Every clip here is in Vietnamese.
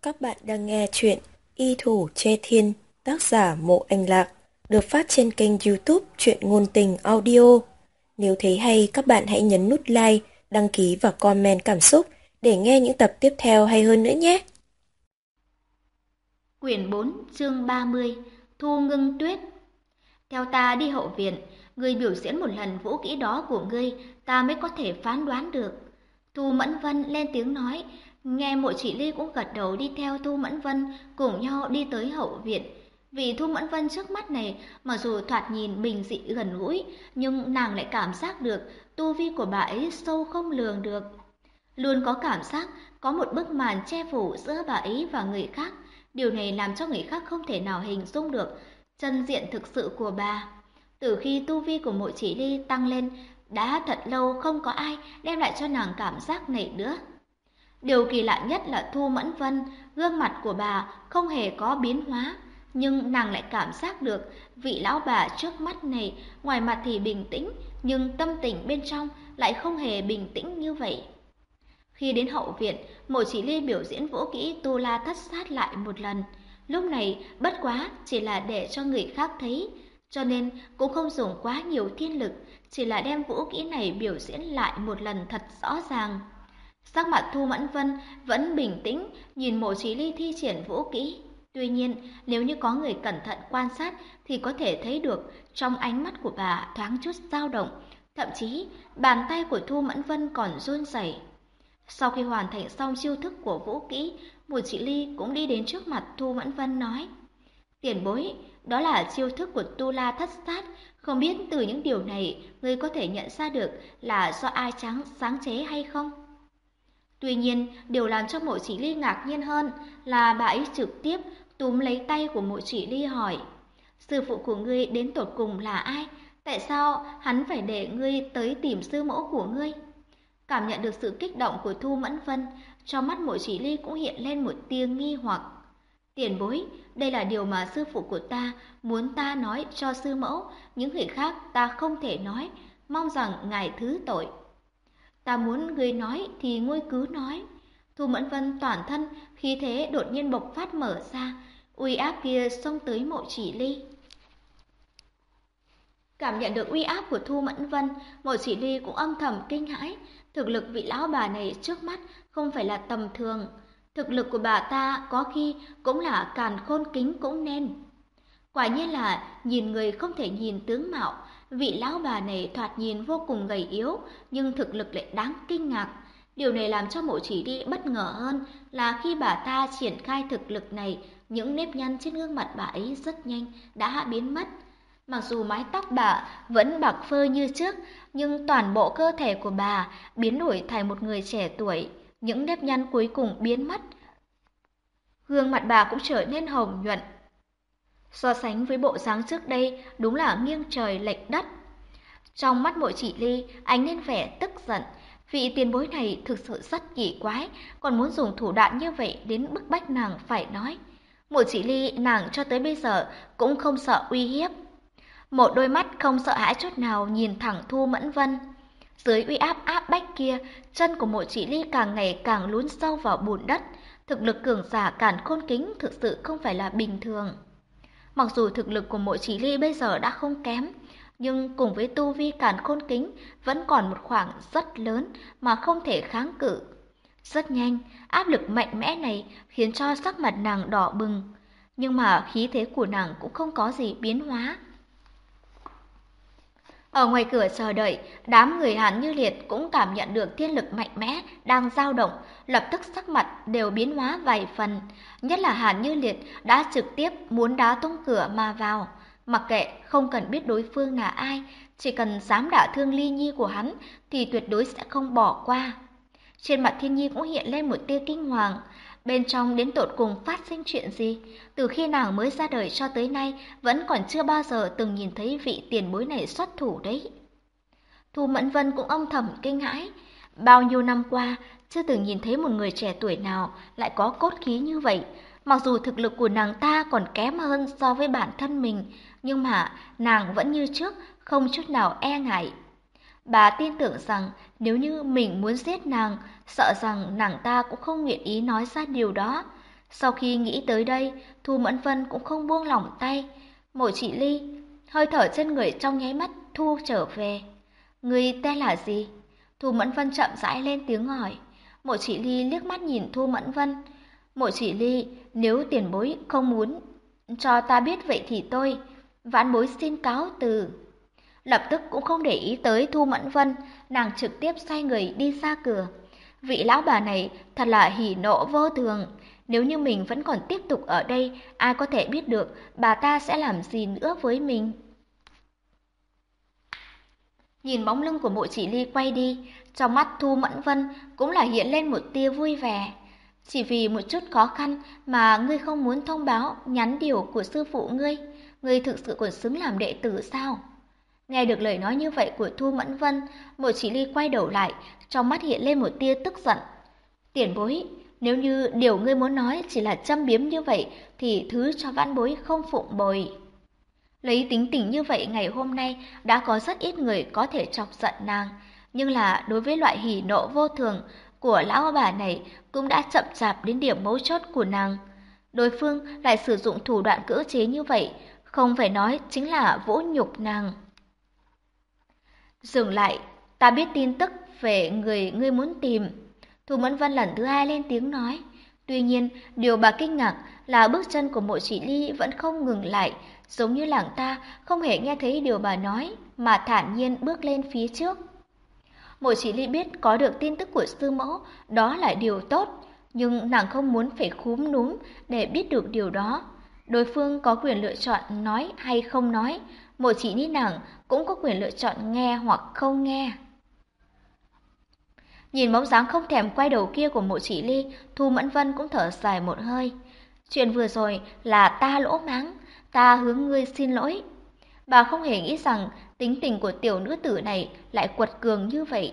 Các bạn đang nghe chuyện Y Thủ Che Thiên, tác giả Mộ Anh Lạc, được phát trên kênh YouTube Truyện Ngôn Tình Audio. Nếu thấy hay, các bạn hãy nhấn nút like, đăng ký và comment cảm xúc để nghe những tập tiếp theo hay hơn nữa nhé. Quyển 4, chương 30, Thu Ngưng Tuyết. Theo ta đi hậu viện, ngươi biểu diễn một lần vũ kỹ đó của ngươi, ta mới có thể phán đoán được. Thu Mẫn Vân lên tiếng nói, nghe Mộ Chỉ Ly cũng gật đầu đi theo Thu Mẫn Vân cùng nhau đi tới hậu viện. Vì Thu Mẫn Vân trước mắt này, mặc dù thoạt nhìn bình dị gần gũi, nhưng nàng lại cảm giác được tu vi của bà ấy sâu không lường được. Luôn có cảm giác có một bức màn che phủ giữa bà ấy và người khác. Điều này làm cho người khác không thể nào hình dung được chân diện thực sự của bà. Từ khi tu vi của Mộ Chỉ Ly tăng lên, đã thật lâu không có ai đem lại cho nàng cảm giác này nữa. Điều kỳ lạ nhất là Thu Mẫn Vân, gương mặt của bà không hề có biến hóa, nhưng nàng lại cảm giác được vị lão bà trước mắt này ngoài mặt thì bình tĩnh, nhưng tâm tình bên trong lại không hề bình tĩnh như vậy. Khi đến hậu viện, Mộ Chỉ Ly biểu diễn vũ kỹ Tu La Thất Sát lại một lần. Lúc này bất quá chỉ là để cho người khác thấy, cho nên cũng không dùng quá nhiều thiên lực, chỉ là đem vũ kỹ này biểu diễn lại một lần thật rõ ràng. Sắc mặt Thu Mẫn Vân vẫn bình tĩnh nhìn Mộ Chỉ Ly thi triển vũ kỹ. Tuy nhiên, nếu như có người cẩn thận quan sát thì có thể thấy được trong ánh mắt của bà thoáng chút dao động, thậm chí bàn tay của Thu Mẫn Vân còn run rẩy. Sau khi hoàn thành xong chiêu thức của vũ kỹ, Mộ Chỉ Ly cũng đi đến trước mặt Thu Mẫn Vân nói: "Tiền bối, đó là chiêu thức của Tu La Thất Sát, không biết từ những điều này ngươi có thể nhận ra được là do ai sáng chế hay không?" Tuy nhiên, điều làm cho Mộ Chỉ Ly ngạc nhiên hơn là bà ấy trực tiếp túm lấy tay của Mộ Chỉ Ly hỏi: "Sư phụ của ngươi đến tột cùng là ai? Tại sao hắn phải để ngươi tới tìm sư mẫu của ngươi?" Cảm nhận được sự kích động của Thu Mẫn Vân, trong mắt Mộ Chỉ Ly cũng hiện lên một tia nghi hoặc. "Tiền bối, đây là điều mà sư phụ của ta muốn ta nói cho sư mẫu, những người khác ta không thể nói, mong rằng ngài thứ tội." "Ta muốn ngươi nói thì ngươi cứ nói." Thu Mẫn Vân toàn thân khí thế đột nhiên bộc phát mở ra, uy áp kia xông tới Mộ Chỉ Ly. Cảm nhận được uy áp của Thu Mẫn Vân, Mộ Chỉ Ly cũng âm thầm kinh hãi. Thực lực vị lão bà này trước mắt không phải là tầm thường. Thực lực của bà ta có khi cũng là càn khôn kính cũng nên. Quả nhiên là nhìn người không thể nhìn tướng mạo. Vị lão bà này thoạt nhìn vô cùng gầy yếu, nhưng thực lực lại đáng kinh ngạc. Điều này làm cho Mộ Chỉ Ly bất ngờ hơn là khi bà ta triển khai thực lực này, những nếp nhăn trên gương mặt bà ấy rất nhanh đã biến mất. Mặc dù mái tóc bà vẫn bạc phơ như trước, nhưng toàn bộ cơ thể của bà biến đổi thành một người trẻ tuổi, những nếp nhăn cuối cùng biến mất. Gương mặt bà cũng trở nên hồng nhuận. So sánh với bộ dáng trước đây, đúng là nghiêng trời lệch đất. Trong mắt Mộ Chỉ Ly ánh lên vẻ tức giận, vị tiền bối này thực sự rất kỳ quái, còn muốn dùng thủ đoạn như vậy đến bức bách nàng phải nói. Mộ Chỉ Ly nàng cho tới bây giờ cũng không sợ uy hiếp. Một đôi mắt không sợ hãi chút nào nhìn thẳng Thu Mẫn Vân. Dưới uy áp áp bách kia, chân của Mộ Chỉ Ly càng ngày càng lún sâu vào bùn đất. Thực lực cường giả càn khôn kính thực sự không phải là bình thường. Mặc dù thực lực của Mộ Chỉ Ly bây giờ đã không kém, nhưng cùng với tu vi càn khôn kính vẫn còn một khoảng rất lớn mà không thể kháng cự. Rất nhanh, áp lực mạnh mẽ này khiến cho sắc mặt nàng đỏ bừng, nhưng mà khí thế của nàng cũng không có gì biến hóa. Ở ngoài cửa chờ đợi, đám người Hàn Như Liệt cũng cảm nhận được thiên lực mạnh mẽ đang dao động, lập tức sắc mặt đều biến hóa vài phần. Nhất là Hàn Như Liệt đã trực tiếp muốn đá tung cửa mà vào. Mặc kệ không cần biết đối phương là ai, chỉ cần dám đả thương Ly Nhi của hắn thì tuyệt đối sẽ không bỏ qua. Trên mặt Thiên Nhi cũng hiện lên một tia kinh hoàng. Bên trong đến tột cùng phát sinh chuyện gì? Từ khi nàng mới ra đời cho tới nay, vẫn còn chưa bao giờ từng nhìn thấy vị tiền bối này xuất thủ đấy. Thu Mẫn Vân cũng âm thầm kinh hãi. Bao nhiêu năm qua, chưa từng nhìn thấy một người trẻ tuổi nào lại có cốt khí như vậy. Mặc dù thực lực của nàng ta còn kém hơn so với bản thân mình, nhưng mà nàng vẫn như trước, không chút nào e ngại. Bà tin tưởng rằng nếu như mình muốn giết nàng, sợ rằng nàng ta cũng không nguyện ý nói ra điều đó. Sau khi nghĩ tới đây, Thu Mẫn Vân cũng không buông lỏng tay. Mộ Chỉ Ly, hơi thở trên người trong nháy mắt thu trở về. Người tên là gì? Thu Mẫn Vân chậm rãi lên tiếng hỏi. Mộ Chỉ Ly liếc mắt nhìn Thu Mẫn Vân. Mộ Chỉ Ly, nếu tiền bối không muốn cho ta biết vậy thì tôi, vãn bối xin cáo từ. Lập tức cũng không để ý tới Thu Mẫn Vân, nàng trực tiếp xoay người đi ra cửa. Vị lão bà này thật là hỉ nộ vô thường. Nếu như mình vẫn còn tiếp tục ở đây, ai có thể biết được bà ta sẽ làm gì nữa với mình. Nhìn bóng lưng của Mộ Chỉ Ly quay đi, trong mắt Thu Mẫn Vân cũng là hiện lên một tia vui vẻ. Chỉ vì một chút khó khăn mà ngươi không muốn thông báo nhắn điều của sư phụ ngươi thực sự còn xứng làm đệ tử sao? Nghe được lời nói như vậy của Thu Mẫn Vân, Mộ Chỉ Ly quay đầu lại, trong mắt hiện lên một tia tức giận. Tiền bối, nếu như điều ngươi muốn nói chỉ là châm biếm như vậy thì thứ cho vãn bối không phụng bồi. Lấy tính tình như vậy ngày hôm nay đã có rất ít người có thể chọc giận nàng, nhưng là đối với loại hỉ nộ vô thường của lão bà này cũng đã chậm chạp đến điểm mấu chốt của nàng. Đối phương lại sử dụng thủ đoạn cưỡng chế như vậy, không phải nói chính là vũ nhục nàng. Dừng lại, ta biết tin tức về người ngươi muốn tìm. Thu Mẫn Vân lần thứ hai lên tiếng nói. Tuy nhiên, điều bà kinh ngạc là bước chân của Mộ Chỉ Ly vẫn không ngừng lại, giống như làng ta không hề nghe thấy điều bà nói, mà thản nhiên bước lên phía trước. Mộ Chỉ Ly biết có được tin tức của sư mẫu, đó là điều tốt, nhưng nàng không muốn phải khúm núm để biết được điều đó. Đối phương có quyền lựa chọn nói hay không nói, Mộ Chỉ Ly nàng cũng có quyền lựa chọn nghe hoặc không nghe. Nhìn bóng dáng không thèm quay đầu kia của Mộ Chỉ Ly, Thu Mẫn Vân cũng thở dài một hơi. Chuyện vừa rồi là ta lỗ mãng, ta hướng ngươi xin lỗi. Bà không hề nghĩ rằng tính tình của tiểu nữ tử này lại quật cường như vậy.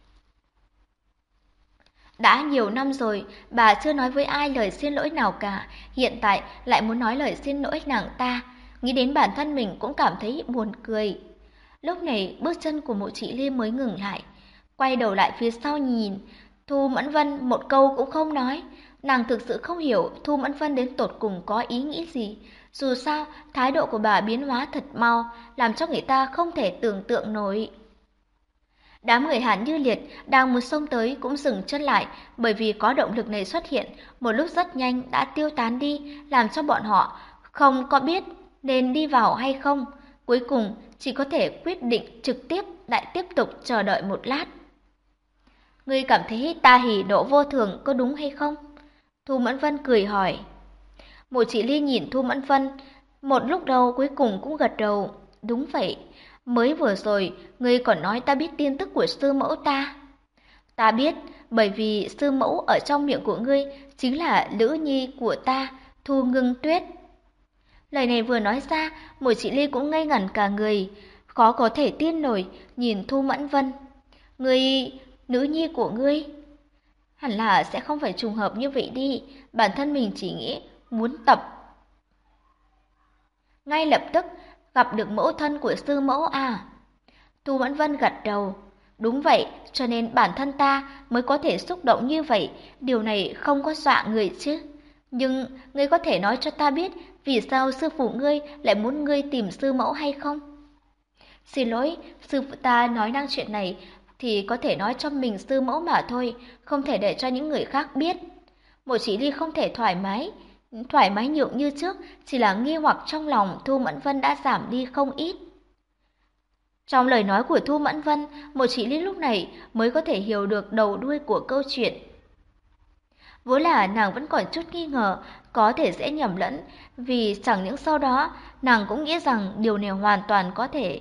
Đã nhiều năm rồi, bà chưa nói với ai lời xin lỗi nào cả, hiện tại lại muốn nói lời xin lỗi nàng ta. Nghĩ đến bản thân mình cũng cảm thấy buồn cười. Lúc này bước chân của Mộ Chỉ Ly mới ngừng lại, quay đầu lại phía sau nhìn. Thu Mẫn Vân một câu cũng không nói. Nàng thực sự không hiểu Thu Mẫn Vân đến tột cùng có ý nghĩ gì. Dù sao, thái độ của bà biến hóa thật mau, làm cho người ta không thể tưởng tượng nổi. Đám người Hàn Như Liệt đang muốn xông tới cũng dừng chân lại, bởi vì có động lực này xuất hiện, một lúc rất nhanh đã tiêu tán đi, làm cho bọn họ không có biết nên đi vào hay không. Cuối cùng chỉ có thể quyết định trực tiếp lại tiếp tục chờ đợi một lát. Ngươi cảm thấy ta hỉ nộ vô thường có đúng hay không? Thu Mẫn Vân cười hỏi. Mộ Chỉ Ly nhìn Thu Mẫn Vân, một lúc đầu cuối cùng cũng gật đầu. Đúng vậy, mới vừa rồi ngươi còn nói ta biết tin tức của sư mẫu ta. Ta biết, bởi vì sư mẫu ở trong miệng của ngươi chính là nữ nhi của ta, Thu Ngưng Tuyết. Lời này vừa nói ra, Mộ Chỉ Ly cũng ngây ngẩn cả người, khó có thể tin nổi nhìn Thu Mẫn Vân. Ngươi, nữ nhi của ngươi? Hẳn là sẽ không phải trùng hợp như vậy đi, bản thân mình chỉ nghĩ muốn tập. Ngay lập tức gặp được mẫu thân của sư mẫu à? Thu Mẫn Vân gật đầu. Đúng vậy, cho nên bản thân ta mới có thể xúc động như vậy, điều này không có dọa người chứ. Nhưng ngươi có thể nói cho ta biết vì sao sư phụ ngươi lại muốn ngươi tìm sư mẫu hay không? Xin lỗi, sư phụ ta nói năng chuyện này thì có thể nói cho mình sư mẫu mà thôi, không thể để cho những người khác biết. Mộ Chỉ Ly không thể thoải mái nhượng như trước, chỉ là nghi hoặc trong lòng Thu Mẫn Vân đã giảm đi không ít. Trong lời nói của Thu Mẫn Vân, Mộ Chỉ Ly lúc này mới có thể hiểu được đầu đuôi của câu chuyện. Vốn là nàng vẫn còn chút nghi ngờ, có thể dễ nhầm lẫn, vì chẳng những sau đó nàng cũng nghĩ rằng điều này hoàn toàn có thể.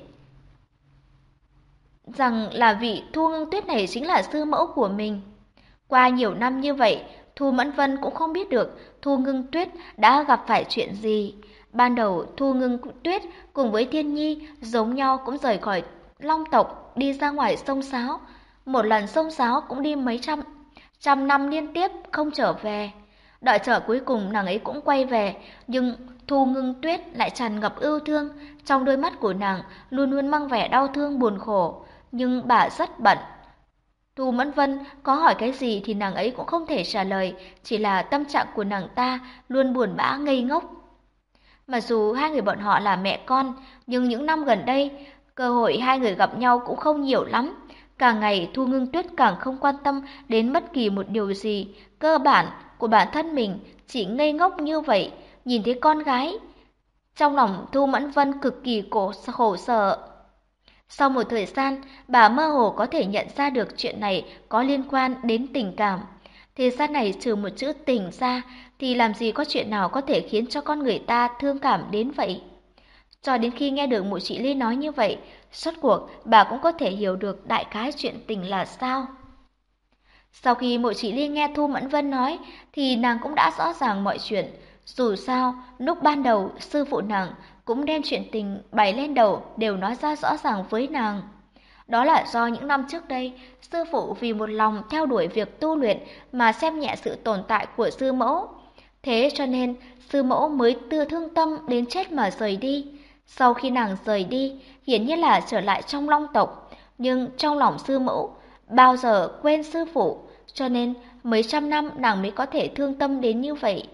Rằng là vị Thu Ngưng Tuyết này chính là sư mẫu của mình. Qua nhiều năm như vậy, Thu Mẫn Vân cũng không biết được Thu Ngưng Tuyết đã gặp phải chuyện gì. Ban đầu Thu Ngưng Tuyết cùng với Thiên Nhi giống nhau cũng rời khỏi Long tộc đi ra ngoài sông Sáo. Một lần sông Sáo cũng đi mấy trăm năm liên tiếp không trở về. Đợi trở cuối cùng nàng ấy cũng quay về, nhưng Thu Ngưng Tuyết lại tràn ngập ưu thương, trong đôi mắt của nàng luôn luôn mang vẻ đau thương buồn khổ, nhưng bà rất bận. Thu Mẫn Vân có hỏi cái gì thì nàng ấy cũng không thể trả lời, chỉ là tâm trạng của nàng ta luôn buồn bã ngây ngốc. Mặc dù hai người bọn họ là mẹ con, nhưng những năm gần đây, cơ hội hai người gặp nhau cũng không nhiều lắm. Càng ngày Thu Ngưng Tuyết càng không quan tâm đến bất kỳ một điều gì cơ bản của bản thân mình, chỉ ngây ngốc như vậy, nhìn thấy con gái. Trong lòng Thu Mẫn Vân cực kỳ khổ sở. Sau một thời gian, bà mơ hồ có thể nhận ra được chuyện này có liên quan đến tình cảm. Thế gian này trừ một chữ tình ra, thì làm gì có chuyện nào có thể khiến cho con người ta thương cảm đến vậy. Cho đến khi nghe được Mộ Chị Ly nói như vậy, rốt cuộc bà cũng có thể hiểu được đại khái chuyện tình là sao. Sau khi Mộ Chị Ly nghe Thu Mẫn Vân nói, thì nàng cũng đã rõ ràng mọi chuyện. Dù sao, lúc ban đầu, sư phụ nàng cũng đem chuyện tình bày lên đầu đều nói ra rõ ràng với nàng. Đó là do những năm trước đây, sư phụ vì một lòng theo đuổi việc tu luyện mà xem nhẹ sự tồn tại của sư mẫu. Thế cho nên, sư mẫu mới thương tâm đến chết mà rời đi. Sau khi nàng rời đi, hiển nhiên là trở lại trong Long tộc, nhưng trong lòng sư mẫu bao giờ quên sư phụ, cho nên mấy trăm năm nàng mới có thể thương tâm đến như vậy.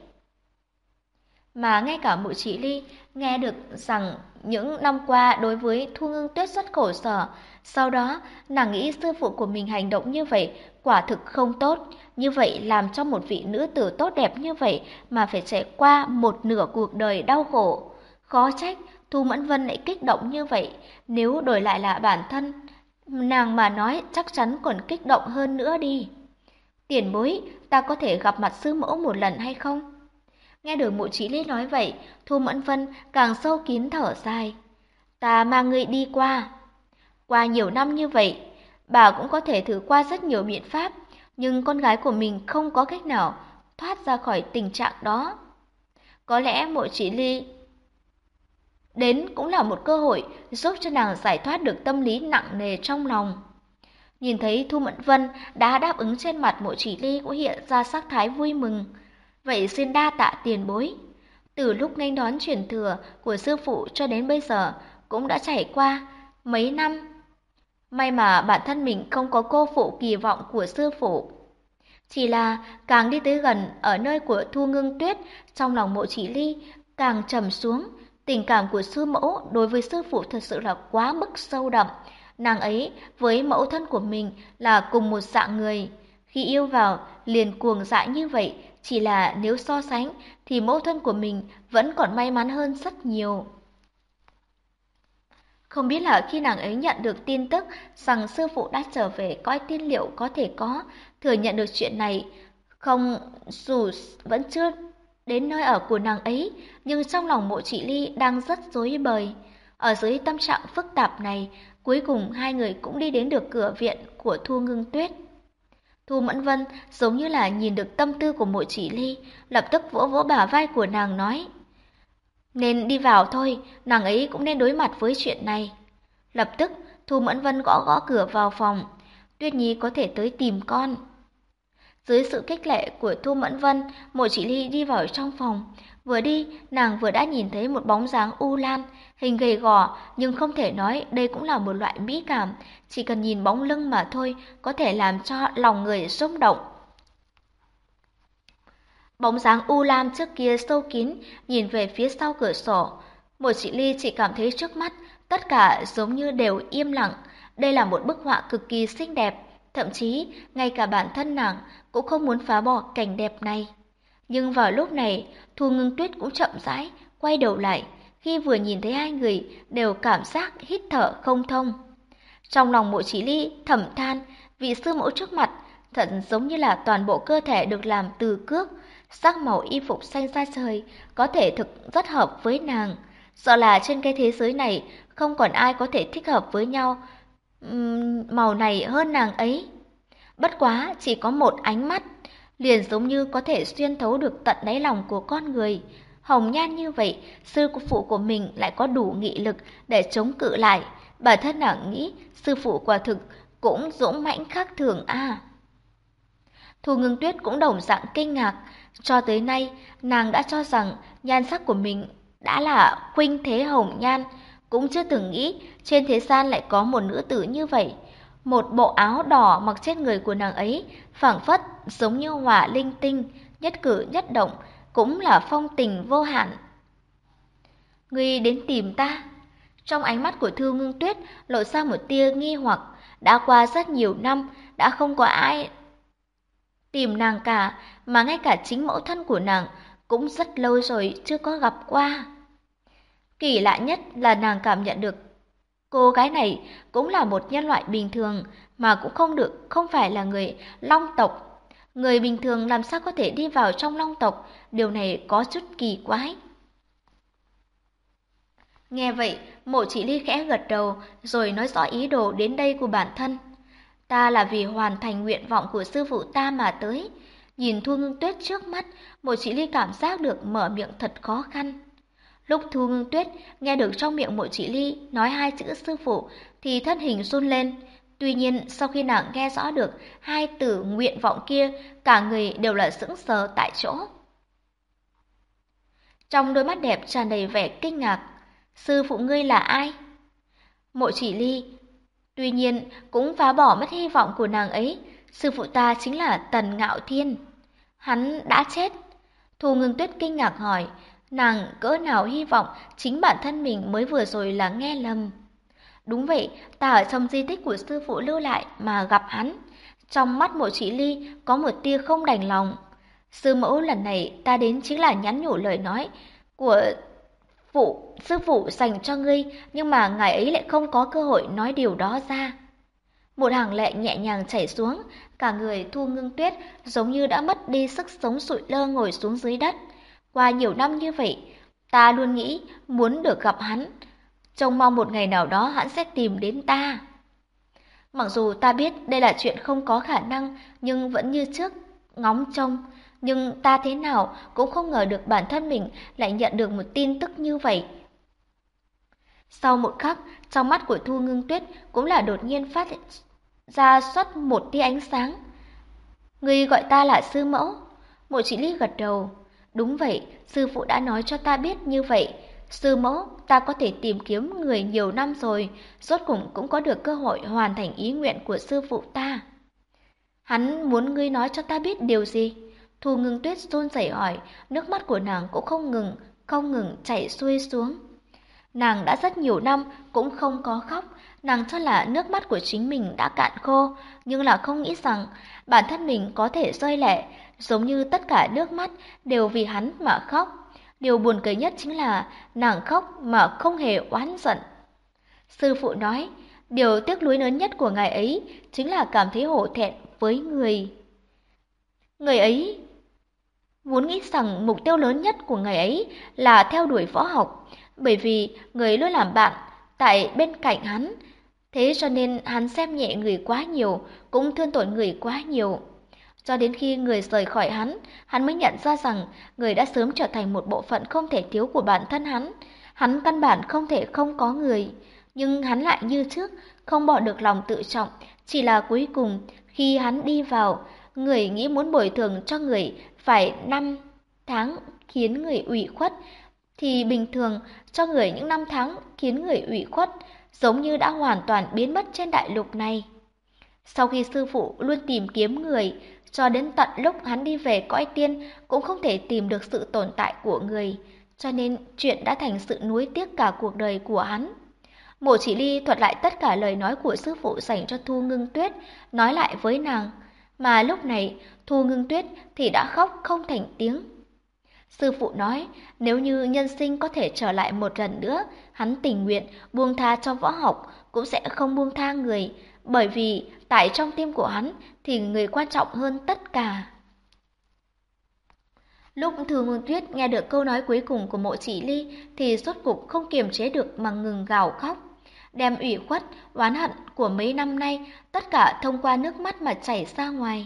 Mà ngay cả Mộ Chỉ Ly nghe được rằng những năm qua đối với Thu Ngưng Tuyết rất khổ sở, sau đó nàng nghĩ sư phụ của mình hành động như vậy quả thực không tốt, như vậy làm cho một vị nữ tử tốt đẹp như vậy mà phải trải qua một nửa cuộc đời đau khổ. Khó trách Thu Mẫn Vân lại kích động như vậy, nếu đổi lại là bản thân nàng mà nói chắc chắn còn kích động hơn nữa đi. Tiền bối, ta có thể gặp mặt sư mẫu một lần hay không? Nghe được Mộ Chí Ly nói vậy, Thu Mẫn Vân càng sâu kín thở dài. Ta mang ngươi đi qua. Qua nhiều năm như vậy, bà cũng có thể thử qua rất nhiều biện pháp, nhưng con gái của mình không có cách nào thoát ra khỏi tình trạng đó. Có lẽ Mộ Chí Ly đến cũng là một cơ hội giúp cho nàng giải thoát được tâm lý nặng nề trong lòng. Nhìn thấy Thu Mẫn Vân đã đáp ứng, trên mặt Mộ Chỉ Ly cũng hiện ra sắc thái vui mừng. Vậy xin đa tạ tiền bối. Từ lúc nghênh đón truyền thừa của sư phụ cho đến bây giờ cũng đã trải qua mấy năm. May mà bản thân mình không có cô phụ kỳ vọng của sư phụ. Chỉ là càng đi tới gần ở nơi của Thu Ngưng Tuyết, trong lòng Mộ Chỉ Ly càng trầm xuống. Tình cảm của sư mẫu đối với sư phụ thật sự là quá mức sâu đậm. Nàng ấy với mẫu thân của mình là cùng một dạng người. Khi yêu vào liền cuồng dại như vậy, chỉ là nếu so sánh thì mẫu thân của mình vẫn còn may mắn hơn rất nhiều. Không biết là khi nàng ấy nhận được tin tức rằng sư phụ đã trở về cõi tiên liệu có thể có, thừa nhận được chuyện này, không, dù vẫn chưa đến nơi ở của nàng ấy, nhưng trong lòng Mộ Chỉ Ly đang rất rối bời. Ở dưới tâm trạng phức tạp này, cuối cùng hai người cũng đi đến được cửa viện của Thu Ngưng Tuyết. Thu Mẫn Vân giống như là nhìn được tâm tư của Mộ Chỉ Ly, lập tức vỗ vỗ bả vai của nàng nói: "Nên đi vào thôi, nàng ấy cũng nên đối mặt với chuyện này." Lập tức, Thu Mẫn Vân gõ gõ cửa vào phòng. "Tuyết Nhi có thể tới tìm con." Dưới sự khích lệ của Thu Mẫn Vân, Mộ Chỉ Ly đi vào trong phòng. Vừa đi, nàng vừa đã nhìn thấy một bóng dáng u lan, hình gầy gò, nhưng không thể nói đây cũng là một loại mỹ cảm, chỉ cần nhìn bóng lưng mà thôi, có thể làm cho lòng người rung động. Bóng dáng u lam trước kia sâu kín, nhìn về phía sau cửa sổ. Mộ Chỉ Ly chỉ cảm thấy trước mắt, tất cả giống như đều im lặng. Đây là một bức họa cực kỳ xinh đẹp, thậm chí ngay cả bản thân nàng cũng không muốn phá bỏ cảnh đẹp này. Nhưng vào lúc này, Thu Ngưng Tuyết cũng chậm rãi quay đầu lại, khi vừa nhìn thấy hai người đều cảm giác hít thở không thông. Trong lòng Mộ Chỉ Ly thầm than, vị sư mẫu trước mặt thật giống như là toàn bộ cơ thể được làm từ cước, sắc màu y phục xanh da trời có thể thực rất hợp với nàng. Sợ là trên cái thế giới này không còn ai có thể thích hợp với nhau màu này hơn nàng ấy. Bất quá chỉ có một ánh mắt, liền giống như có thể xuyên thấu được tận đáy lòng của con người. Hồng nhan như vậy, sư phụ của mình lại có đủ nghị lực để chống cự lại. Bản thân nàng nghĩ sư phụ quả thực cũng dũng mãnh khác thường a. Thu Ngưng Tuyết cũng đồng dạng kinh ngạc. Cho tới nay, nàng đã cho rằng nhan sắc của mình đã là khuynh thế hồng nhan, cũng chưa từng nghĩ trên thế gian lại có một nữ tử như vậy. Một bộ áo đỏ mặc trên người của nàng ấy, phảng phất giống như hỏa linh tinh, nhất cử nhất động cũng là phong tình vô hạn. Ngươi đến tìm ta? Trong ánh mắt của Thư Ngưng Tuyết lộ ra một tia nghi hoặc, đã qua rất nhiều năm, đã không có ai tìm nàng cả, mà ngay cả chính mẫu thân của nàng cũng rất lâu rồi chưa có gặp qua. Kỳ lạ nhất là nàng cảm nhận được cô gái này cũng là một nhân loại bình thường, mà cũng không phải là người Long tộc. Người bình thường làm sao có thể đi vào trong Long tộc, điều này có chút kỳ quái. Nghe vậy, Mộ Chỉ Ly khẽ gật đầu, rồi nói rõ ý đồ đến đây của bản thân. Ta là vì hoàn thành nguyện vọng của sư phụ ta mà tới. Nhìn Thu Ngưng Tuyết trước mắt, Mộ Chỉ Ly cảm giác được mở miệng thật khó khăn. Lúc Thu Ngưng Tuyết nghe được trong miệng Mộ Chỉ Ly nói hai chữ sư phụ thì thân hình run lên. Tuy nhiên sau khi nàng nghe rõ được hai từ nguyện vọng kia, cả người đều là sững sờ tại chỗ. Trong đôi mắt đẹp tràn đầy vẻ kinh ngạc. Sư phụ ngươi là ai? Mộ Chỉ Ly tuy nhiên cũng phá bỏ mất hy vọng của nàng ấy. Sư phụ ta chính là Tần Ngạo Thiên. Hắn đã chết. Thu Ngưng Tuyết kinh ngạc hỏi, nàng cỡ nào hy vọng chính bản thân mình mới vừa rồi là nghe lầm. Đúng vậy, ta ở trong di tích của sư phụ lưu lại mà gặp hắn. Trong mắt Mộ Chỉ Ly có một tia không đành lòng. Sư mẫu lần này ta đến chính là nhắn nhủ lời nói của sư phụ dành cho ngươi, nhưng mà ngài ấy lại không có cơ hội nói điều đó ra. Một hàng lệ nhẹ nhàng chảy xuống, cả người Thu Ngưng Tuyết giống như đã mất đi sức sống, sụi lơ ngồi xuống dưới đất. Qua nhiều năm như vậy, ta luôn nghĩ muốn được gặp hắn, trông mong một ngày nào đó hắn sẽ tìm đến ta. Mặc dù ta biết đây là chuyện không có khả năng, nhưng vẫn như trước ngóng trông. Nhưng ta thế nào cũng không ngờ được bản thân mình lại nhận được một tin tức như vậy. Sau một khắc, trong mắt của Thu Ngưng Tuyết cũng là đột nhiên phát ra xuất một tia ánh sáng. Ngươi gọi ta là sư mẫu. Mộ Chỉ Ly gật đầu. Đúng vậy, sư phụ đã nói cho ta biết như vậy. Sư mẫu, ta có thể tìm kiếm người nhiều năm rồi, rốt cũng có được cơ hội hoàn thành ý nguyện của sư phụ ta. Hắn muốn ngươi nói cho ta biết điều gì? Thu Ngưng Tuyết run rẩy hỏi, nước mắt của nàng cũng không ngừng chảy xuôi xuống. Nàng đã rất nhiều năm cũng không có khóc, nàng cho là nước mắt của chính mình đã cạn khô, nhưng là không nghĩ rằng bản thân mình có thể rơi lệ, giống như tất cả nước mắt đều vì hắn mà khóc. Điều buồn cười nhất chính là nàng khóc mà không hề oán giận. Sư phụ nói, điều tiếc nuối lớn nhất của ngài ấy chính là cảm thấy hổ thẹn với người. Người ấy vốn nghĩ rằng mục tiêu lớn nhất của ngài ấy là theo đuổi võ học, bởi vì người luôn làm bạn tại bên cạnh hắn. Thế cho nên hắn xem nhẹ người quá nhiều, cũng thương tổn người quá nhiều. Cho đến khi người rời khỏi hắn mới nhận ra rằng người đã sớm trở thành một bộ phận không thể thiếu của bản thân hắn. Hắn căn bản không thể không có người, nhưng hắn lại như trước, không bỏ được lòng tự trọng. Chỉ là cuối cùng, khi hắn đi vào, người nghĩ muốn bồi thường cho người phải 5 tháng khiến người ủy khuất, thì bình thường cho người những 5 tháng khiến người ủy khuất, giống như đã hoàn toàn biến mất trên đại lục này. Sau khi sư phụ luôn tìm kiếm người, cho đến tận lúc hắn đi về cõi tiên cũng không thể tìm được sự tồn tại của người, cho nên chuyện đã thành sự nuối tiếc cả cuộc đời của hắn. Mộ Chỉ Ly thuật lại tất cả lời nói của sư phụ dành cho Thu Ngưng Tuyết, nói lại với nàng, mà lúc này Thu Ngưng Tuyết thì đã khóc không thành tiếng. Sư phụ nói, nếu như nhân sinh có thể trở lại một lần nữa, hắn tình nguyện buông tha cho võ học, cũng sẽ không buông tha người, bởi vì tại trong tim của hắn thì người quan trọng hơn tất cả. Lúc Thư Ngưng Tuyết nghe được câu nói cuối cùng của Mộ Chỉ Ly thì rốt cục không kiềm chế được mà ngừng gào khóc, đem ủy khuất, oán hận của mấy năm nay tất cả thông qua nước mắt mà chảy ra ngoài.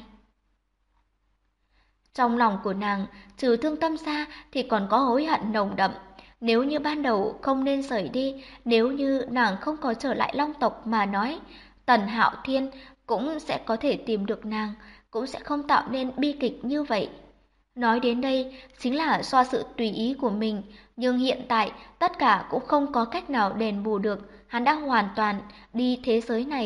Trong lòng của nàng, trừ thương tâm ra thì còn có hối hận nồng đậm. Nếu như ban đầu không nên rời đi, nếu như nàng không có trở lại Long tộc mà nói, Tần Hạo Thiên cũng sẽ có thể tìm được nàng, cũng sẽ không tạo nên bi kịch như vậy. Nói đến đây chính là do sự tùy ý của mình, nhưng hiện tại tất cả cũng không có cách nào đền bù được, hắn đã hoàn toàn đi thế giới này.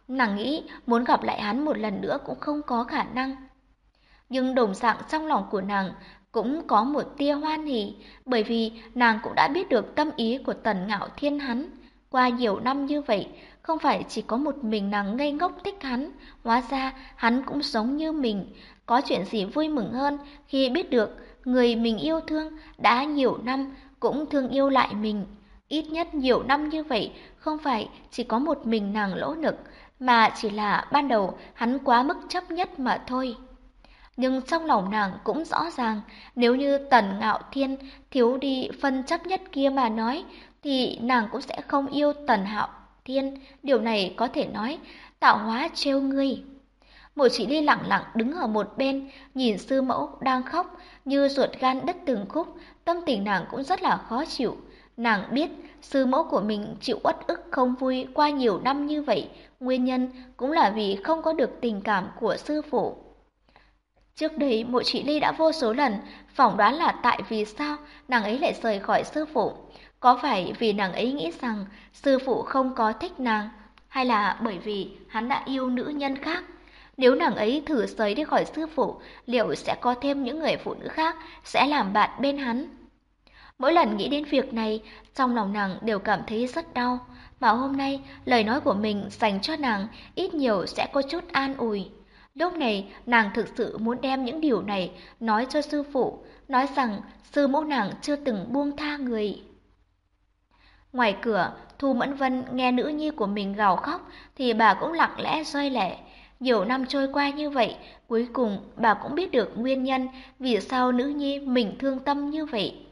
Nàng nghĩ muốn gặp lại hắn một lần nữa cũng không có khả năng. Nhưng đồng dạng trong lòng của nàng cũng có một tia hoan hỉ, bởi vì nàng cũng đã biết được tâm ý của Tần Ngạo Thiên hắn. Qua nhiều năm như vậy, không phải chỉ có một mình nàng ngây ngốc thích hắn, hóa ra hắn cũng giống như mình. Có chuyện gì vui mừng hơn khi biết được người mình yêu thương đã nhiều năm cũng thương yêu lại mình. Ít nhất nhiều năm như vậy, không phải chỉ có một mình nàng lỗ lực, mà chỉ là ban đầu hắn quá mức chấp nhất mà thôi. Nhưng trong lòng nàng cũng rõ ràng, nếu như Tần Ngạo Thiên thiếu đi phân chấp nhất kia mà nói, thì nàng cũng sẽ không yêu Tần Ngạo Thiên. Điều này có thể nói, tạo hóa trêu ngươi. Mộ Chỉ Ly lặng lặng đứng ở một bên, nhìn sư mẫu đang khóc như ruột gan đứt từng khúc, tâm tình nàng cũng rất là khó chịu. Nàng biết sư mẫu của mình chịu uất ức không vui qua nhiều năm như vậy, nguyên nhân cũng là vì không có được tình cảm của sư phụ. Trước đây Mộ Chỉ Ly đã vô số lần phỏng đoán là tại vì sao nàng ấy lại rời khỏi sư phụ. Có phải vì nàng ấy nghĩ rằng sư phụ không có thích nàng, hay là bởi vì hắn đã yêu nữ nhân khác? Nếu nàng ấy thử rời đi khỏi sư phụ, liệu sẽ có thêm những người phụ nữ khác sẽ làm bạn bên hắn? Mỗi lần nghĩ đến việc này, trong lòng nàng đều cảm thấy rất đau. Mà hôm nay, lời nói của mình dành cho nàng ít nhiều sẽ có chút an ủi. Lúc này, nàng thực sự muốn đem những điều này nói cho sư phụ, nói rằng sư mẫu nàng chưa từng buông tha người. Ngoài cửa, Thu Mẫn Vân nghe nữ nhi của mình gào khóc thì bà cũng lặng lẽ rơi lệ. Nhiều năm trôi qua như vậy, cuối cùng bà cũng biết được nguyên nhân vì sao nữ nhi mình thương tâm như vậy.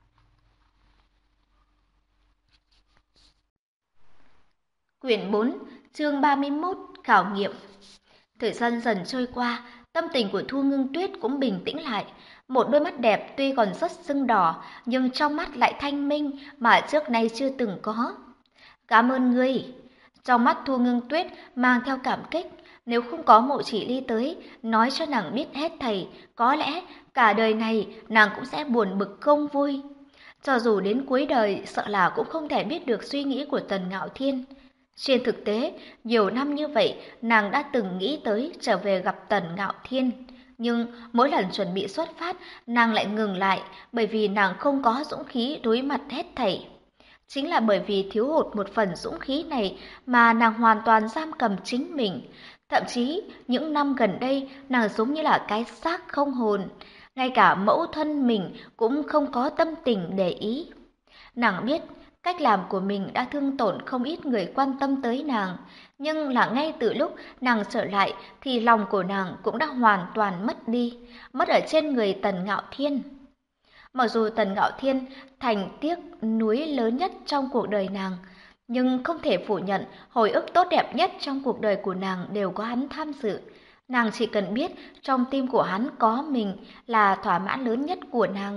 Quyển 4, chương 31, khảo nghiệm. Thời gian dần trôi qua, tâm tình của Thu Ngưng Tuyết cũng bình tĩnh lại. Một đôi mắt đẹp tuy còn rất sưng đỏ, nhưng trong mắt lại thanh minh mà trước nay chưa từng có. Cảm ơn ngươi. Trong mắt Thu Ngưng Tuyết mang theo cảm kích. Nếu không có Mộ Chỉ Ly tới, nói cho nàng biết hết thảy, có lẽ cả đời này nàng cũng sẽ buồn bực không vui. Cho dù đến cuối đời, sợ là cũng không thể biết được suy nghĩ của Tần Ngạo Thiên. Trên thực tế, nhiều năm như vậy, nàng đã từng nghĩ tới trở về gặp Tần Ngạo Thiên. Nhưng mỗi lần chuẩn bị xuất phát, nàng lại ngừng lại bởi vì nàng không có dũng khí đối mặt hết thảy. Chính là bởi vì thiếu hụt một phần dũng khí này mà nàng hoàn toàn giam cầm chính mình. Thậm chí, những năm gần đây, nàng giống như là cái xác không hồn. Ngay cả mẫu thân mình cũng không có tâm tình để ý. Nàng biết, cách làm của mình đã thương tổn không ít người quan tâm tới nàng, nhưng là ngay từ lúc nàng trở lại thì lòng của nàng cũng đã hoàn toàn mất đi, mất ở trên người Tần Ngạo Thiên. Mặc dù Tần Ngạo Thiên thành tiếc nuối lớn nhất trong cuộc đời nàng, nhưng không thể phủ nhận hồi ức tốt đẹp nhất trong cuộc đời của nàng đều có hắn tham dự. Nàng chỉ cần biết trong tim của hắn có mình là thỏa mãn lớn nhất của nàng.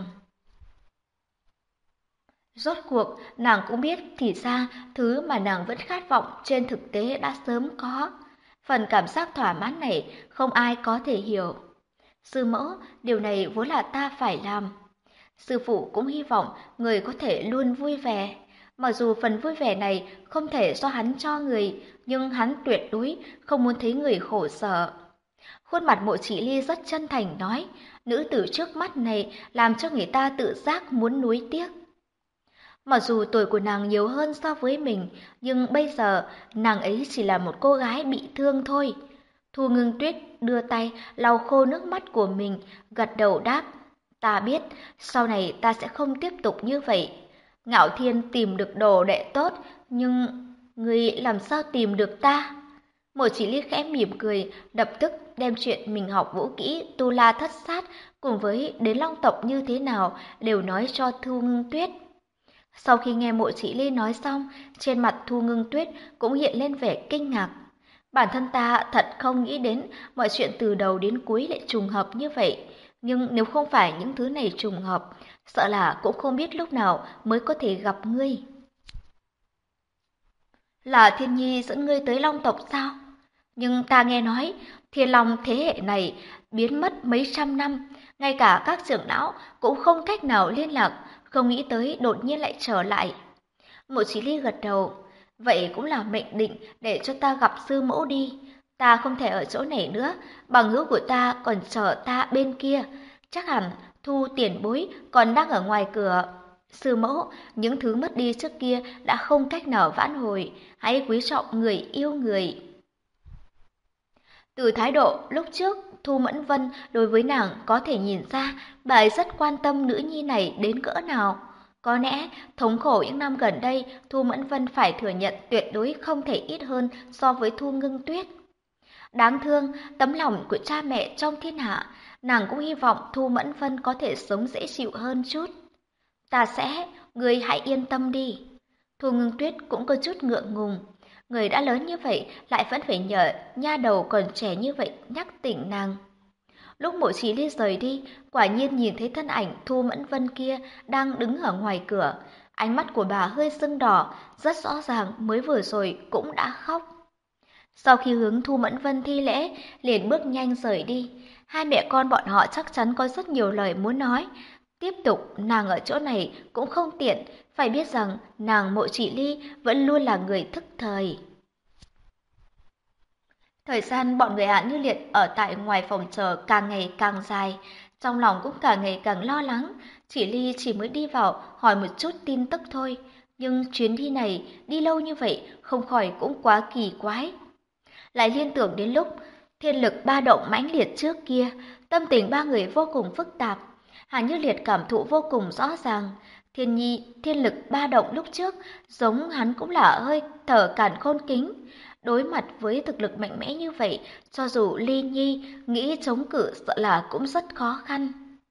Rốt cuộc, nàng cũng biết thì ra thứ mà nàng vẫn khát vọng trên thực tế đã sớm có. Phần cảm giác thỏa mãn này không ai có thể hiểu. Sư mẫu, điều này vốn là ta phải làm. Sư phụ cũng hy vọng người có thể luôn vui vẻ. Mặc dù phần vui vẻ này không thể do hắn cho người, nhưng hắn tuyệt đối không muốn thấy người khổ sở. Khuôn mặt Mộ Chỉ Ly rất chân thành nói, nữ tử trước mắt này làm cho người ta tự giác muốn nuối tiếc. Mặc dù tuổi của nàng nhiều hơn so với mình, nhưng bây giờ nàng ấy chỉ là một cô gái bị thương thôi. Thu Ngưng Tuyết đưa tay lau khô nước mắt của mình, gật đầu đáp. Ta biết, sau này ta sẽ không tiếp tục như vậy. Ngạo Thiên tìm được đồ đệ tốt, nhưng người làm sao tìm được ta? Mộ Chỉ Ly khẽ mỉm cười, lập tức đem chuyện mình học vũ kỹ Tu La Thất Sát cùng với đến Long tộc như thế nào đều nói cho Thu Ngưng Tuyết. Sau khi nghe Mộ Chỉ Ly nói xong, trên mặt Thu Ngưng Tuyết cũng hiện lên vẻ kinh ngạc. Bản thân ta thật không nghĩ đến mọi chuyện từ đầu đến cuối lại trùng hợp như vậy. Nhưng nếu không phải những thứ này trùng hợp, sợ là cũng không biết lúc nào mới có thể gặp ngươi. Là Thiên Nhi dẫn ngươi tới Long tộc sao? Nhưng ta nghe nói, Thiên Long thế hệ này biến mất mấy trăm năm, ngay cả các trưởng lão cũng không cách nào liên lạc, không nghĩ tới đột nhiên lại trở lại. Mộ Chí Ly gật đầu. Vậy cũng là mệnh định để cho ta gặp sư mẫu đi. Ta không thể ở chỗ này nữa, bằng hữu của ta còn chờ ta bên kia. Chắc hẳn Thu tiền bối còn đang ở ngoài cửa. Sư mẫu, những thứ mất đi trước kia đã không cách nào vãn hồi. Hãy quý trọng người yêu người. Từ thái độ lúc trước, Thu Mẫn Vân đối với nàng có thể nhìn ra bà ấy rất quan tâm nữ nhi này đến cỡ nào. Có lẽ, thống khổ những năm gần đây, Thu Mẫn Vân phải thừa nhận tuyệt đối không thể ít hơn so với Thu Ngưng Tuyết. Đáng thương, tấm lòng của cha mẹ trong thiên hạ, nàng cũng hy vọng Thu Mẫn Vân có thể sống dễ chịu hơn chút. Ta sẽ, người hãy yên tâm đi. Thu Ngưng Tuyết cũng có chút ngượng ngùng. Người đã lớn như vậy lại vẫn phải nhờ nha đầu còn trẻ như vậy nhắc tỉnh nàng. Lúc Mộ Chí Ly rời đi, quả nhiên nhìn thấy thân ảnh Thu Mẫn Vân kia đang đứng ở ngoài cửa. Ánh mắt của bà hơi sưng đỏ, rất rõ ràng mới vừa rồi cũng đã khóc. Sau khi hướng Thu Mẫn Vân thi lễ, liền bước nhanh rời đi. Hai mẹ con bọn họ chắc chắn có rất nhiều lời muốn nói. Tiếp tục nàng ở chỗ này cũng không tiện, phải biết rằng nàng Mộ Chỉ Ly vẫn luôn là người thức thời. Thời gian bọn người Hạ Như Liệt ở tại ngoài phòng chờ càng ngày càng dài, trong lòng cũng càng ngày càng lo lắng. Chỉ Ly chỉ mới đi vào hỏi một chút tin tức thôi, nhưng chuyến đi này đi lâu như vậy không khỏi cũng quá kỳ quái. Lại liên tưởng đến lúc thiên lực ba động mãnh liệt trước kia, tâm tình ba người vô cùng phức tạp. Hạ Như Liệt cảm thụ vô cùng rõ ràng, thiên lực ba động lúc trước giống hắn cũng là hơi thở càn khôn kính. Đối mặt với thực lực mạnh mẽ như vậy, cho dù Ly Nhi nghĩ chống cự sợ là cũng rất khó khăn.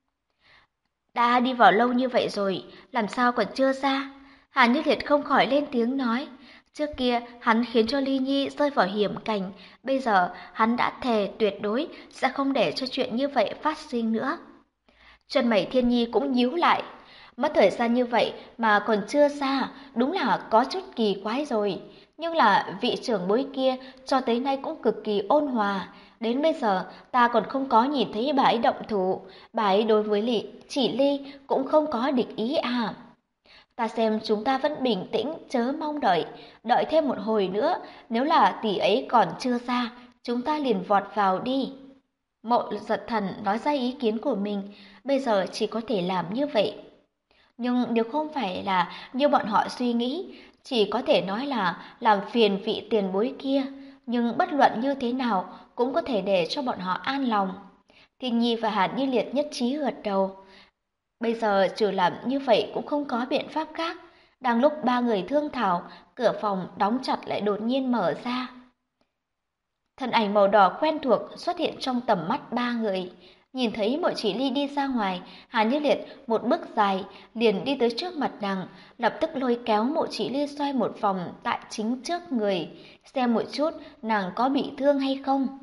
Đã đi vào lâu như vậy rồi, làm sao còn chưa ra? Hạ Như Liệt không khỏi lên tiếng nói. Trước kia hắn khiến cho Ly Nhi rơi vào hiểm cảnh, bây giờ hắn đã thề tuyệt đối sẽ không để cho chuyện như vậy phát sinh nữa. Chân mày Thiên Nhi cũng nhíu lại. Mất thời gian như vậy mà còn chưa ra, đúng là có chút kỳ quái rồi. Nhưng là vị trưởng bối kia cho tới nay cũng cực kỳ ôn hòa. Đến bây giờ ta còn không có nhìn thấy bà ấy động thủ. Bà ấy đối với Chỉ Ly cũng không có địch ý à. Ta xem chúng ta vẫn bình tĩnh chớ mong đợi. Đợi thêm một hồi nữa, nếu là tỷ ấy còn chưa ra, chúng ta liền vọt vào đi. Mộ Giật Thần nói ra ý kiến của mình, bây giờ chỉ có thể làm như vậy. Nhưng nếu không phải là như bọn họ suy nghĩ, chỉ có thể nói là làm phiền vị tiền bối kia, nhưng bất luận như thế nào cũng có thể để cho bọn họ an lòng. Thiên Nhi và Hàn Như Liệt nhất trí gật đầu. Bây giờ trừ làm như vậy cũng không có biện pháp khác. Đang lúc ba người thương thảo, cửa phòng đóng chặt lại đột nhiên mở ra. Thân ảnh màu đỏ quen thuộc xuất hiện trong tầm mắt ba người. Nhìn thấy Mộ Chỉ Ly đi ra ngoài, Hàn Như Liệt một bước dài liền đi tới trước mặt nàng, lập tức lôi kéo Mộ Chỉ Ly xoay một vòng tại chính trước người, xem một chút nàng có bị thương hay không.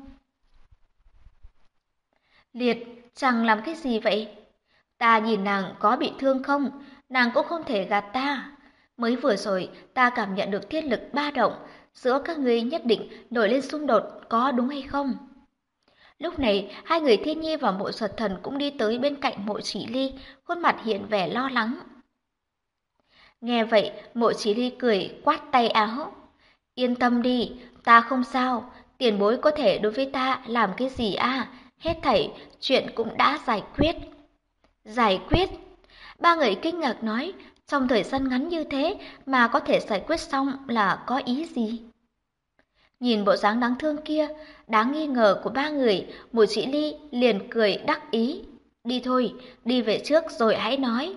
Liệt, chàng làm cái gì vậy? Ta nhìn nàng có bị thương không? Nàng cũng không thể gạt ta. Mới vừa rồi ta cảm nhận được thiên lực ba động, giữa các ngươi nhất định nổi lên xung đột, có đúng hay không? Lúc này, hai người Thiên Nhi và Mộ Giật Thần cũng đi tới bên cạnh Mộ Chỉ Ly, khuôn mặt hiện vẻ lo lắng. Nghe vậy, Mộ Chỉ Ly cười quát tay áo. Yên tâm đi, ta không sao, tiền bối có thể đối với ta làm cái gì à? Hết thảy, chuyện cũng đã giải quyết. Giải quyết? Ba người kinh ngạc nói, trong thời gian ngắn như thế mà có thể giải quyết xong là có ý gì? Nhìn bộ dáng đáng thương kia, đáng nghi ngờ của ba người, Mộ Chỉ Ly liền cười đắc ý. Đi thôi, đi về trước rồi hãy nói.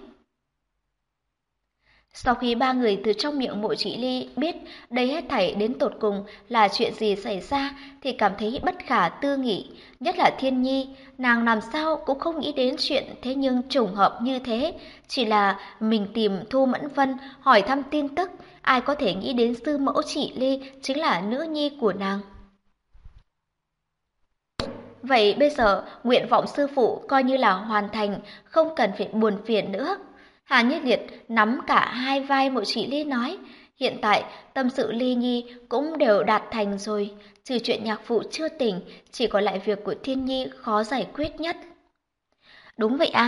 Sau khi ba người từ trong miệng Mộ Chỉ Ly biết đây hết thảy đến tột cùng là chuyện gì xảy ra thì cảm thấy bất khả tư nghị, nhất là Thiên Nhi, nàng làm sao cũng không nghĩ đến chuyện thế nhưng trùng hợp như thế, chỉ là mình tìm Thu Mẫn Vân hỏi thăm tin tức, ai có thể nghĩ đến sư mẫu Chỉ Ly chính là nữ nhi của nàng. Vậy bây giờ nguyện vọng sư phụ coi như là hoàn thành, không cần phải buồn phiền nữa. Hà Như Liệt nắm cả hai vai Mộ Chỉ Ly nói, hiện tại tâm sự Ly Nhi cũng đều đạt thành rồi, trừ chuyện nhạc phụ chưa tỉnh, chỉ còn lại việc của Thiên Nhi khó giải quyết nhất. Đúng vậy à,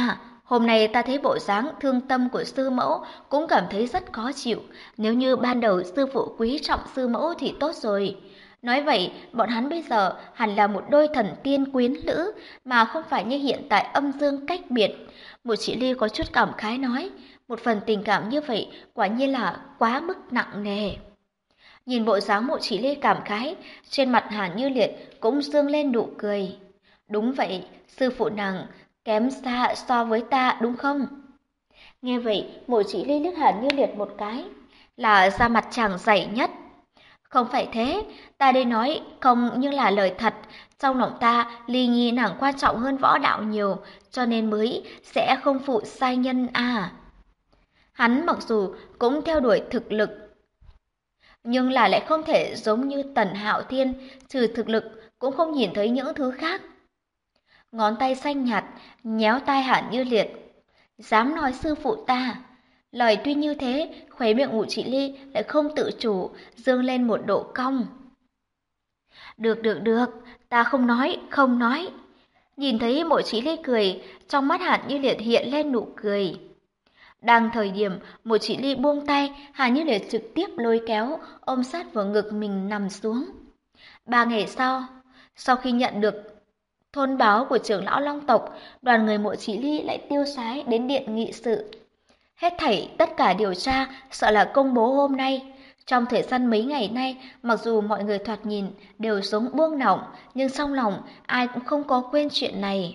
Hôm nay ta thấy bộ dáng thương tâm của sư mẫu cũng cảm thấy rất khó chịu. Nếu như ban đầu sư phụ quý trọng sư mẫu thì tốt rồi. Nói vậy, bọn hắn bây giờ hẳn là một đôi thần tiên quyến lữ, mà không phải như hiện tại âm dương cách biệt. Một chị Ly có chút cảm khái nói, một phần tình cảm như vậy quả nhiên là quá mức nặng nề. Nhìn bộ dáng Mộ Chỉ Ly cảm khái, trên mặt Hàn Như Liệt cũng dương lên nụ cười. Đúng vậy, sư phụ nàng kém xa so với ta đúng không? Nghe vậy, Mộ Chỉ Ly liếc Hàn Như Liệt một cái, là da mặt chàng dày nhất. Không phải thế, ta đây nói không nhưng là lời thật, trong lòng ta Ly Nhi nàng quan trọng hơn võ đạo nhiều, cho nên mới sẽ không phụ sai nhân à. Hắn mặc dù cũng theo đuổi thực lực, nhưng là lại không thể giống như Tần Hạo Thiên, trừ thực lực cũng không nhìn thấy những thứ khác. Ngón tay xanh nhạt nhéo tai Hàn Như Liệt. Dám nói sư phụ ta. Lời tuy như thế, khóe miệng Ngụ Chỉ Ly lại không tự chủ dương lên một độ cong. Được, ta không nói. Nhìn thấy Mộ Chỉ Ly cười, trong mắt Hàn Như Liệt hiện lên nụ cười. Đang thời điểm Mộ Chỉ Ly buông tay, Hàn Như Liệt trực tiếp lôi kéo, ôm sát vào ngực mình nằm xuống. 3 ngày sau khi nhận được thôn báo của trưởng lão Long tộc, đoàn người Mộ Chỉ Ly lại tiêu sái đến điện nghị sự. Hết thảy tất cả điều tra sợ là công bố hôm nay. Trong thời gian mấy ngày nay, mặc dù mọi người thoạt nhìn đều giống buông lỏng, nhưng trong lòng ai cũng không có quên chuyện này.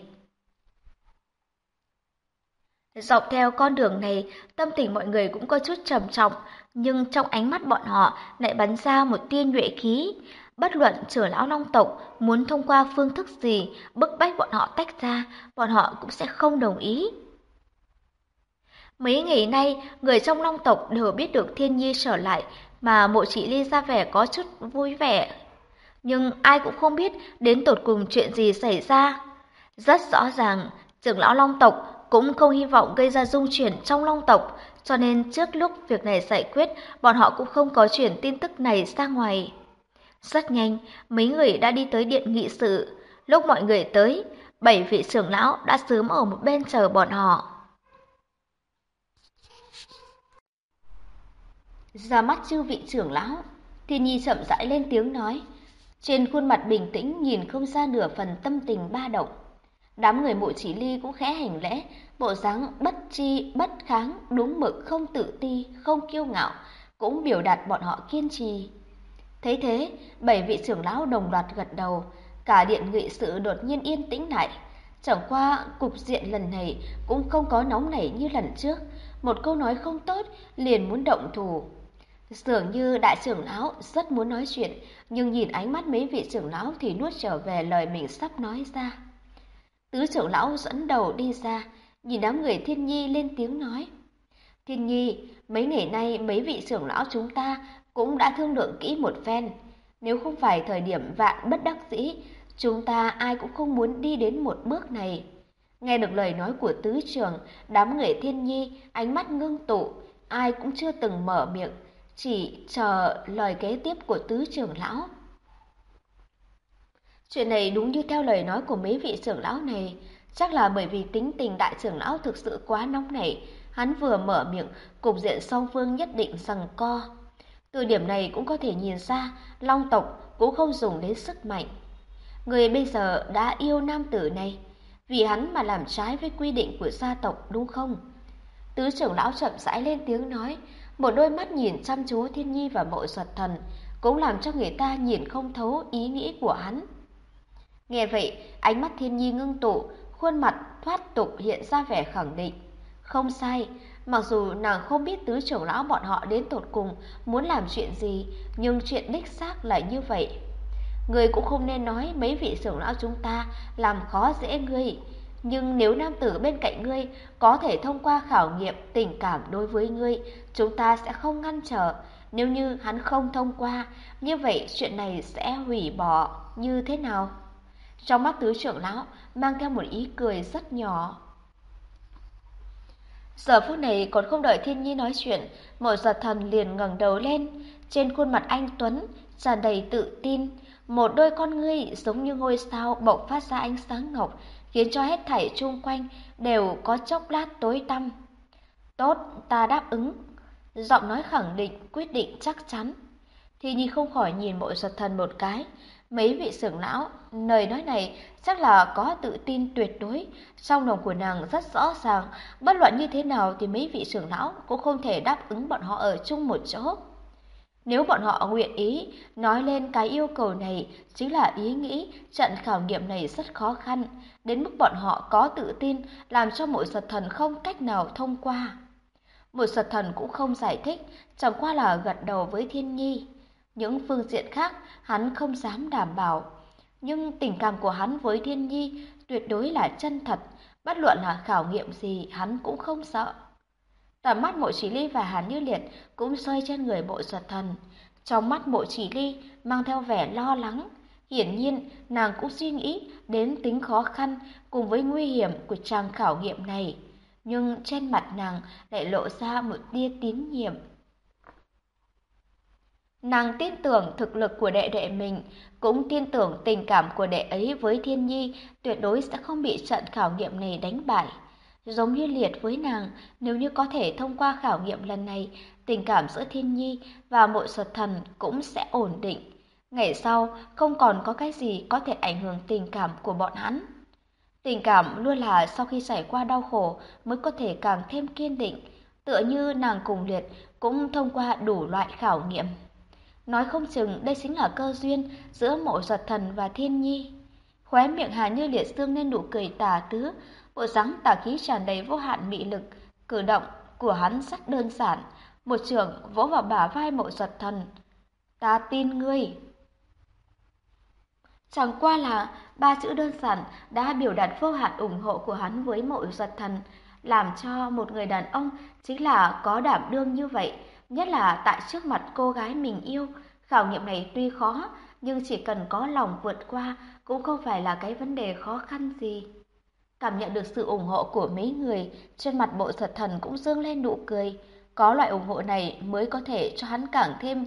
Dọc theo con đường này, tâm tình mọi người cũng có chút trầm trọng, nhưng trong ánh mắt bọn họ lại bắn ra một tia nhuệ khí. Bất luận trưởng lão Long tộc muốn thông qua phương thức gì bức bách bọn họ tách ra, bọn họ cũng sẽ không đồng ý. Mấy ngày nay, người trong Long tộc đều biết được Thiên Nhi trở lại, mà Mộ Chỉ Ly ra vẻ có chút vui vẻ. Nhưng ai cũng không biết đến tột cùng chuyện gì xảy ra. Rất rõ ràng, trưởng lão Long tộc cũng không hy vọng gây ra dung chuyển trong Long tộc, cho nên trước lúc việc này giải quyết, bọn họ cũng không có chuyển tin tức này ra ngoài. Rất nhanh, mấy người đã đi tới điện nghị sự. Lúc mọi người tới, 7 vị trưởng lão đã sớm ở một bên chờ bọn họ. Ra mắt chư vị trưởng lão, Thiên Nhi chậm rãi lên tiếng nói, trên khuôn mặt bình tĩnh nhìn không ra nửa phần tâm tình ba động. Đám người Mộ Chỉ Ly cũng khẽ hành lễ, bộ dáng bất tri bất kháng, đúng mực, không tự ti, không kiêu ngạo, cũng biểu đạt bọn họ kiên trì. Thấy thế, 7 vị trưởng lão đồng loạt gật đầu, cả điện nghị sự đột nhiên yên tĩnh lại. Chẳng qua cục diện lần này cũng không có nóng nảy như lần trước, một câu nói không tốt liền muốn động thủ. Dường như đại trưởng lão rất muốn nói chuyện, nhưng nhìn ánh mắt mấy vị trưởng lão thì nuốt trở về lời mình sắp nói ra. Tứ trưởng lão dẫn đầu đi ra, nhìn đám người Thiên Nhi lên tiếng nói. Thiên Nhi, mấy ngày nay mấy vị trưởng lão chúng ta cũng đã thương lượng kỹ một phen. Nếu không phải thời điểm vạn bất đắc dĩ, chúng ta ai cũng không muốn đi đến một bước này. Nghe được lời nói của tứ trưởng, đám người Thiên Nhi ánh mắt ngưng tụ, ai cũng chưa từng mở miệng, chỉ chờ lời kế tiếp của tứ trưởng lão. Chuyện này đúng như theo lời nói của mấy vị trưởng lão này, chắc là bởi vì tính tình đại trưởng lão thực sự quá nóng nảy, hắn vừa mở miệng, cục diện song phương nhất định giằng co. Từ điểm này cũng có thể nhìn ra, Long tộc cũng không dùng đến sức mạnh. Người bây giờ đã yêu nam tử này, vì hắn mà làm trái với quy định của gia tộc đúng không? Tứ trưởng lão chậm rãi lên tiếng nói, một đôi mắt nhìn chăm chú Thiên Nhi và Mộ Duật Thần, cũng làm cho người ta nhìn không thấu ý nghĩ của hắn. Nghe vậy, ánh mắt Thiên Nhi ngưng tụ, khuôn mặt thoát tục hiện ra vẻ khẳng định. Không sai, mặc dù nàng không biết tứ trưởng lão bọn họ đến tột cùng muốn làm chuyện gì, nhưng chuyện đích xác là như vậy. Ngươi cũng không nên nói mấy vị trưởng lão chúng ta làm khó dễ ngươi. Nhưng nếu nam tử bên cạnh ngươi có thể thông qua khảo nghiệm tình cảm đối với ngươi, chúng ta sẽ không ngăn trở. Nếu như hắn không thông qua, như vậy chuyện này sẽ hủy bỏ như thế nào? Trong mắt tứ trưởng lão mang theo một ý cười rất nhỏ. Giờ phút này còn không đợi Thiên Nhi nói chuyện, Mộ Duật Thần liền ngẩng đầu lên, trên khuôn mặt anh tuấn tràn đầy tự tin, một đôi con ngươi giống như ngôi sao bộc phát ra ánh sáng ngọc, khiến cho hết thảy chung quanh đều có chốc lát tối tăm. Tốt, ta đáp ứng. Giọng nói khẳng định, quyết định chắc chắn. Thì Nhi không khỏi nhìn Mộ Giật Thần một cái. Mấy vị trưởng lão, lời nói này chắc là có tự tin tuyệt đối. Trong lòng của nàng rất rõ ràng, bất luận như thế nào thì mấy vị trưởng lão cũng không thể đáp ứng bọn họ ở chung một chỗ. Nếu bọn họ nguyện ý nói lên cái yêu cầu này, chính là ý nghĩ trận khảo nghiệm này rất khó khăn, đến mức bọn họ có tự tin làm cho Mộ Giật Thần không cách nào thông qua. Mộ Giật Thần cũng không giải thích, chẳng qua là gật đầu với Thiên Nhi. Những phương diện khác hắn không dám đảm bảo, nhưng tình cảm của hắn với Thiên Nhi tuyệt đối là chân thật, bất luận là khảo nghiệm gì hắn cũng không sợ. Tầm mắt Mộ Chỉ Ly và Hàn Như Liệt cũng rơi trên người Mộ Giật Thần. Trong mắt Mộ Chỉ Ly mang theo vẻ lo lắng. Hiển nhiên, nàng cũng suy nghĩ đến tính khó khăn cùng với nguy hiểm của tràng khảo nghiệm này. Nhưng trên mặt nàng lại lộ ra một tia tín nhiệm. Nàng tin tưởng thực lực của đệ đệ mình, cũng tin tưởng tình cảm của đệ ấy với Thiên Nhi tuyệt đối sẽ không bị trận khảo nghiệm này đánh bại. Giống như Liệt với nàng, nếu như có thể thông qua khảo nghiệm lần này, tình cảm giữa Thiên Nhi và Mộ Giật Thần cũng sẽ ổn định. Ngày sau, không còn có cái gì có thể ảnh hưởng tình cảm của bọn hắn. Tình cảm luôn là sau khi trải qua đau khổ mới có thể càng thêm kiên định, tựa như nàng cùng Liệt cũng thông qua đủ loại khảo nghiệm. Nói không chừng đây chính là cơ duyên giữa Mộ Giật Thần và Thiên Nhi. Khóe miệng Hà Như Liệt dương lên nụ cười tà tứ, bộ dáng tà khí tràn đầy vô hạn mị lực. Cử động của hắn rất đơn giản, một chưởng vỗ vào bả vai Mộ Giật Thần. Ta tin ngươi. Chẳng qua là ba chữ đơn giản đã biểu đạt vô hạn ủng hộ của hắn với Mộ Giật Thần, làm cho một người đàn ông chính là có đảm đương như vậy, nhất là tại trước mặt cô gái mình yêu. Khảo nghiệm này tuy khó, nhưng chỉ cần có lòng vượt qua cũng không phải là cái vấn đề khó khăn gì. Cảm nhận được sự ủng hộ của mấy người, trên mặt Mộ Giật Thần cũng dương lên nụ cười. Có loại ủng hộ này mới có thể cho hắn càng thêm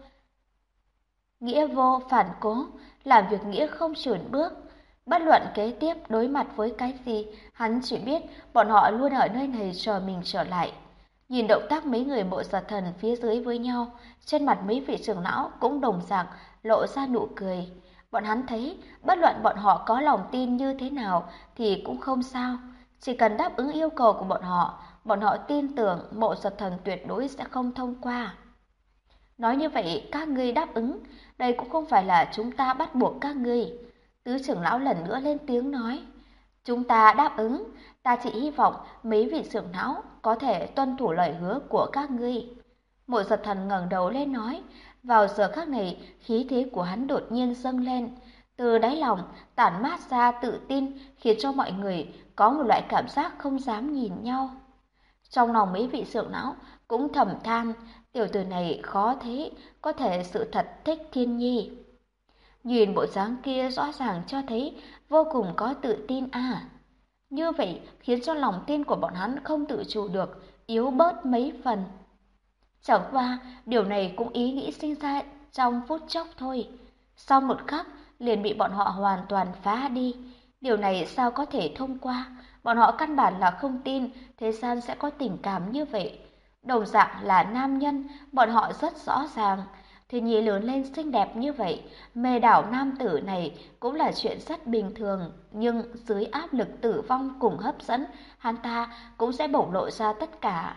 nghĩa vô phản cố, làm việc nghĩa không chùn bước. Bất luận kế tiếp đối mặt với cái gì, hắn chỉ biết bọn họ luôn ở nơi này chờ mình trở lại. Nhìn động tác mấy người Mộ Giật Thần phía dưới với nhau, trên mặt mấy vị trưởng lão cũng đồng dạng lộ ra nụ cười. Bọn hắn thấy, bất luận bọn họ có lòng tin như thế nào thì cũng không sao. Chỉ cần đáp ứng yêu cầu của bọn họ tin tưởng Mộ Giật Thần tuyệt đối sẽ không thông qua. Nói như vậy, các ngươi đáp ứng, đây cũng không phải là chúng ta bắt buộc các ngươi. Tứ trưởng lão lần nữa lên tiếng nói. Chúng ta đáp ứng, ta chỉ hy vọng mấy vị trưởng lão có thể tuân thủ lời hứa của các ngươi. Mộ Giật Thần ngẩng đầu lên nói, vào giờ khắc này, khí thế của hắn đột nhiên dâng lên. Từ đáy lòng, tản mát ra tự tin khiến cho mọi người có một loại cảm giác không dám nhìn nhau. Trong lòng mấy vị trưởng lão cũng thầm than, tiểu tử này khó thế, có thể sự thật thích Thiên Nhi. Nhìn bộ dáng kia rõ ràng cho thấy vô cùng có tự tin à. Như vậy khiến cho lòng tin của bọn hắn không tự chủ được, yếu bớt mấy phần. Chẳng qua, điều này cũng ý nghĩ sinh ra trong phút chốc thôi. Sau một khắc, liền bị bọn họ hoàn toàn phá đi. Điều này sao có thể thông qua? Bọn họ căn bản là không tin thế gian sẽ có tình cảm như vậy. Đồng dạng là nam nhân, bọn họ rất rõ ràng. Thiên Nhi lớn lên xinh đẹp như vậy, mê đảo nam tử này cũng là chuyện rất bình thường. Nhưng dưới áp lực tử vong cùng hấp dẫn, hắn ta cũng sẽ bộc lộ ra tất cả.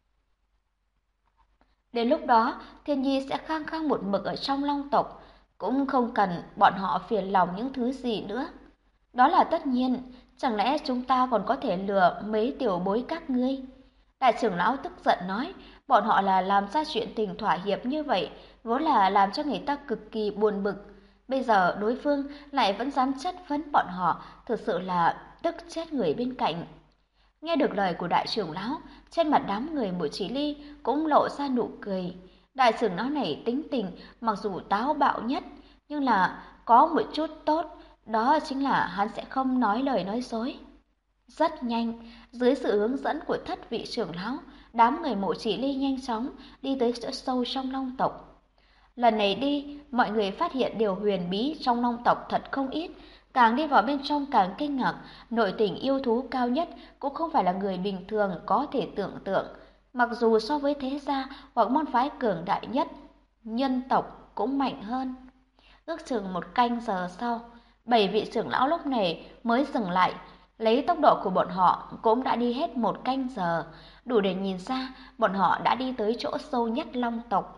Đến lúc đó, Thiên Nhi sẽ khăng khăng một mực ở trong Long tộc, cũng không cần bọn họ phiền lòng những thứ gì nữa. Đó là tất nhiên, chẳng lẽ chúng ta còn có thể lừa mấy tiểu bối các ngươi? Đại trưởng lão tức giận nói, bọn họ là làm ra chuyện tình thỏa hiệp như vậy, vốn là làm cho người ta cực kỳ buồn bực. Bây giờ đối phương lại vẫn dám chất vấn bọn họ, thực sự là tức chết người bên cạnh. Nghe được lời của đại trưởng lão, trên mặt đám người Mộ Chỉ Ly cũng lộ ra nụ cười. Đại trưởng lão này tính tình mặc dù táo bạo nhất, nhưng là có một chút tốt, đó chính là hắn sẽ không nói lời nói dối. Rất nhanh, dưới sự hướng dẫn của thất vị trưởng lão, đám người Mộ Chỉ Ly nhanh chóng đi tới chỗ sâu trong Long tộc. Lần này đi, mọi người phát hiện điều huyền bí trong Long tộc thật không ít. Càng đi vào bên trong càng kinh ngạc, nội tình yêu thú cao nhất cũng không phải là người bình thường có thể tưởng tượng. Mặc dù so với thế gia hoặc môn phái cường đại nhất, nhân tộc cũng mạnh hơn. Ước chừng 1 canh giờ sau, 7 vị trưởng lão lúc này mới dừng lại. Lấy tốc độ của bọn họ cũng đã đi hết 1 canh giờ, đủ để nhìn ra bọn họ đã đi tới chỗ sâu nhất Long tộc.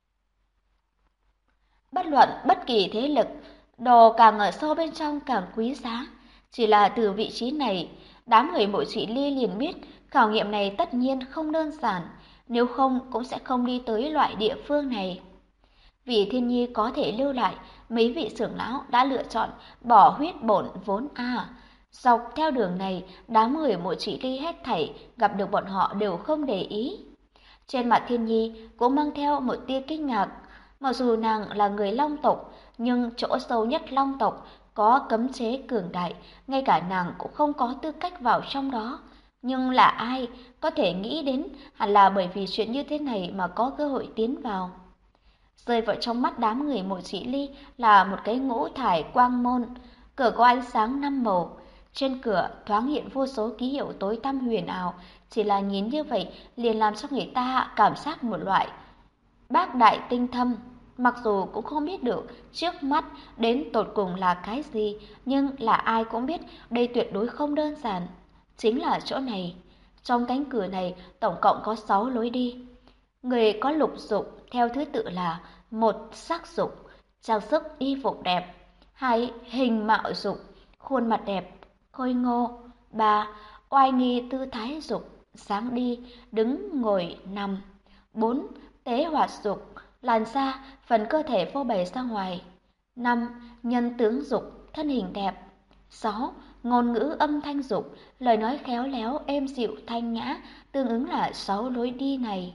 Bất luận bất kỳ thế lực, đồ càng ở sâu bên trong càng quý giá. Chỉ là từ vị trí này, đám người Mộ Chỉ Ly liền biết khảo nghiệm này tất nhiên không đơn giản, nếu không cũng sẽ không đi tới loại địa phương này. Vì Thiên Nhi có thể lưu lại, mấy vị trưởng lão đã lựa chọn bỏ huyết bổn vốn Dọc theo đường này, đám người Mộ Chỉ Ly hết thảy gặp được bọn họ đều không để ý. Trên mặt Thiên Nhi cũng mang theo một tia kinh ngạc. Mặc dù nàng là người Long tộc, nhưng chỗ sâu nhất Long tộc có cấm chế cường đại, ngay cả nàng cũng không có tư cách vào trong đó. Nhưng là ai có thể nghĩ đến hẳn là bởi vì chuyện như thế này mà có cơ hội tiến vào. Rơi vào trong mắt đám người Mộ Chỉ Ly là một cái ngũ thải quang môn, cửa có ánh sáng 5 màu. Trên cửa thoáng hiện vô số ký hiệu tối tăm huyền ảo, chỉ là nhìn như vậy liền làm cho người ta cảm giác một loại bác đại tinh thâm. Mặc dù cũng không biết được trước mắt đến tột cùng là cái gì, nhưng là ai cũng biết đây tuyệt đối không đơn giản. Chính là chỗ này. Trong cánh cửa này tổng cộng có 6 lối đi. Người có lục dục theo thứ tự là: 1. Sắc dục, trang sức y phục đẹp. 2. Hình mạo dục, khuôn mặt đẹp, khôi ngô. 3. Oai nghi tư thái dục, sáng đi, đứng, ngồi, nằm. 4. Tế hoạt dục, làn da, phần cơ thể phô bày ra ngoài. 5. Nhân tướng dục, thân hình đẹp. 6. Ngôn ngữ âm thanh dục, lời nói khéo léo, êm dịu, thanh nhã, tương ứng là 6 lối đi này.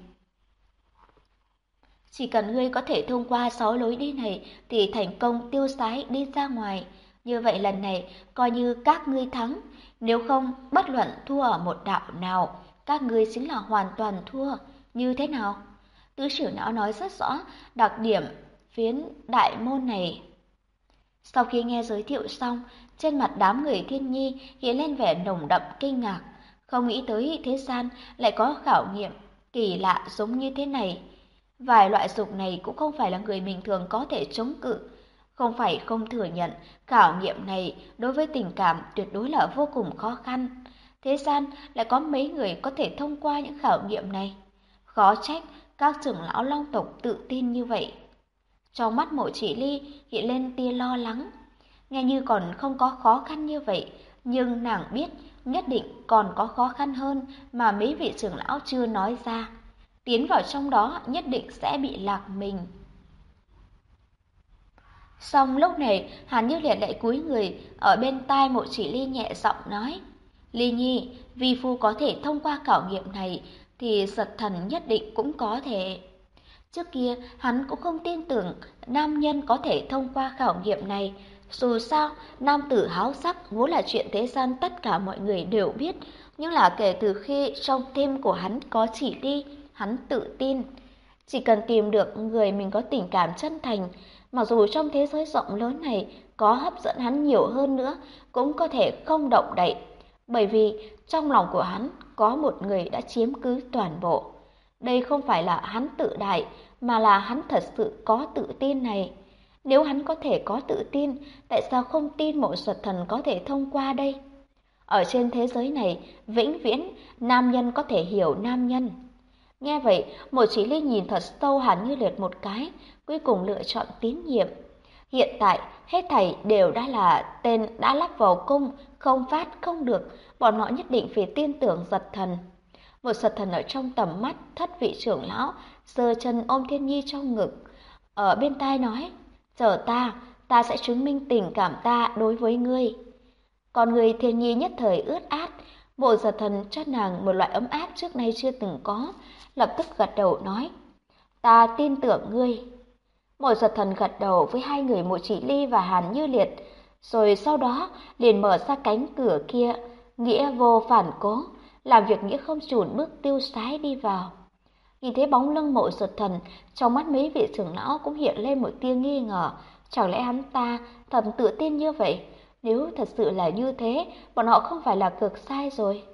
Chỉ cần ngươi có thể thông qua 6 lối đi này thì thành công tiêu sái đi ra ngoài. Như vậy lần này coi như các ngươi thắng. Nếu không, bất luận thua ở một đạo nào, các ngươi chính là hoàn toàn thua. Như thế nào? Tứ trưởng lão nói rất rõ đặc điểm phiến đại môn này. Sau khi nghe giới thiệu xong, trên mặt đám người Thiên Nhi hiện lên vẻ nồng đậm kinh ngạc. Không nghĩ tới thế gian lại có khảo nghiệm kỳ lạ giống như thế này. Vài loại dục này cũng không phải là người bình thường có thể chống cự. Không phải không thừa nhận, khảo nghiệm này đối với tình cảm tuyệt đối là vô cùng khó khăn. Thế gian lại có mấy người có thể thông qua những khảo nghiệm này. Khó trách các trưởng lão Long tộc tự tin như vậy. Trong mắt Mộ Chỉ Ly hiện lên tia lo lắng. Nghe như còn không có khó khăn như vậy, nhưng nàng biết nhất định còn có khó khăn hơn mà mấy vị trưởng lão chưa nói ra. Tiến vào trong đó nhất định sẽ bị lạc mình. Xong lúc này, Hàn Như Liệt lại cúi người ở bên tai Mộ Chỉ Ly nhẹ giọng nói: Ly Nhi, vi phu có thể thông qua khảo nghiệm này thì Giật Thần nhất định cũng có thể. Trước kia hắn cũng không tin tưởng nam nhân có thể thông qua khảo nghiệm này. Dù sao, nam tử háo sắc vốn là chuyện thế gian tất cả mọi người đều biết. Nhưng là kể từ khi trong tim của hắn có Chỉ Ly, hắn tự tin. Chỉ cần tìm được người mình có tình cảm chân thành, mặc dù trong thế giới rộng lớn này có hấp dẫn hắn nhiều hơn nữa, cũng có thể không động đậy. Bởi vì trong lòng của hắn có một người đã chiếm cứ toàn bộ. Đây không phải là hắn tự đại, mà là hắn thật sự có tự tin này. Nếu hắn có thể có tự tin, tại sao không tin Mộ Giật Thần có thể thông qua đây? Ở trên thế giới này, vĩnh viễn, nam nhân có thể hiểu nam nhân. Nghe vậy, Mộ Chỉ Ly nhìn thật sâu Hàn Như Liệt một cái, cuối cùng lựa chọn tín nhiệm. Hiện tại, hết thảy đều đã là tên đã lắp vào cung, không phát không được, bọn họ nhất định phải tin tưởng Giật Thần. Một Giật Thần ở trong tầm mắt thất vị trưởng lão, giơ chân ôm Thiên Nhi trong ngực, ở bên tai nói: chờ ta sẽ chứng minh tình cảm ta đối với ngươi. Còn người Thiên Nhi nhất thời ướt át, Bộ Giật Thần cho nàng một loại ấm áp trước nay chưa từng có, lập tức gật đầu nói: ta tin tưởng ngươi. Bộ Giật Thần gật đầu với hai người Mộ Chỉ Ly và Hàn Như Liệt, rồi sau đó liền mở ra cánh cửa kia, nghĩa vô phản cố, làm việc nghĩa không chùn bước tiêu sái đi vào. Nhìn thấy bóng lưng Mộ Duật Thần, trong mắt mấy vị trưởng lão cũng hiện lên một tia nghi ngờ. Chẳng lẽ hắn ta thầm tự tin như vậy? Nếu thật sự là như thế, bọn họ không phải là cực sai rồi.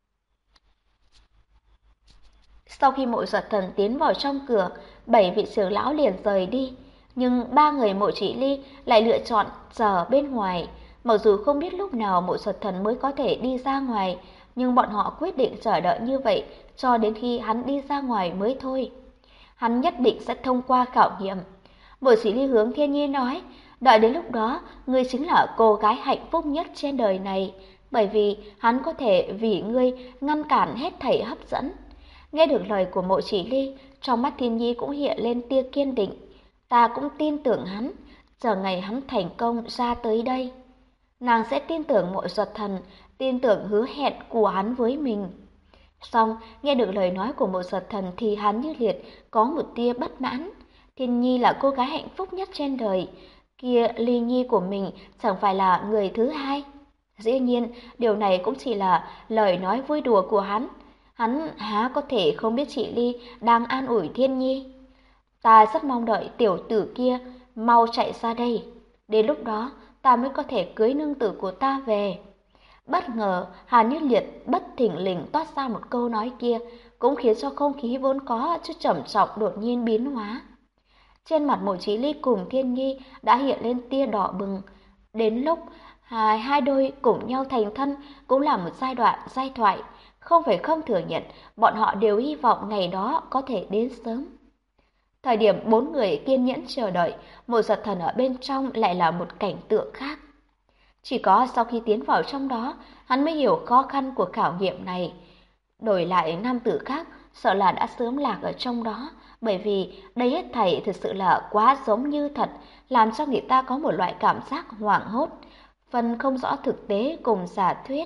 Sau khi Mộ Duật Thần tiến vào trong cửa, 7 vị trưởng lão liền rời đi. Nhưng 3 người Mộ Chỉ Ly lại lựa chọn chờ bên ngoài. Mặc dù không biết lúc nào Mộ Duật Thần mới có thể đi ra ngoài, nhưng bọn họ quyết định chờ đợi như vậy cho đến khi hắn đi ra ngoài mới thôi. Hắn nhất định sẽ thông qua khảo nghiệm. Mộ Chỉ Ly hướng Thiên Nhi nói, đợi đến lúc đó, ngươi chính là cô gái hạnh phúc nhất trên đời này, bởi vì hắn có thể vì ngươi ngăn cản hết thảy hấp dẫn. Nghe được lời của Mộ Chỉ Ly, trong mắt Thiên Nhi cũng hiện lên tia kiên định. Ta cũng tin tưởng hắn, chờ ngày hắn thành công ra tới đây. Nàng sẽ tin tưởng Mộ Duật Thần, tin tưởng hứa hẹn của hắn với mình. Xong, nghe được lời nói của Mộ Duật Thần thì hắn như liệt có một tia bất mãn. Thiên Nhi là cô gái hạnh phúc nhất trên đời, kia Ly Nhi của mình chẳng phải là người thứ hai. Dĩ nhiên, điều này cũng chỉ là lời nói vui đùa của hắn. Hắn há có thể không biết chị Ly đang an ủi Thiên Nhi. Ta rất mong đợi tiểu tử kia mau chạy ra đây. Đến lúc đó, ta mới có thể cưới nương tử của ta về. Bất ngờ, Hàn Như Liệt bất thình lình toát ra một câu nói kia, cũng khiến cho không khí vốn có chút trầm trọng đột nhiên biến hóa. Trên mặt Mộ Chí Ly cùng Thiên Nhi đã hiện lên tia đỏ bừng. Đến lúc hai đôi cùng nhau thành thân cũng là một giai đoạn giai thoại. Không phải không thừa nhận, bọn họ đều hy vọng ngày đó có thể đến sớm. Thời điểm 4 người kiên nhẫn chờ đợi, Mộ Duật Thần ở bên trong lại là một cảnh tượng khác. Chỉ có sau khi tiến vào trong đó, hắn mới hiểu khó khăn của khảo nghiệm này. Đổi lại nam tử khác, sợ là đã sớm lạc ở trong đó, bởi vì đây hết thảy thực sự là quá giống như thật, làm cho người ta có một loại cảm giác hoảng hốt, phân không rõ thực tế cùng giả thuyết.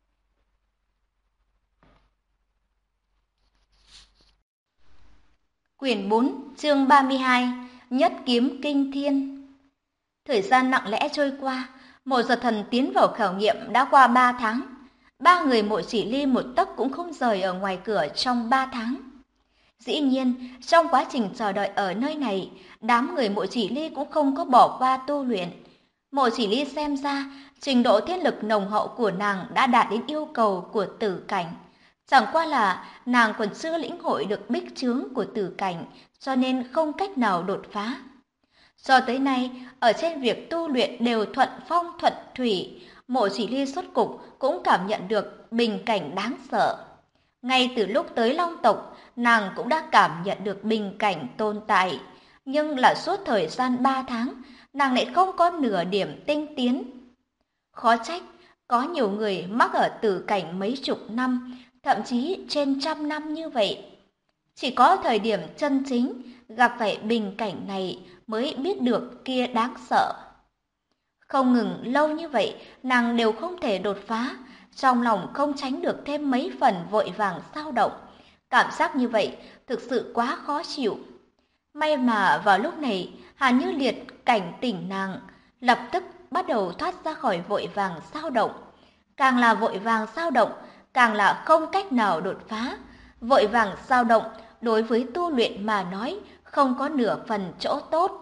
Quyển 4, chương 32, Nhất kiếm kinh thiên. Thời gian lặng lẽ trôi qua, Mộ Duật Thần tiến vào khảo nghiệm đã qua 3 tháng. 3 người Mộ Chỉ Ly một tấc cũng không rời ở ngoài cửa trong 3 tháng. Dĩ nhiên, trong quá trình chờ đợi ở nơi này, đám người Mộ Chỉ Ly cũng không có bỏ qua tu luyện. Mộ Chỉ Ly xem ra, trình độ thiên lực nồng hậu của nàng đã đạt đến yêu cầu của tử cảnh. Chẳng qua là nàng còn chưa lĩnh hội được bích chướng của tử cảnh, cho nên không cách nào đột phá. Cho tới nay, ở trên việc tu luyện đều thuận phong thuận thủy, Mộ Chỉ Ly rốt cục cũng cảm nhận được bình cảnh đáng sợ. Ngay từ lúc tới Long tộc, nàng cũng đã cảm nhận được bình cảnh tồn tại, nhưng là suốt thời gian 3 tháng, nàng lại không có nửa điểm tinh tiến. Khó trách, có nhiều người mắc ở tử cảnh mấy chục năm, thậm chí trên trăm năm như vậy. Chỉ có thời điểm chân chính gặp phải bình cảnh này mới biết được kia đáng sợ. Không ngừng lâu như vậy, nàng đều không thể đột phá, trong lòng không tránh được thêm mấy phần vội vàng xao động. Cảm giác như vậy thực sự quá khó chịu. May mà vào lúc này, Hàn Như Liệt cảnh tỉnh nàng, lập tức bắt đầu thoát ra khỏi vội vàng xao động. Càng là vội vàng xao động, càng là không cách nào đột phá. Vội vàng xao động đối với tu luyện mà nói không có nửa phần chỗ tốt.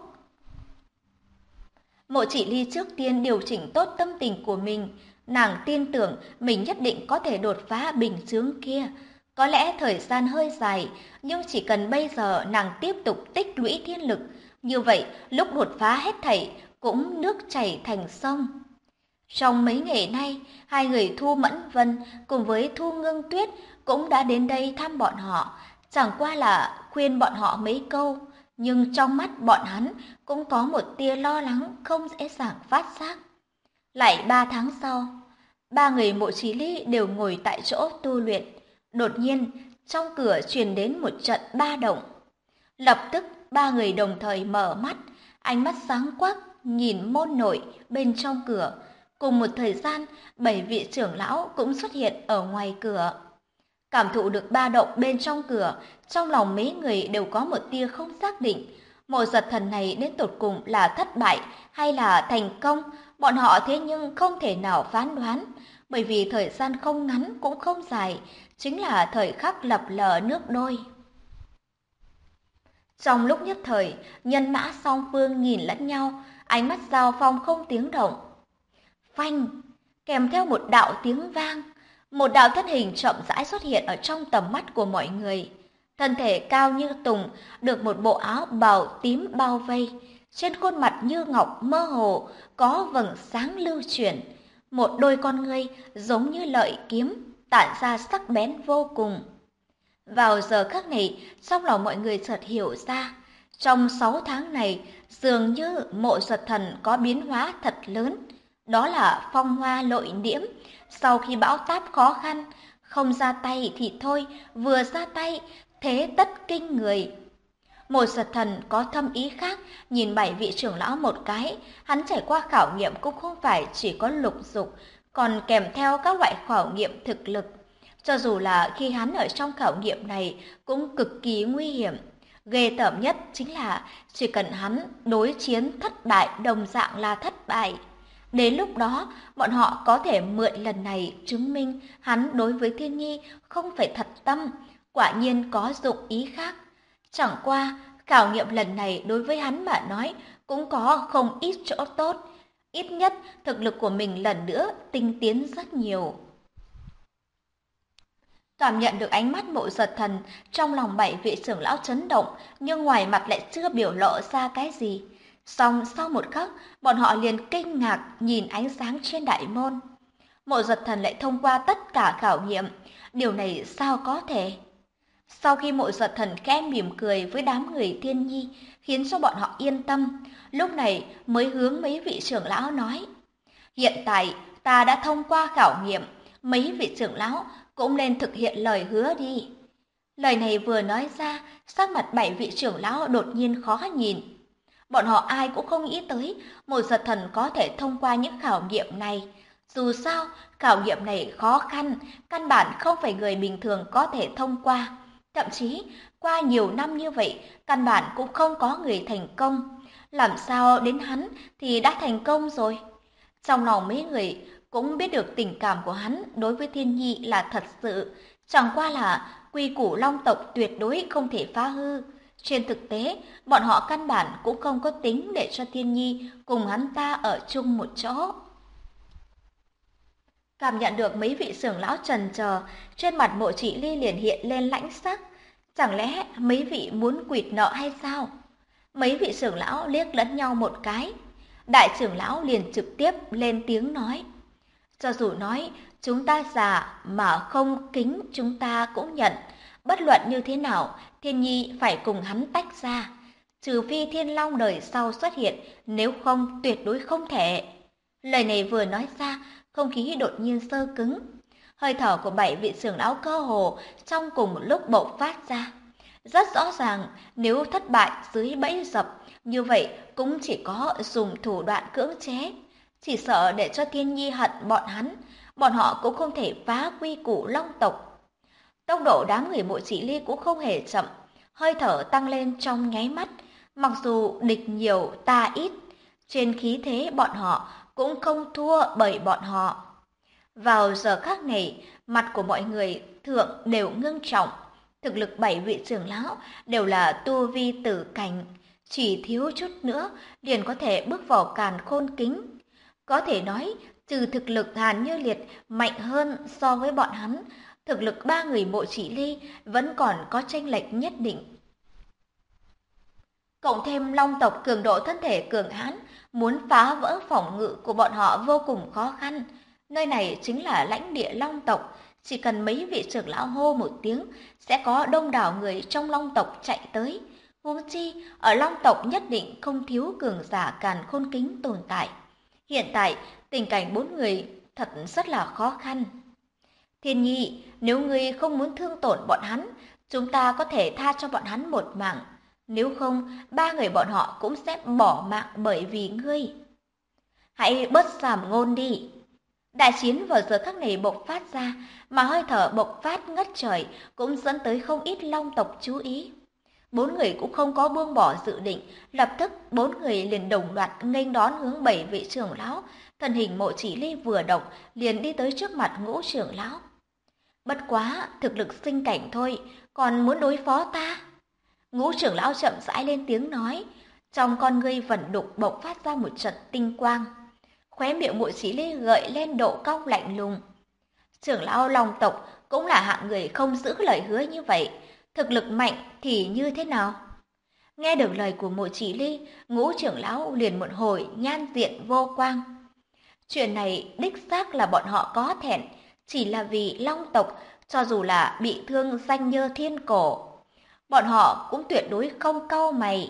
Mộ Chỉ Ly trước tiên điều chỉnh tốt tâm tình của mình, nàng tin tưởng mình nhất định có thể đột phá bình chướng kia. Có lẽ thời gian hơi dài, nhưng chỉ cần bây giờ nàng tiếp tục tích lũy thiên lực, như vậy lúc đột phá hết thảy cũng nước chảy thành sông. Trong mấy ngày nay, hai người Thu Mẫn Vân cùng với Thu Ngưng Tuyết cũng đã đến đây thăm bọn họ, chẳng qua là khuyên bọn họ mấy câu, nhưng trong mắt bọn hắn cũng có một tia lo lắng không dễ dàng phát giác. Lại 3 tháng sau, 3 người Mộ Chí Ly đều ngồi tại chỗ tu luyện. Đột nhiên, trong cửa truyền đến một trận ba động. Lập tức, 3 người đồng thời mở mắt, ánh mắt sáng quắc nhìn môn nội bên trong cửa. Cùng một thời gian, 7 vị trưởng lão cũng xuất hiện ở ngoài cửa. Cảm thụ được ba động bên trong cửa, trong lòng mấy người đều có một tia không xác định. Mộ Duật Thần này đến tột cùng là thất bại hay là thành công, bọn họ thế nhưng không thể nào phán đoán, bởi vì thời gian không ngắn cũng không dài, chính là thời khắc lập lờ nước đôi. Trong lúc nhất thời, nhân mã song phương nhìn lẫn nhau, ánh mắt giao phong không tiếng động. Phanh, kèm theo một đạo tiếng vang, một đạo thân hình chậm rãi xuất hiện ở trong tầm mắt của mọi người. Thân thể cao như tùng, được một bộ áo bào tím bao vây, trên khuôn mặt như ngọc mơ hồ có vầng sáng lưu chuyển, một đôi con ngươi giống như lợi kiếm, tản ra sắc bén vô cùng. Vào giờ khắc này, trong lòng mọi người chợt hiểu ra, trong 6 tháng này, dường như Mộ Giật Thần có biến hóa thật lớn. Đó là phong hoa lội liễm, sau khi bão táp khó khăn, không ra tay thì thôi, vừa ra tay, thế tất kinh người. Mộ Giật Thần có thâm ý khác, nhìn 7 vị trưởng lão một cái, hắn trải qua khảo nghiệm cũng không phải chỉ có lục dục, còn kèm theo các loại khảo nghiệm thực lực. Cho dù là khi hắn ở trong khảo nghiệm này cũng cực kỳ nguy hiểm. Ghê tởm nhất chính là chỉ cần hắn đối chiến thất bại đồng dạng là thất bại. Đến lúc đó, bọn họ có thể mượn lần này chứng minh hắn đối với Thiên Nhi không phải thật tâm, quả nhiên có dụng ý khác. Chẳng qua, khảo nghiệm lần này đối với hắn mà nói cũng có không ít chỗ tốt. Ít nhất, thực lực của mình lần nữa tinh tiến rất nhiều. Cảm nhận được ánh mắt Mộ Giật Thần, trong lòng 7 vị trưởng lão chấn động, nhưng ngoài mặt lại chưa biểu lộ ra cái gì. Song sau một khắc, bọn họ liền kinh ngạc nhìn ánh sáng trên đại môn. Mộ Giật Thần lại thông qua tất cả khảo nghiệm, điều này sao có thể? Sau khi Mộ Giật Thần khẽ mỉm cười với đám người Thiên Nhi, khiến cho bọn họ yên tâm, lúc này mới hướng mấy vị trưởng lão nói: hiện tại ta đã thông qua khảo nghiệm, mấy vị trưởng lão cũng nên thực hiện lời hứa đi. Lời này vừa nói ra, sắc mặt 7 vị trưởng lão đột nhiên khó nhìn. Bọn họ ai cũng không nghĩ tới Mộ Giật Thần có thể thông qua những khảo nghiệm này. Dù sao, khảo nghiệm này khó khăn, căn bản không phải người bình thường có thể thông qua. Thậm chí, qua nhiều năm như vậy, căn bản cũng không có người thành công. Làm sao đến hắn thì đã thành công rồi? Trong lòng mấy người cũng biết được tình cảm của hắn đối với Thiên Nhi là thật sự, chẳng qua là quy củ Long tộc tuyệt đối không thể phá hư. Trên thực tế, bọn họ căn bản cũng không có tính để cho Thiên Nhi cùng hắn ta ở chung một chỗ. Cảm nhận được mấy vị trưởng lão trần chờ, trên mặt Mộ Chỉ Ly liền hiện lên lãnh sắc. Chẳng lẽ mấy vị muốn quỵt nợ hay sao? Mấy vị trưởng lão liếc lẫn nhau một cái. Đại trưởng lão liền trực tiếp lên tiếng nói: cho dù nói chúng ta già mà không kính chúng ta cũng nhận. Bất luận như thế nào, Thiên Nhi phải cùng hắn tách ra. Trừ phi Thiên Long đời sau xuất hiện, nếu không tuyệt đối không thể. Lời này vừa nói ra, không khí đột nhiên sơ cứng. Hơi thở của 7 vị trưởng lão cơ hồ trong cùng một lúc bộc phát ra. Rất rõ ràng, nếu thất bại dưới bẫy dập, như vậy cũng chỉ có dùng thủ đoạn cưỡng chế. Chỉ sợ để cho Thiên Nhi hận bọn họ cũng không thể phá quy củ Long tộc. Tốc độ đám người Mộ Chỉ Ly cũng không hề chậm, hơi thở tăng lên trong nháy mắt. Mặc dù địch nhiều ta ít, trên khí thế bọn họ cũng không thua bởi bọn họ. Vào giờ khắc này, mặt của mọi người thượng đều ngưng trọng. Thực lực 7 vị trưởng lão đều là tu vi tử cảnh, chỉ thiếu chút nữa liền có thể bước vào càn khôn kính. Có thể nói, trừ thực lực Hàn Như Liệt mạnh hơn so với bọn hắn, thực lực 3 người Mộ Chỉ Ly vẫn còn có chênh lệch nhất định. Cộng thêm Long tộc cường độ thân thể cường hãn, muốn phá vỡ phòng ngự của bọn họ vô cùng khó khăn. Nơi này chính là lãnh địa Long tộc, chỉ cần mấy vị trưởng lão hô một tiếng, sẽ có đông đảo người trong Long tộc chạy tới. Huống chi, ở Long tộc nhất định không thiếu cường giả càn khôn kính tồn tại. Hiện tại, tình cảnh 4 người thật rất là khó khăn. Thiên Nhi, nếu ngươi không muốn thương tổn bọn hắn, chúng ta có thể tha cho bọn hắn một mạng. Nếu không, 3 người bọn họ cũng sẽ bỏ mạng bởi vì ngươi. Hãy bớt giảm ngôn đi. Đại chiến vào giờ khắc này bộc phát ra, mà hơi thở bộc phát ngất trời cũng dẫn tới không ít Long tộc chú ý. 4 người cũng không có buông bỏ dự định, lập tức 4 người liền đồng loạt nghênh đón hướng 7 vị trưởng lão. Thân hình Mộ Chỉ Ly vừa động, liền đi tới trước mặt Ngũ trưởng lão. Bất quá, thực lực sinh cảnh thôi, còn muốn đối phó ta? Ngũ trưởng lão chậm rãi lên tiếng nói, trong con ngươi vẩn đục bộc phát ra một trận tinh quang. Khóe miệng Mộ Chỉ Ly gợi lên độ cong lạnh lùng. Trưởng lão Long tộc cũng là hạng người không giữ lời hứa như vậy, thực lực mạnh thì như thế nào? Nghe được lời của Mộ Chỉ Ly, Ngũ trưởng lão liền một hồi nhan diện vô quang. Chuyện này đích xác là bọn họ có thẹn, chỉ là vì Long tộc, cho dù là bị thương danh nhơ thiên cổ, bọn họ cũng tuyệt đối không cau mày.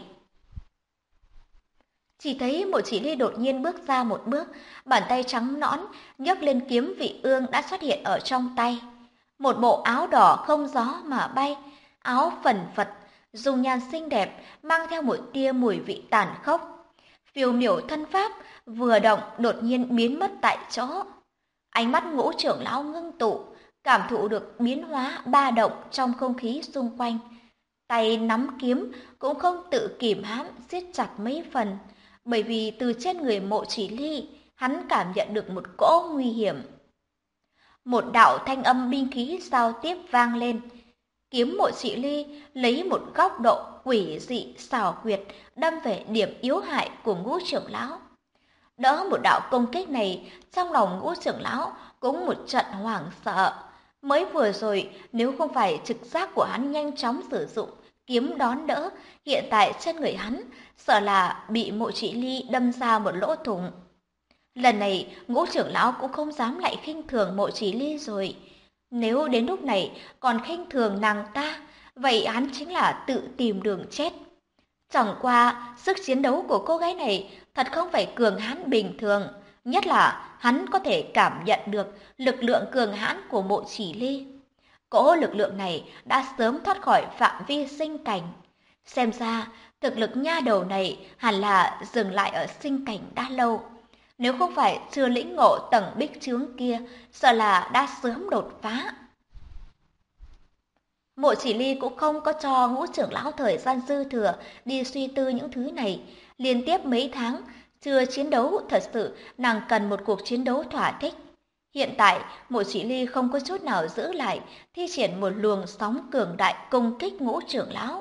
Chỉ thấy Mộ Chỉ Ly đột nhiên bước ra một bước, bàn tay trắng nõn nhấc lên kiếm vị ương đã xuất hiện ở trong tay. Một bộ áo đỏ không gió mà bay, áo phần phật, dung nhan xinh đẹp, mang theo một tia mùi vị tàn khốc. Phiêu miểu thân pháp vừa động đột nhiên biến mất tại chỗ. Ánh mắt Ngũ trưởng lão ngưng tụ, cảm thụ được biến hóa ba động trong không khí xung quanh. Tay nắm kiếm cũng không tự kìm hãm siết chặt mấy phần, bởi vì từ trên người Mộ Chỉ Ly, hắn cảm nhận được một cỗ nguy hiểm. Một đạo thanh âm binh khí giao tiếp vang lên. Kiếm Mộ Chỉ Ly lấy một góc độ quỷ dị xảo quyệt đâm về điểm yếu hại của Ngũ trưởng lão. Đỡ một đạo công kích này, trong lòng Ngũ trưởng lão cũng một trận hoảng sợ. Mới vừa rồi, nếu không phải trực giác của hắn nhanh chóng sử dụng kiếm đón đỡ, hiện tại trên người hắn sợ là bị Mộ Chỉ Ly đâm ra một lỗ thủng. Lần này, Ngũ trưởng lão cũng không dám lại khinh thường Mộ Chỉ Ly rồi. Nếu đến lúc này còn khinh thường nàng ta, vậy hắn chính là tự tìm đường chết. Chẳng qua, sức chiến đấu của cô gái này thật không phải cường hãn bình thường, nhất là hắn có thể cảm nhận được lực lượng cường hãn của Mộ Chỉ Ly. Cỗ lực lượng này đã sớm thoát khỏi phạm vi sinh cảnh. Xem ra, thực lực nha đầu này hẳn là dừng lại ở sinh cảnh đã lâu. Nếu không phải chưa lĩnh ngộ tầng bích chướng kia, sợ là đã sớm đột phá. Mộ Chỉ Ly cũng không có cho Ngũ trưởng lão thời gian dư thừa đi suy tư những thứ này. Liên tiếp mấy tháng, chưa chiến đấu, thật sự nàng cần một cuộc chiến đấu thỏa thích. Hiện tại, Mộ Chỉ Ly không có chút nào giữ lại, thi triển một luồng sóng cường đại công kích Ngũ trưởng lão.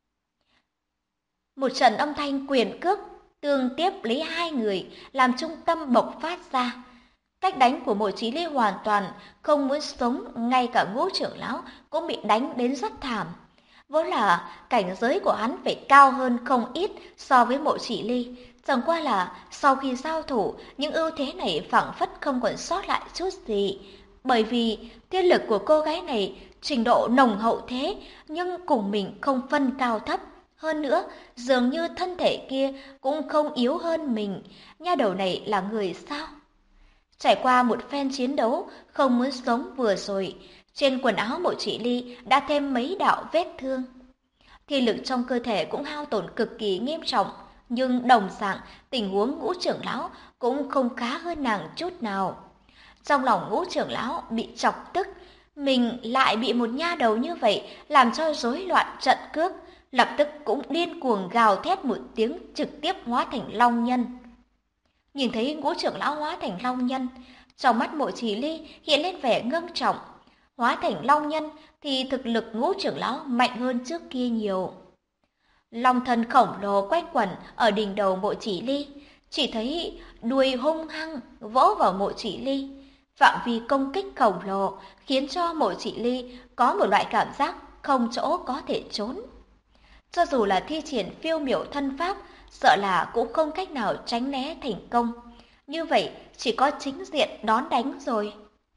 Một trận âm thanh quyền cước tương tiếp lấy hai người làm trung tâm bộc phát ra. Cách đánh của Mộ Chí Ly hoàn toàn không muốn sống, ngay cả Ngũ trưởng lão cũng bị đánh đến rất thảm. Vốn là cảnh giới của hắn phải cao hơn không ít so với Mộ Chỉ Ly, chẳng qua là sau khi giao thủ, những ưu thế này phảng phất không còn sót lại chút gì. Bởi vì tiên lực của cô gái này trình độ nồng hậu thế, nhưng cùng mình không phân cao thấp. Hơn nữa, dường như thân thể kia cũng không yếu hơn mình. Nha đầu này là người sao? Trải qua một phen chiến đấu không muốn sống vừa rồi, trên quần áo Mộ Chỉ Ly đã thêm mấy đạo vết thương. Thi lực trong cơ thể cũng hao tổn cực kỳ nghiêm trọng, nhưng đồng dạng tình huống Ngũ trưởng lão cũng không khá hơn nàng chút nào. Trong lòng Ngũ trưởng lão bị chọc tức, mình lại bị một nha đầu như vậy làm cho rối loạn trận cước, lập tức cũng điên cuồng gào thét một tiếng, trực tiếp hóa thành long nhân. Nhìn thấy Ngũ trưởng lão hóa thành long nhân, trong mắt Mộ Chỉ Ly hiện lên vẻ ngưng trọng. Hóa thành long nhân thì thực lực Ngũ trưởng lão mạnh hơn trước kia nhiều. Long thần khổng lồ quanh quẩn ở đỉnh đầu Mộ Chỉ Ly, chỉ thấy đuôi hung hăng vỗ vào Mộ Chỉ Ly. Phạm vi công kích khổng lồ khiến cho Mộ Chỉ Ly có một loại cảm giác không chỗ có thể trốn. Cho dù là thi triển phiêu miểu thân pháp, sợ là cũng không cách nào tránh né thành công. Như vậy chỉ có chính diện đón đánh rồi.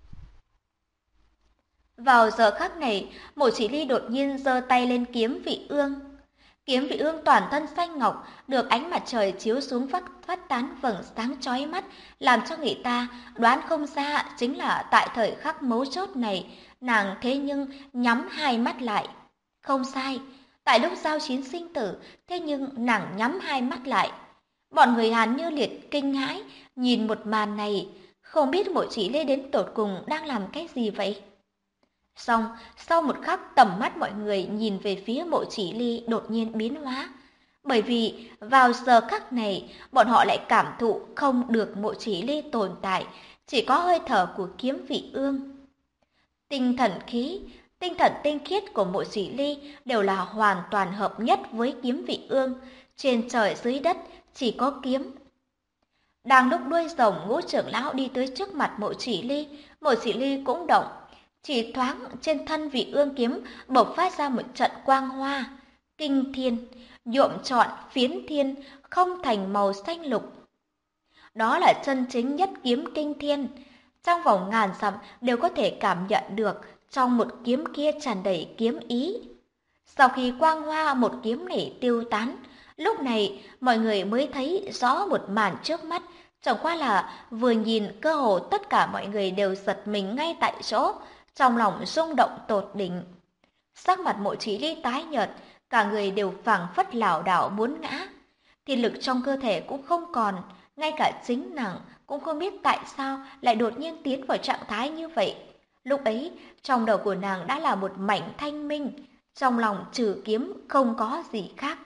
Vào giờ khắc này, Mộ Chỉ Ly đột nhiên giơ tay lên kiếm vị ương. Kiếm vị ương toàn thân xanh ngọc, được ánh mặt trời chiếu xuống phát tán vầng sáng chói mắt, làm cho người ta đoán không ra chính là tại thời khắc mấu chốt này, nàng thế nhưng nhắm hai mắt lại. Không sai, tại lúc giao chiến sinh tử, thế nhưng nàng nhắm hai mắt lại. Bọn người Hàn Như Liệt kinh hãi, nhìn một màn này, không biết Mộ Chỉ Ly đến tột cùng đang làm cái gì vậy. Xong, sau một khắc tầm mắt mọi người nhìn về phía Mộ Chỉ Ly đột nhiên biến hóa. Bởi vì vào giờ khắc này, bọn họ lại cảm thụ không được Mộ Chỉ Ly tồn tại, chỉ có hơi thở của kiếm vị ương. Tinh thần khí, Tinh thần tinh khiết của Mộ Chỉ Ly đều là hoàn toàn hợp nhất với kiếm vị ương, trên trời dưới đất chỉ có kiếm. Đang lúc đuôi rồng, Ngũ trưởng lão đi tới trước mặt Mộ Chỉ Ly cũng động. Chỉ thoáng trên thân vị ương kiếm bộc phát ra một trận quang hoa, kinh thiên, nhuộm trọn phiến thiên không thành màu xanh lục. Đó là chân chính nhất kiếm kinh thiên, trong vòng ngàn dặm đều có thể cảm nhận được trong một kiếm kia tràn đầy kiếm ý. Sau khi quang hoa một kiếm này tiêu tán, lúc này mọi người mới thấy rõ một màn trước mắt, chẳng qua là vừa nhìn cơ hồ tất cả mọi người đều giật mình ngay tại chỗ, trong lòng rung động tột đỉnh. Sắc mặt Mộ Chỉ Ly tái nhợt, cả người đều phảng phất lảo đảo muốn ngã. Thiên lực trong cơ thể cũng không còn, ngay cả chính nàng cũng không biết tại sao lại đột nhiên tiến vào trạng thái như vậy. Lúc ấy, trong đầu của nàng đã là một mảnh thanh minh, trong lòng trừ kiếm không có gì khác.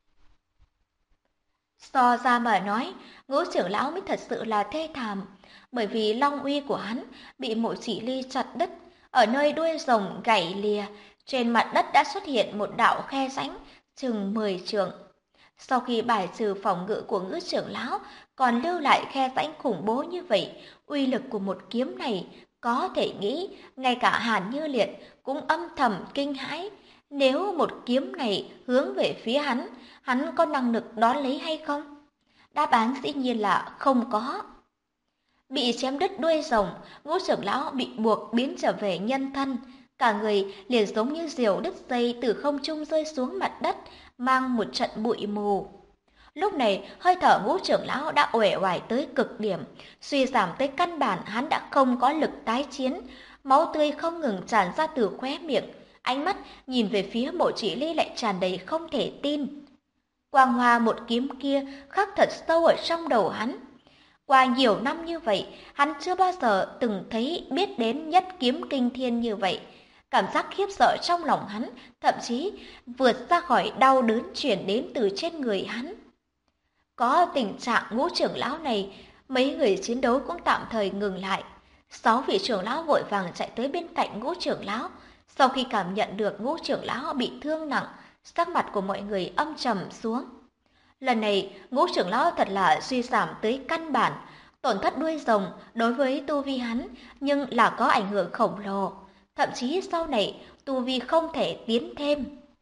So ra mà nói, Ngũ trưởng lão mới thật sự là thê thảm, bởi vì long uy của hắn bị Mộ Chỉ Ly chặt đứt, ở nơi đuôi rồng gãy lìa, trên mặt đất đã xuất hiện một đạo khe rãnh chừng 10 trượng. Sau khi bài trừ phòng ngự của Ngũ trưởng lão, còn lưu lại khe rãnh khủng bố như vậy, uy lực của một kiếm này có thể nghĩ ngay cả Hàn Như Liệt cũng âm thầm kinh hãi. Nếu một kiếm này hướng về phía hắn có năng lực đón lấy hay không? Đáp án dĩ nhiên là không có. Bị chém đứt đuôi rồng, Ngũ trưởng lão bị buộc biến trở về nhân thân, cả người liền giống như diều đứt dây từ không trung rơi xuống mặt đất, mang một trận bụi mù. Lúc này, hơi thở Ngũ trưởng lão đã uể oải tới cực điểm, suy giảm tới căn bản hắn đã không có lực tái chiến, máu tươi không ngừng tràn ra từ khóe miệng, ánh mắt nhìn về phía Mộ Chỉ Ly lại tràn đầy không thể tin. Quang hoa một kiếm kia khắc thật sâu ở trong đầu hắn. Qua nhiều năm như vậy, hắn chưa bao giờ từng thấy biết đến nhất kiếm kinh thiên như vậy. Cảm giác khiếp sợ trong lòng hắn thậm chí vượt ra khỏi đau đớn chuyển đến từ trên người hắn. Có tình trạng Ngũ trưởng lão này, mấy người chiến đấu cũng tạm thời ngừng lại. 6 vị trưởng lão vội vàng chạy tới bên cạnh Ngũ trưởng lão. Sau khi cảm nhận được Ngũ trưởng lão bị thương nặng, sắc mặt của mọi người âm trầm xuống. Lần này, Ngũ trưởng lão thật là suy giảm tới căn bản, tổn thất đuôi rồng đối với tu vi hắn nhưng là có ảnh hưởng khổng lồ, thậm chí sau này tu vi không thể tiến thêm.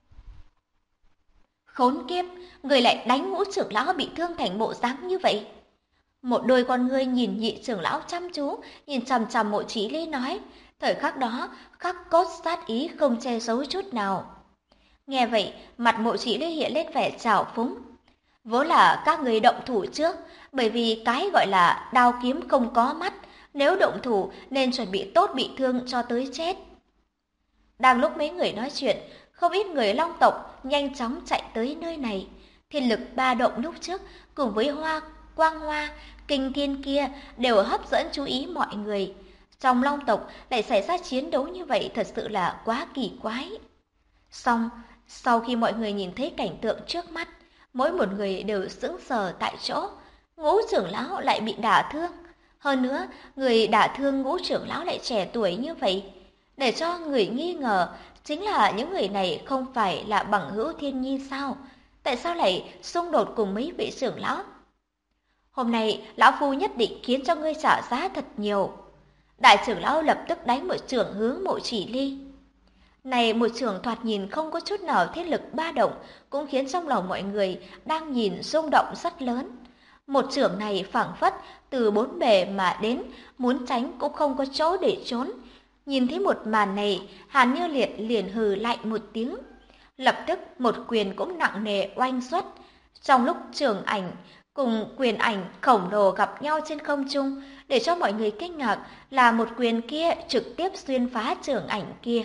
Khốn kiếp, người lại đánh Ngũ trưởng lão bị thương thành bộ dáng như vậy. Một đôi con ngươi nhìn Nhị trưởng lão chăm chú, nhìn chằm chằm Mộ Chỉ Ly nói, thời khắc đó khắc cốt sát ý không che giấu chút nào. Nghe vậy, mặt Mộ Chỉ Ly hiện lên vẻ trào phúng. Vốn là các người động thủ trước, bởi vì cái gọi là đao kiếm không có mắt, nếu động thủ nên chuẩn bị tốt bị thương cho tới chết. Đang lúc mấy người nói chuyện, không ít người Long tộc nhanh chóng chạy tới nơi này. Thiên lực ba động lúc trước cùng với quang hoa kinh thiên kia đều hấp dẫn chú ý mọi người. Trong Long tộc lại xảy ra chiến đấu như vậy thật sự là quá kỳ quái. Xong, sau khi mọi người nhìn thấy cảnh tượng trước mắt, mỗi một người đều sững sờ tại chỗ. Ngũ trưởng lão lại bị đả thương. Hơn nữa, người đả thương Ngũ trưởng lão lại trẻ tuổi như vậy. Để cho người nghi ngờ, chính là những người này không phải là bằng hữu Thiên Nhi sao? Tại sao lại xung đột cùng mấy vị trưởng lão? Hôm nay, lão phu nhất định khiến cho ngươi trả giá thật nhiều. Đại trưởng lão lập tức đánh một chưởng hướng Mộ Chỉ Ly. Này một chưởng thoạt nhìn không có chút nào thiết lực ba động, cũng khiến trong lòng mọi người đang nhìn rung động rất lớn. Một chưởng này phảng phất từ bốn bề mà đến, muốn tránh cũng không có chỗ để trốn. Nhìn thấy một màn này, Hàn Như Liệt liền hừ lạnh một tiếng. Lập tức một quyền cũng nặng nề oanh xuất. Trong lúc chưởng ảnh cùng quyền ảnh khổng lồ gặp nhau trên không trung, để cho mọi người kinh ngạc là một quyền kia trực tiếp xuyên phá chưởng ảnh kia.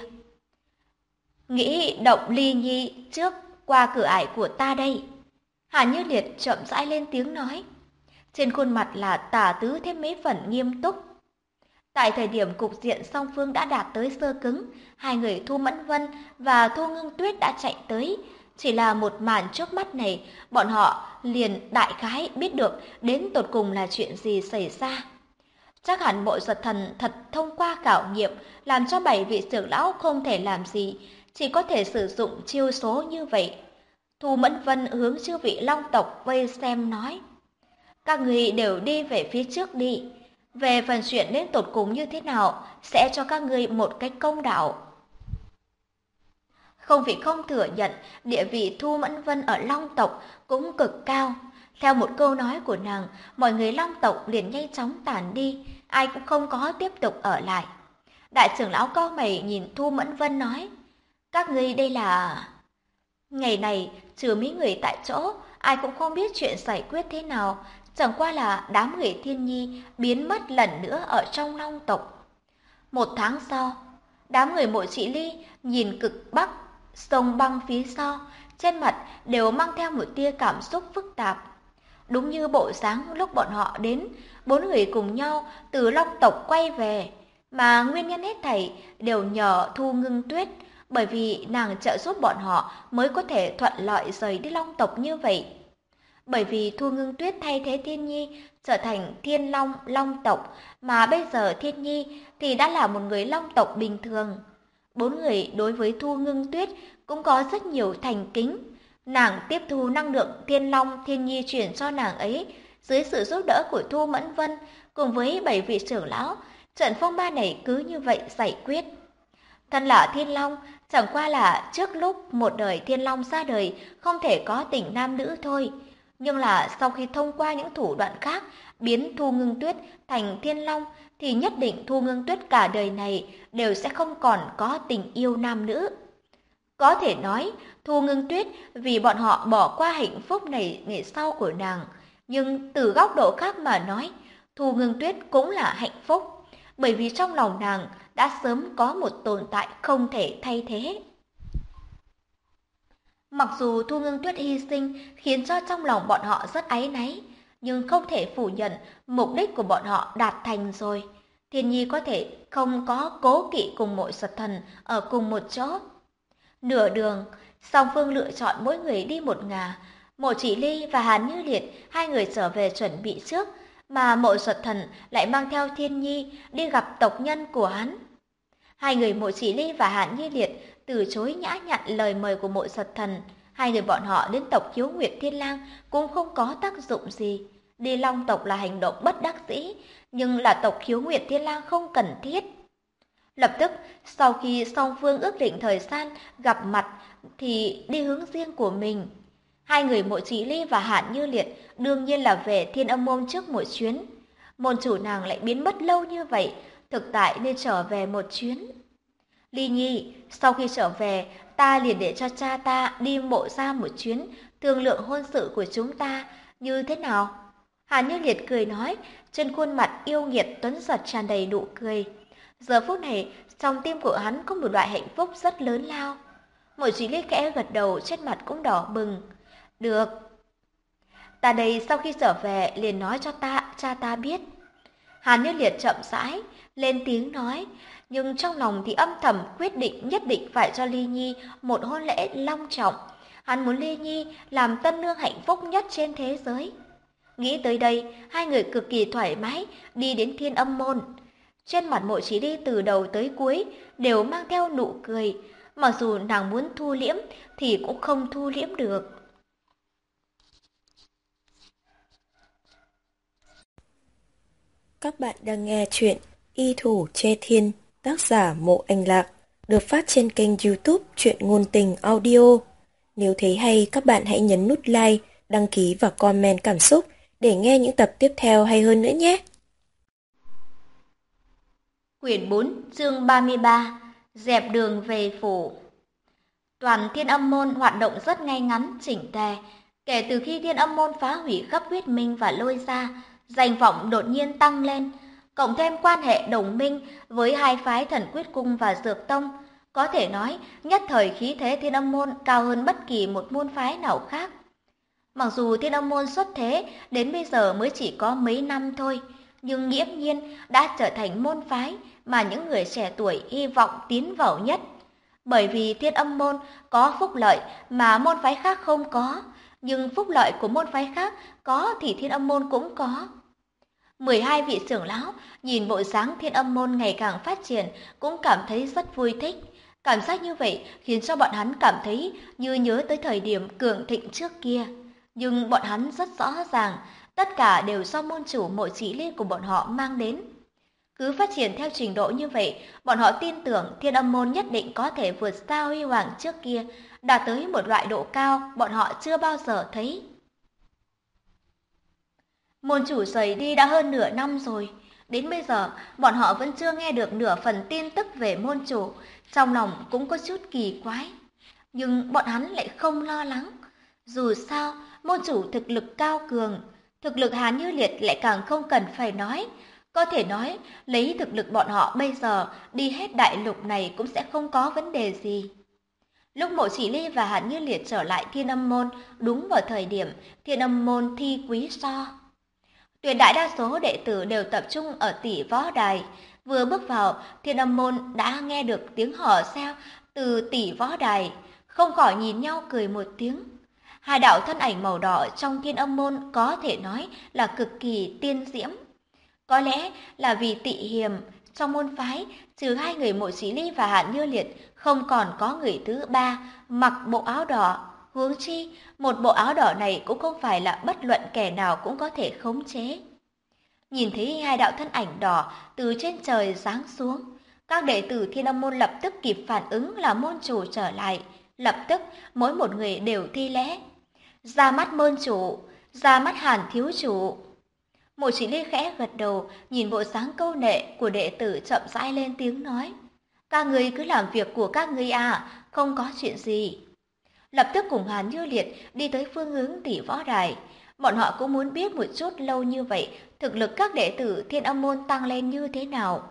Nghĩ động Ly Nhi trước qua cửa ải của ta đây. Hàn Như Liệt chậm rãi lên tiếng nói. Trên khuôn mặt là tà tứ thêm mấy phần nghiêm túc. Tại thời điểm cục diện song phương đã đạt tới xơ cứng, hai người Thu Mẫn Vân và Thu Ngưng Tuyết đã chạy tới. Chỉ là một màn trước mắt này, bọn họ liền đại khái biết được đến tột cùng là chuyện gì xảy ra. Chắc hẳn Mộ Giật Thần thật thông qua khảo nghiệm, làm cho 7 vị trưởng lão không thể làm gì, chỉ có thể sử dụng chiêu số như vậy. Thu Mẫn Vân hướng chư vị Long tộc vây xem nói: các người đều đi về phía trước đi. Về phần chuyện đến tột cùng như thế nào, sẽ cho các người một cách công đạo. Không vì không thừa nhận, địa vị Thu Mẫn Vân ở Long tộc cũng cực cao. Theo một câu nói của nàng, mọi người Long tộc liền nhanh chóng tản đi, ai cũng không có tiếp tục ở lại. Đại trưởng lão cau mày nhìn Thu Mẫn Vân nói: các ngươi đây là... Ngày này, trừ mấy người tại chỗ, ai cũng không biết chuyện giải quyết thế nào, chẳng qua là đám người Thiên Nhi biến mất lần nữa ở trong Long tộc. 1 tháng sau, đám người Mộ Chỉ Ly nhìn cực bắc, sông băng phía sau, trên mặt đều mang theo một tia cảm xúc phức tạp. Đúng như bộ dáng lúc bọn họ đến, 4 người cùng nhau từ Long tộc quay về, mà nguyên nhân hết thảy đều nhờ Thu Ngưng Tuyết, bởi vì nàng trợ giúp bọn họ mới có thể thuận lợi rời đi Long tộc như vậy. Bởi vì Thu Ngưng Tuyết thay thế Thiên Nhi trở thành Thiên Long Long tộc, mà bây giờ Thiên Nhi thì đã là một người Long tộc bình thường. 4 người đối với Thu Ngưng Tuyết cũng có rất nhiều thành kính. Nàng tiếp thu năng lượng Thiên Long Thiên Nhi chuyển cho nàng ấy, dưới sự giúp đỡ của Thu Mẫn Vân cùng với 7 vị trưởng lão, trận phong ba này cứ như vậy giải quyết. Thân là Thiên Long, chẳng qua là trước lúc một đời Thiên Long ra đời không thể có tình nam nữ thôi. Nhưng là sau khi thông qua những thủ đoạn khác biến Thu Ngưng Tuyết thành Thiên Long thì nhất định Thu Ngưng Tuyết cả đời này đều sẽ không còn có tình yêu nam nữ. Có thể nói, Thu Ngưng Tuyết vì bọn họ bỏ qua hạnh phúc này ngày sau của nàng. Nhưng từ góc độ khác mà nói, Thu Ngưng Tuyết cũng là hạnh phúc, bởi vì trong lòng nàng đã sớm có một tồn tại không thể thay thế. Mặc dù Thu Ngưng Tuyết hy sinh khiến cho trong lòng bọn họ rất áy náy, nhưng không thể phủ nhận mục đích của bọn họ đạt thành rồi. Thiên Nhi có thể không có cố kỵ cùng Mộ Giật Thần ở cùng một chỗ. Nửa đường, song phương lựa chọn mỗi người đi một ngả. Mộ Chỉ Ly và Hàn Như Liệt hai người trở về chuẩn bị trước, mà Mộ Giật Thần lại mang theo Thiên Nhi đi gặp tộc nhân của hắn. Hai người Mộ Chỉ Ly và Hàn Như Liệt từ chối nhã nhặn lời mời của Mộ Giật Thần. Hai người bọn họ đến tộc Khiếu Nguyệt Thiên Lang cũng không có tác dụng gì. Đi Long tộc là hành động bất đắc dĩ, nhưng là tộc Khiếu Nguyệt Thiên Lang không cần thiết. Lập tức, sau khi song phương ước định thời gian gặp mặt thì đi hướng riêng của mình. Hai người Mộ Chỉ Ly và Hàn Như Liệt đương nhiên là về Thiên Âm Môn trước một chuyến. Môn chủ nàng lại biến mất lâu như vậy, thực tại nên trở về một chuyến. Ly Nhi, sau khi trở về, ta liền để cho cha ta đi Mộ gia một chuyến, thương lượng hôn sự của chúng ta như thế nào? Hàn Như Liệt cười nói, trên khuôn mặt yêu nghiệt tuấn giật tràn đầy nụ cười. Giờ phút này, trong tim của hắn có một loại hạnh phúc rất lớn lao. Mộ Chỉ Ly khẽ gật đầu, trên mặt cũng đỏ bừng. Được. Ta đây sau khi trở về liền nói cho cha ta biết. Hàn Như Liệt chậm rãi lên tiếng nói, nhưng trong lòng thì âm thầm quyết định nhất định phải cho Ly Nhi một hôn lễ long trọng. Hắn muốn Ly Nhi làm tân nương hạnh phúc nhất trên thế giới. Nghĩ tới đây, hai người cực kỳ thoải mái đi đến Thiên Âm Môn. Trên mặt Mộ Chỉ Ly từ đầu tới cuối đều mang theo nụ cười, mặc dù nàng muốn thu liễm thì cũng không thu liễm được. Các bạn đang nghe chuyện Y Thủ Che Thiên, tác giả Mộ Anh Lạc, được phát trên kênh YouTube Truyện Ngôn Tình Audio. Nếu thấy hay, các bạn hãy nhấn nút like, đăng ký và comment cảm xúc để nghe những tập tiếp theo hay hơn nữa nhé. Quyển 4, chương 33, dẹp đường về phủ. Toàn Thiên Âm Môn hoạt động rất ngay ngắn, chỉnh tề. Kể từ khi Thiên Âm Môn phá hủy khắp huyết minh và lôi ra, danh vọng đột nhiên tăng lên, cộng thêm quan hệ đồng minh với hai phái Thần Quyết Cung và Dược Tông, có thể nói nhất thời khí thế Thiên Âm Môn cao hơn bất kỳ một môn phái nào khác. Mặc dù Thiên Âm Môn xuất thế đến bây giờ mới chỉ có mấy năm thôi, nhưng nghiễm nhiên đã trở thành môn phái mà những người trẻ tuổi hy vọng tiến vào nhất. Bởi vì Thiên Âm Môn có phúc lợi mà môn phái khác không có, nhưng phúc lợi của môn phái khác có thì Thiên Âm Môn cũng có. 12 vị trưởng lão nhìn bộ dáng Thiên Âm môn ngày càng phát triển cũng cảm thấy rất vui thích. Cảm giác như vậy khiến cho bọn hắn cảm thấy như nhớ tới thời điểm cường thịnh trước kia. Nhưng bọn hắn rất rõ ràng, tất cả đều do môn chủ Mộ Chỉ Ly của bọn họ mang đến. Cứ phát triển theo trình độ như vậy, bọn họ tin tưởng Thiên Âm môn nhất định có thể vượt xa huy hoàng trước kia, đạt tới một loại độ cao bọn họ chưa bao giờ thấy. Môn chủ rời đi đã hơn nửa năm rồi, đến bây giờ bọn họ vẫn chưa nghe được nửa phần tin tức về môn chủ, trong lòng cũng có chút kỳ quái. Nhưng bọn hắn lại không lo lắng, dù sao môn chủ thực lực cao cường, thực lực Hàn Như Liệt lại càng không cần phải nói. Có thể nói, lấy thực lực bọn họ bây giờ đi hết đại lục này cũng sẽ không có vấn đề gì. Lúc Mộ Chỉ Ly và Hàn Như Liệt trở lại Thiên Âm môn, đúng vào thời điểm Thiên Âm môn thi quý so. Tuyệt đại đa số đệ tử đều tập trung ở tỷ võ đài. Vừa bước vào, Thiên Âm môn đã nghe được tiếng hò reo từ tỷ võ đài, không khỏi nhìn nhau cười một tiếng. Hai đạo thân ảnh màu đỏ trong Thiên Âm môn có thể nói là cực kỳ tiên diễm. Có lẽ là vì tị hiềm, trong môn phái, trừ hai người Mộ Chỉ Ly và Hàn Như Liệt, không còn có người thứ ba mặc bộ áo đỏ. Huống chi, một bộ áo đỏ này cũng không phải là bất luận kẻ nào cũng có thể khống chế. Nhìn thấy hai đạo thân ảnh đỏ từ trên trời giáng xuống, các đệ tử Thiên Âm môn lập tức kịp phản ứng là môn chủ trở lại, lập tức mỗi một người đều thi lễ. Ra mắt môn chủ, ra mắt Hàn thiếu chủ. Mộ Chỉ Ly khẽ gật đầu, nhìn bộ dáng câu nệ của đệ tử chậm rãi lên tiếng nói: "Các ngươi cứ làm việc của các ngươi à, không có chuyện gì." Lập tức cùng Hàn Như Liệt đi tới phương hướng tỷ võ đài. Bọn họ cũng muốn biết một chút lâu như vậy, thực lực các đệ tử Thiên Âm môn tăng lên như thế nào.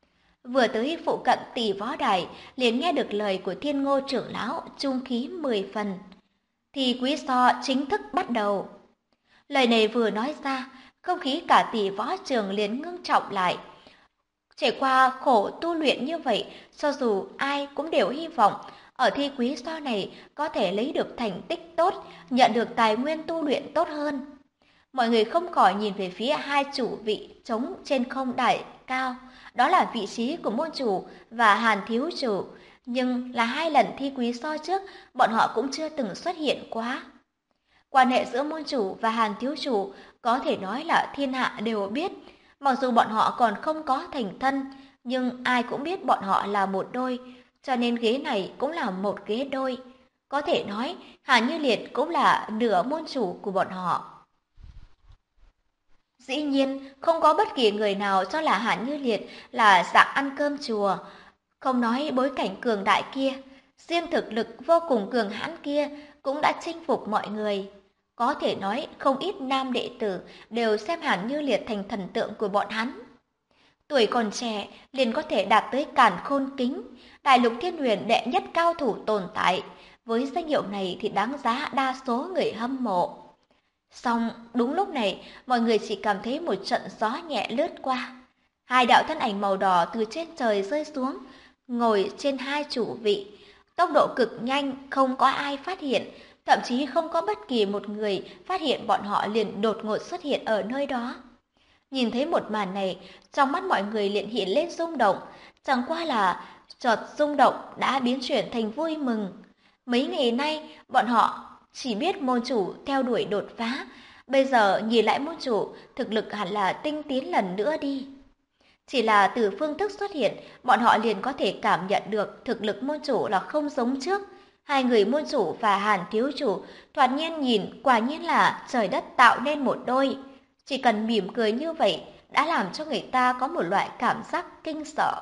Vừa tới phụ cận tỷ võ đài, liền nghe được lời của Thiên Ngô trưởng lão, trung khí 10 phần. Thì quý so chính thức bắt đầu. Lời này vừa nói ra, không khí cả tỷ võ trường liền ngưng trọng lại. Trải qua khổ tu luyện như vậy, cho dù ai cũng đều hy vọng ở thi quý so này có thể lấy được thành tích tốt, nhận được tài nguyên tu luyện tốt hơn. Mọi người không khỏi nhìn về phía hai chủ vị trống trên không đài cao, đó là vị trí của môn chủ và Hàn thiếu chủ, nhưng là hai lần thi quý so trước, bọn họ cũng chưa từng xuất hiện quá. Quan hệ giữa môn chủ và Hàn thiếu chủ có thể nói là thiên hạ đều biết, mặc dù bọn họ còn không có thành thân, nhưng ai cũng biết bọn họ là một đôi, cho nên ghế này cũng là một ghế đôi. Có thể nói, Hàn Như Liệt cũng là nửa môn chủ của bọn họ. Dĩ nhiên, không có bất kỳ người nào cho là Hàn Như Liệt là dạng ăn cơm chùa, không nói bối cảnh cường đại kia, riêng thực lực vô cùng cường hãn kia cũng đã chinh phục mọi người. Có thể nói không ít nam đệ tử đều xem Hàn Như Liệt thành thần tượng của bọn hắn. Tuổi còn trẻ liền có thể đạt tới càn khôn kính, đại lục thiên huyền đệ nhất cao thủ tồn tại. Với danh hiệu này thì đáng giá đa số người hâm mộ. Song đúng lúc này, mọi người chỉ cảm thấy một trận gió nhẹ lướt qua. Hai đạo thân ảnh màu đỏ từ trên trời rơi xuống, ngồi trên hai chủ vị. Tốc độ cực nhanh, không có ai phát hiện, thậm chí không có bất kỳ một người phát hiện bọn họ liền đột ngột xuất hiện ở nơi đó. Nhìn thấy một màn này, trong mắt mọi người liền hiện lên rung động, chẳng qua là chợt rung động đã biến chuyển thành vui mừng. Mấy ngày nay, bọn họ chỉ biết môn chủ theo đuổi đột phá, bây giờ nhìn lại môn chủ, thực lực hẳn là tinh tiến lần nữa đi. Chỉ là từ phương thức xuất hiện, bọn họ liền có thể cảm nhận được thực lực môn chủ là không giống trước. Hai người môn chủ và Hàn thiếu chủ thoạt nhiên nhìn quả nhiên là trời đất tạo nên một đôi. Chỉ cần mỉm cười như vậy đã làm cho người ta có một loại cảm giác kinh sợ.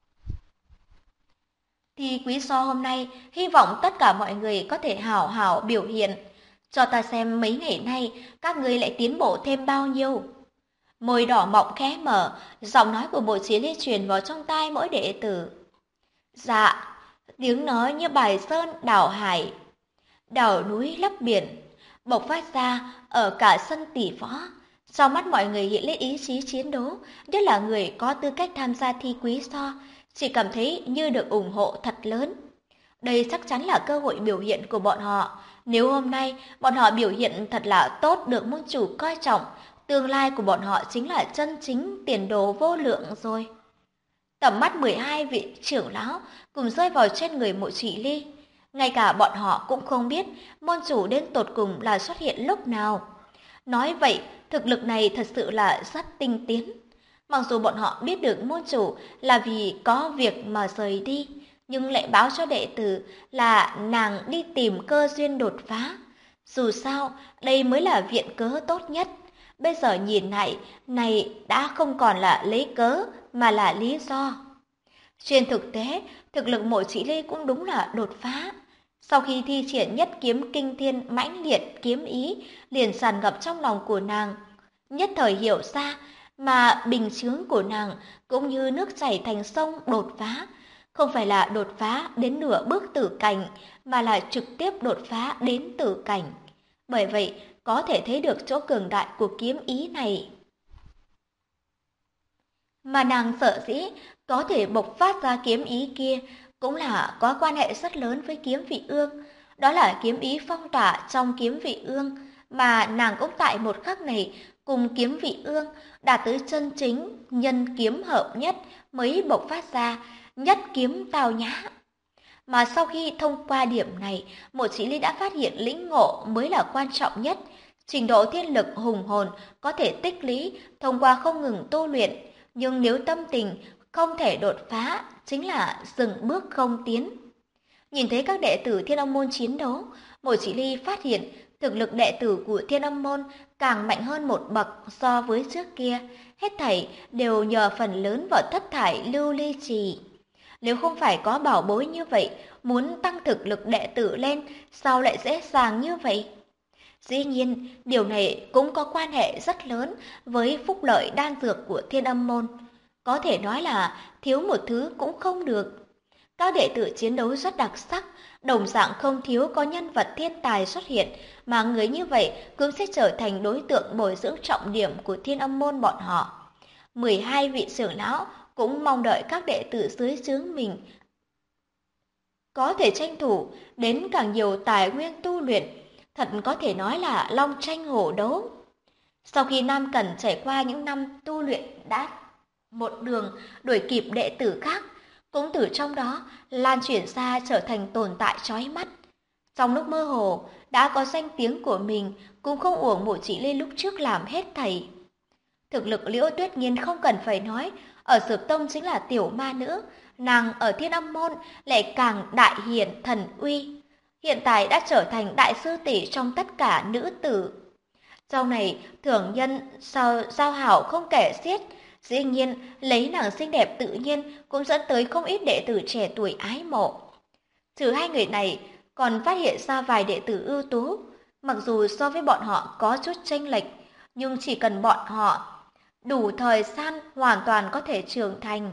Thì quý so hôm nay hy vọng tất cả mọi người có thể hảo hảo biểu hiện. Cho ta xem mấy ngày nay các ngươi lại tiến bộ thêm bao nhiêu. Môi đỏ mọng khẽ mở, giọng nói của Mộ Chí Ly truyền vào trong tai mỗi đệ tử. Dạ, tiếng nói như bài sơn đảo hải, đảo núi lấp biển, bộc phát ra ở cả sân tỷ võ. Trong mắt mọi người hiện lên ý chí chiến đấu, nhất là người có tư cách tham gia thi quý so, chỉ cảm thấy như được ủng hộ thật lớn. Đây chắc chắn là cơ hội biểu hiện của bọn họ. Nếu hôm nay bọn họ biểu hiện thật là tốt được môn chủ coi trọng, tương lai của bọn họ chính là chân chính tiền đồ vô lượng rồi. Tầm mắt 12 vị trưởng lão cùng rơi vào trên người Mộ Chỉ Ly. Ngay cả bọn họ cũng không biết môn chủ đến tột cùng là xuất hiện lúc nào. Nói vậy, thực lực này thật sự là rất tinh tiến. Mặc dù bọn họ biết được môn chủ là vì có việc mà rời đi, nhưng lại báo cho đệ tử là nàng đi tìm cơ duyên đột phá. Dù sao, đây mới là viện cớ tốt nhất. Bây giờ nhìn lại, này đã không còn là lấy cớ mà là lý do. Trên thực tế, thực lực Mộ Chỉ Ly cũng đúng là đột phá. Sau khi thi triển nhất kiếm kinh thiên mãnh liệt kiếm ý, liền tràn ngập trong lòng của nàng. Nhất thời hiểu ra, mà bình chướng của nàng cũng như nước chảy thành sông đột phá. Không phải là đột phá đến nửa bước tử cảnh, mà là trực tiếp đột phá đến tử cảnh. Bởi vậy, có thể thấy được chỗ cường đại của kiếm ý này. Mà nàng sợ dĩ có thể bộc phát ra kiếm ý kia cũng là có quan hệ rất lớn với kiếm vị ương. Đó là kiếm ý phong tỏa trong kiếm vị ương, mà nàng cũng tại một khắc này cùng kiếm vị ương đạt tới chân chính nhân kiếm hợp nhất mới bộc phát ra nhất kiếm tào nhã. Mà sau khi thông qua điểm này, Mộ Chỉ Ly đã phát hiện lĩnh ngộ mới là quan trọng nhất. Trình độ thiên lực hùng hồn có thể tích lũy thông qua không ngừng tu luyện, nhưng nếu tâm tình không thể đột phá, chính là dừng bước không tiến. Nhìn thấy các đệ tử Thiên Âm môn chiến đấu, Mộ Chỉ Ly phát hiện thực lực đệ tử của Thiên Âm môn càng mạnh hơn một bậc so với trước kia. Hết thảy đều nhờ phần lớn vào thất thải lưu ly trì. Nếu không phải có bảo bối như vậy, muốn tăng thực lực đệ tử lên, sao lại dễ dàng như vậy? Dĩ nhiên, điều này cũng có quan hệ rất lớn với phúc lợi đan dược của Thiên Âm môn. Có thể nói là thiếu một thứ cũng không được. Các đệ tử chiến đấu rất đặc sắc, đồng dạng không thiếu có nhân vật thiên tài xuất hiện, mà người như vậy cũng sẽ trở thành đối tượng bồi dưỡng trọng điểm của Thiên Âm môn bọn họ. 12 vị trưởng lão cũng mong đợi các đệ tử dưới trướng mình có thể tranh thủ đến càng nhiều tài nguyên tu luyện, thật có thể nói là long tranh hổ đấu. Sau khi Nam Cẩn trải qua những năm tu luyện đã một đường đuổi kịp đệ tử khác, cũng từ trong đó lan chuyển ra trở thành tồn tại chói mắt. Trong lúc mơ hồ đã có danh tiếng của mình, cũng không uổng Mộ Chỉ Ly lúc trước làm hết thảy. Thực lực Liễu Tuyết Nhiên không cần phải nói, ở Dược Tông chính là tiểu ma nữ, nàng ở Thiên Âm môn lại càng đại hiển thần uy. Hiện tại đã trở thành đại sư tỷ trong tất cả nữ tử. Sau này, thưởng nhân giao hảo không kể xiết, dĩ nhiên lấy nàng xinh đẹp tự nhiên cũng dẫn tới không ít đệ tử trẻ tuổi ái mộ. Trừ hai người này, còn phát hiện ra vài đệ tử ưu tú, mặc dù so với bọn họ có chút chênh lệch, nhưng chỉ cần bọn họ đủ thời gian hoàn toàn có thể trưởng thành.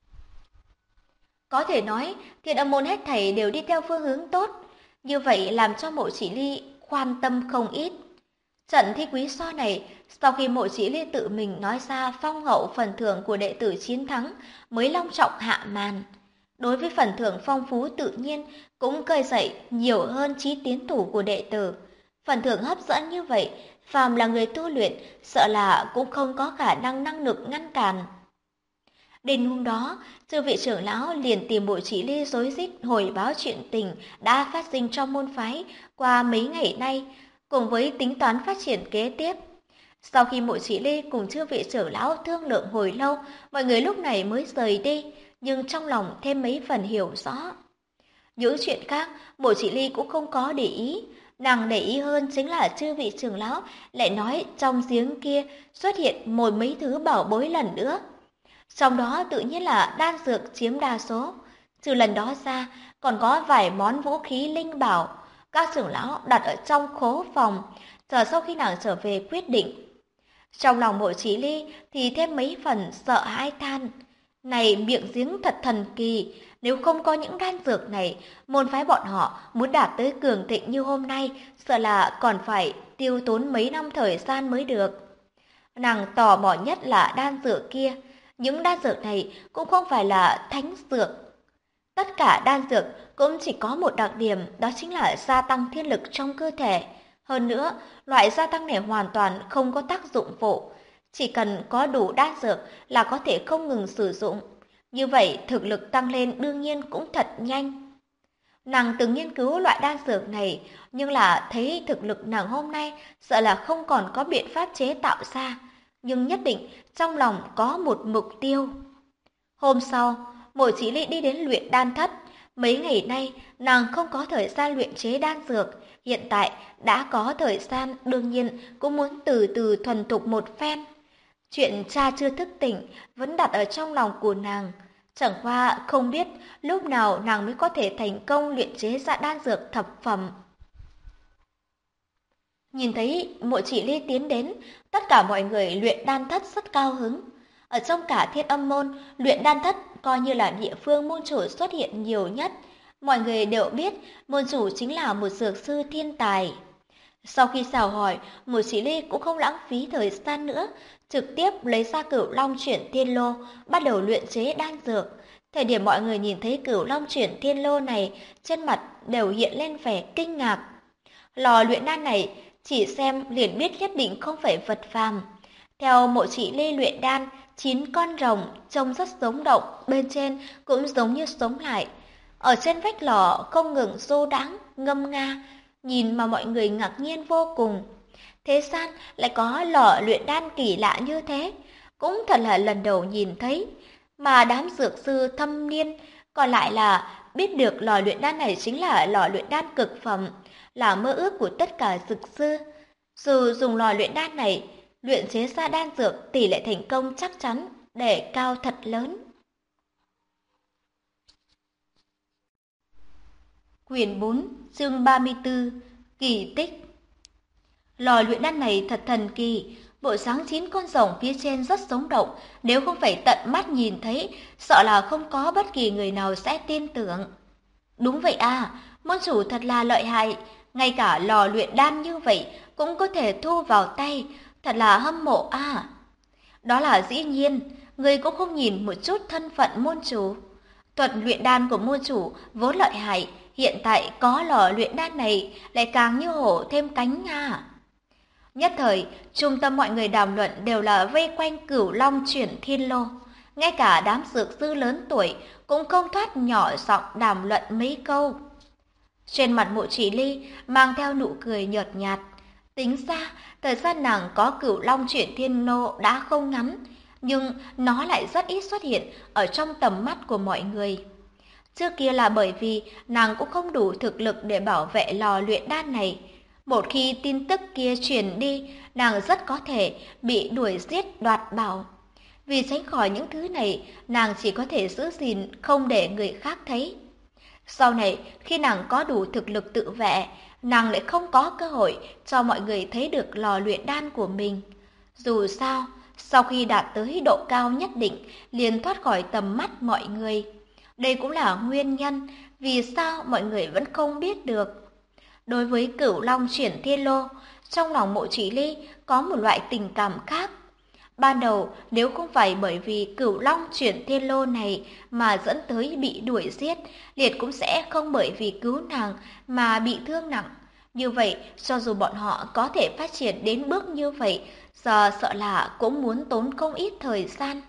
Có thể nói, Thiên Âm môn hết thảy đều đi theo phương hướng tốt, như vậy làm cho Mộ Chỉ Ly quan tâm không ít. Trận thi quý so này, sau khi Mộ Chỉ Ly tự mình nói ra phong hậu phần thưởng của đệ tử chiến thắng mới long trọng hạ màn. Đối với phần thưởng phong phú tự nhiên cũng khơi dậy nhiều hơn chí tiến thủ của đệ tử. Phần thưởng hấp dẫn như vậy, phàm là người tu luyện, sợ là cũng không có khả năng lực ngăn cản. Đêm hôm đó, chư vị trưởng lão liền tìm Mộ Chỉ Ly rối rít hồi báo chuyện tình đã phát sinh trong môn phái qua mấy ngày nay, cùng với tính toán phát triển kế tiếp. Sau khi Mộ Chỉ Ly cùng chư vị trưởng lão thương lượng hồi lâu, mọi người lúc này mới rời đi, nhưng trong lòng thêm mấy phần hiểu rõ. Những chuyện khác, Mộ Chỉ Ly cũng không có để ý. Nàng để ý hơn chính là chư vị trưởng lão lại nói trong giếng kia xuất hiện một mấy thứ bảo bối lần nữa. Trong đó tự nhiên là đan dược chiếm đa số. Trừ lần đó ra, còn có vài món vũ khí linh bảo. Các trưởng lão đặt ở trong khố phòng, chờ sau khi nàng trở về quyết định. Trong lòng Mộ Chỉ Ly thì thêm mấy phần sợ hãi than. Này miệng giếng thật thần kỳ, nếu không có những đan dược này, môn phái bọn họ muốn đạt tới cường thịnh như hôm nay, sợ là còn phải tiêu tốn mấy năm thời gian mới được. Nàng tò mò nhất là đan dược kia. Những đan dược này cũng không phải là thánh dược. Tất cả đan dược cũng chỉ có một đặc điểm, đó chính là gia tăng thiên lực trong cơ thể. Hơn nữa, loại gia tăng này hoàn toàn không có tác dụng phụ. Chỉ cần có đủ đan dược là có thể không ngừng sử dụng. Như vậy, thực lực tăng lên đương nhiên cũng thật nhanh. Nàng từng nghiên cứu loại đan dược này, nhưng là thấy thực lực nàng hôm nay sợ là không còn có biện pháp chế tạo ra, nhưng nhất định trong lòng có một mục tiêu. Hôm sau, Mộ Chỉ Ly đi đến luyện đan thất. Mấy ngày nay, nàng không có thời gian luyện chế đan dược. Hiện tại, đã có thời gian, đương nhiên cũng muốn từ từ thuần thục một phen. Chuyện cha chưa thức tỉnh vẫn đặt ở trong lòng của nàng. Chẳng qua không biết lúc nào nàng mới có thể thành công luyện chế ra đan dược thập phẩm. Nhìn thấy Mộ Chỉ Ly tiến đến, tất cả mọi người luyện đan thất rất cao hứng. Ở trong cả Thiên Âm môn, luyện đan thất coi như là địa phương môn chủ xuất hiện nhiều nhất. Mọi người đều biết môn chủ chính là một dược sư thiên tài. Sau khi chào hỏi, Mộ Chỉ Ly cũng không lãng phí thời gian nữa, trực tiếp lấy ra Cửu Long Chuyển Thiên Lô, bắt đầu luyện chế đan dược. Thời điểm mọi người nhìn thấy Cửu Long Chuyển Thiên Lô này, trên mặt đều hiện lên vẻ kinh ngạc. Lò luyện đan này, chỉ xem liền biết nhất định không phải vật phàm. Theo Mộ Chỉ Ly luyện đan, 9 con rồng trông rất sống động, bên trên cũng giống như sống lại. Ở trên vách lò không ngừng du đãng, ngâm nga, nhìn mà mọi người ngạc nhiên vô cùng. Thế gian lại có lò luyện đan kỳ lạ như thế, cũng thật là lần đầu nhìn thấy. Mà đám dược sư thâm niên còn lại là biết được lò luyện đan này chính là lò luyện đan cực phẩm, là mơ ước của tất cả dược sư. Dù dùng lò luyện đan này, luyện chế ra đan dược tỷ lệ thành công chắc chắn để cao thật lớn. Quyển 4, chương 34, Kỳ tích. Lò luyện đan này thật thần kỳ, bộ dáng 9 con rồng phía trên rất sống động, nếu không phải tận mắt nhìn thấy, sợ là không có bất kỳ người nào sẽ tin tưởng. Đúng vậy à, môn chủ thật là lợi hại, ngay cả lò luyện đan như vậy cũng có thể thu vào tay, thật là hâm mộ à. Đó là dĩ nhiên, người cũng không nhìn một chút thân phận môn chủ. Thuật luyện đan của môn chủ vốn lợi hại, hiện tại có lò luyện đan này lại càng như hổ thêm cánh à. Nhất thời, trung tâm mọi người đàm luận đều là vây quanh Cửu Long Chuyển Thiên Lô. Ngay cả đám dược sư lớn tuổi cũng không thoát nhỏ giọng đàm luận mấy câu. Trên mặt Mộ Chỉ Ly mang theo nụ cười nhợt nhạt. Tính ra, thời gian nàng có Cửu Long Chuyển Thiên Lô đã không ngắn, nhưng nó lại rất ít xuất hiện ở trong tầm mắt của mọi người. Trước kia là bởi vì nàng cũng không đủ thực lực để bảo vệ lò luyện đan này. Một khi tin tức kia truyền đi, nàng rất có thể bị đuổi giết đoạt bảo. Vì tránh khỏi những thứ này, nàng chỉ có thể giữ gìn không để người khác thấy. Sau này, khi nàng có đủ thực lực tự vệ, nàng lại không có cơ hội cho mọi người thấy được lò luyện đan của mình. Dù sao, sau khi đạt tới độ cao nhất định, liền thoát khỏi tầm mắt mọi người. Đây cũng là nguyên nhân vì sao mọi người vẫn không biết được. Đối với Cửu Long Chuyển Thiên Lô, trong lòng Mộ Chỉ Ly có một loại tình cảm khác. Ban đầu, nếu không phải bởi vì Cửu Long Chuyển Thiên Lô này mà dẫn tới bị đuổi giết, Liệt cũng sẽ không bởi vì cứu nàng mà bị thương nặng. Như vậy, cho dù bọn họ có thể phát triển đến bước như vậy, giờ sợ là cũng muốn tốn không ít thời gian.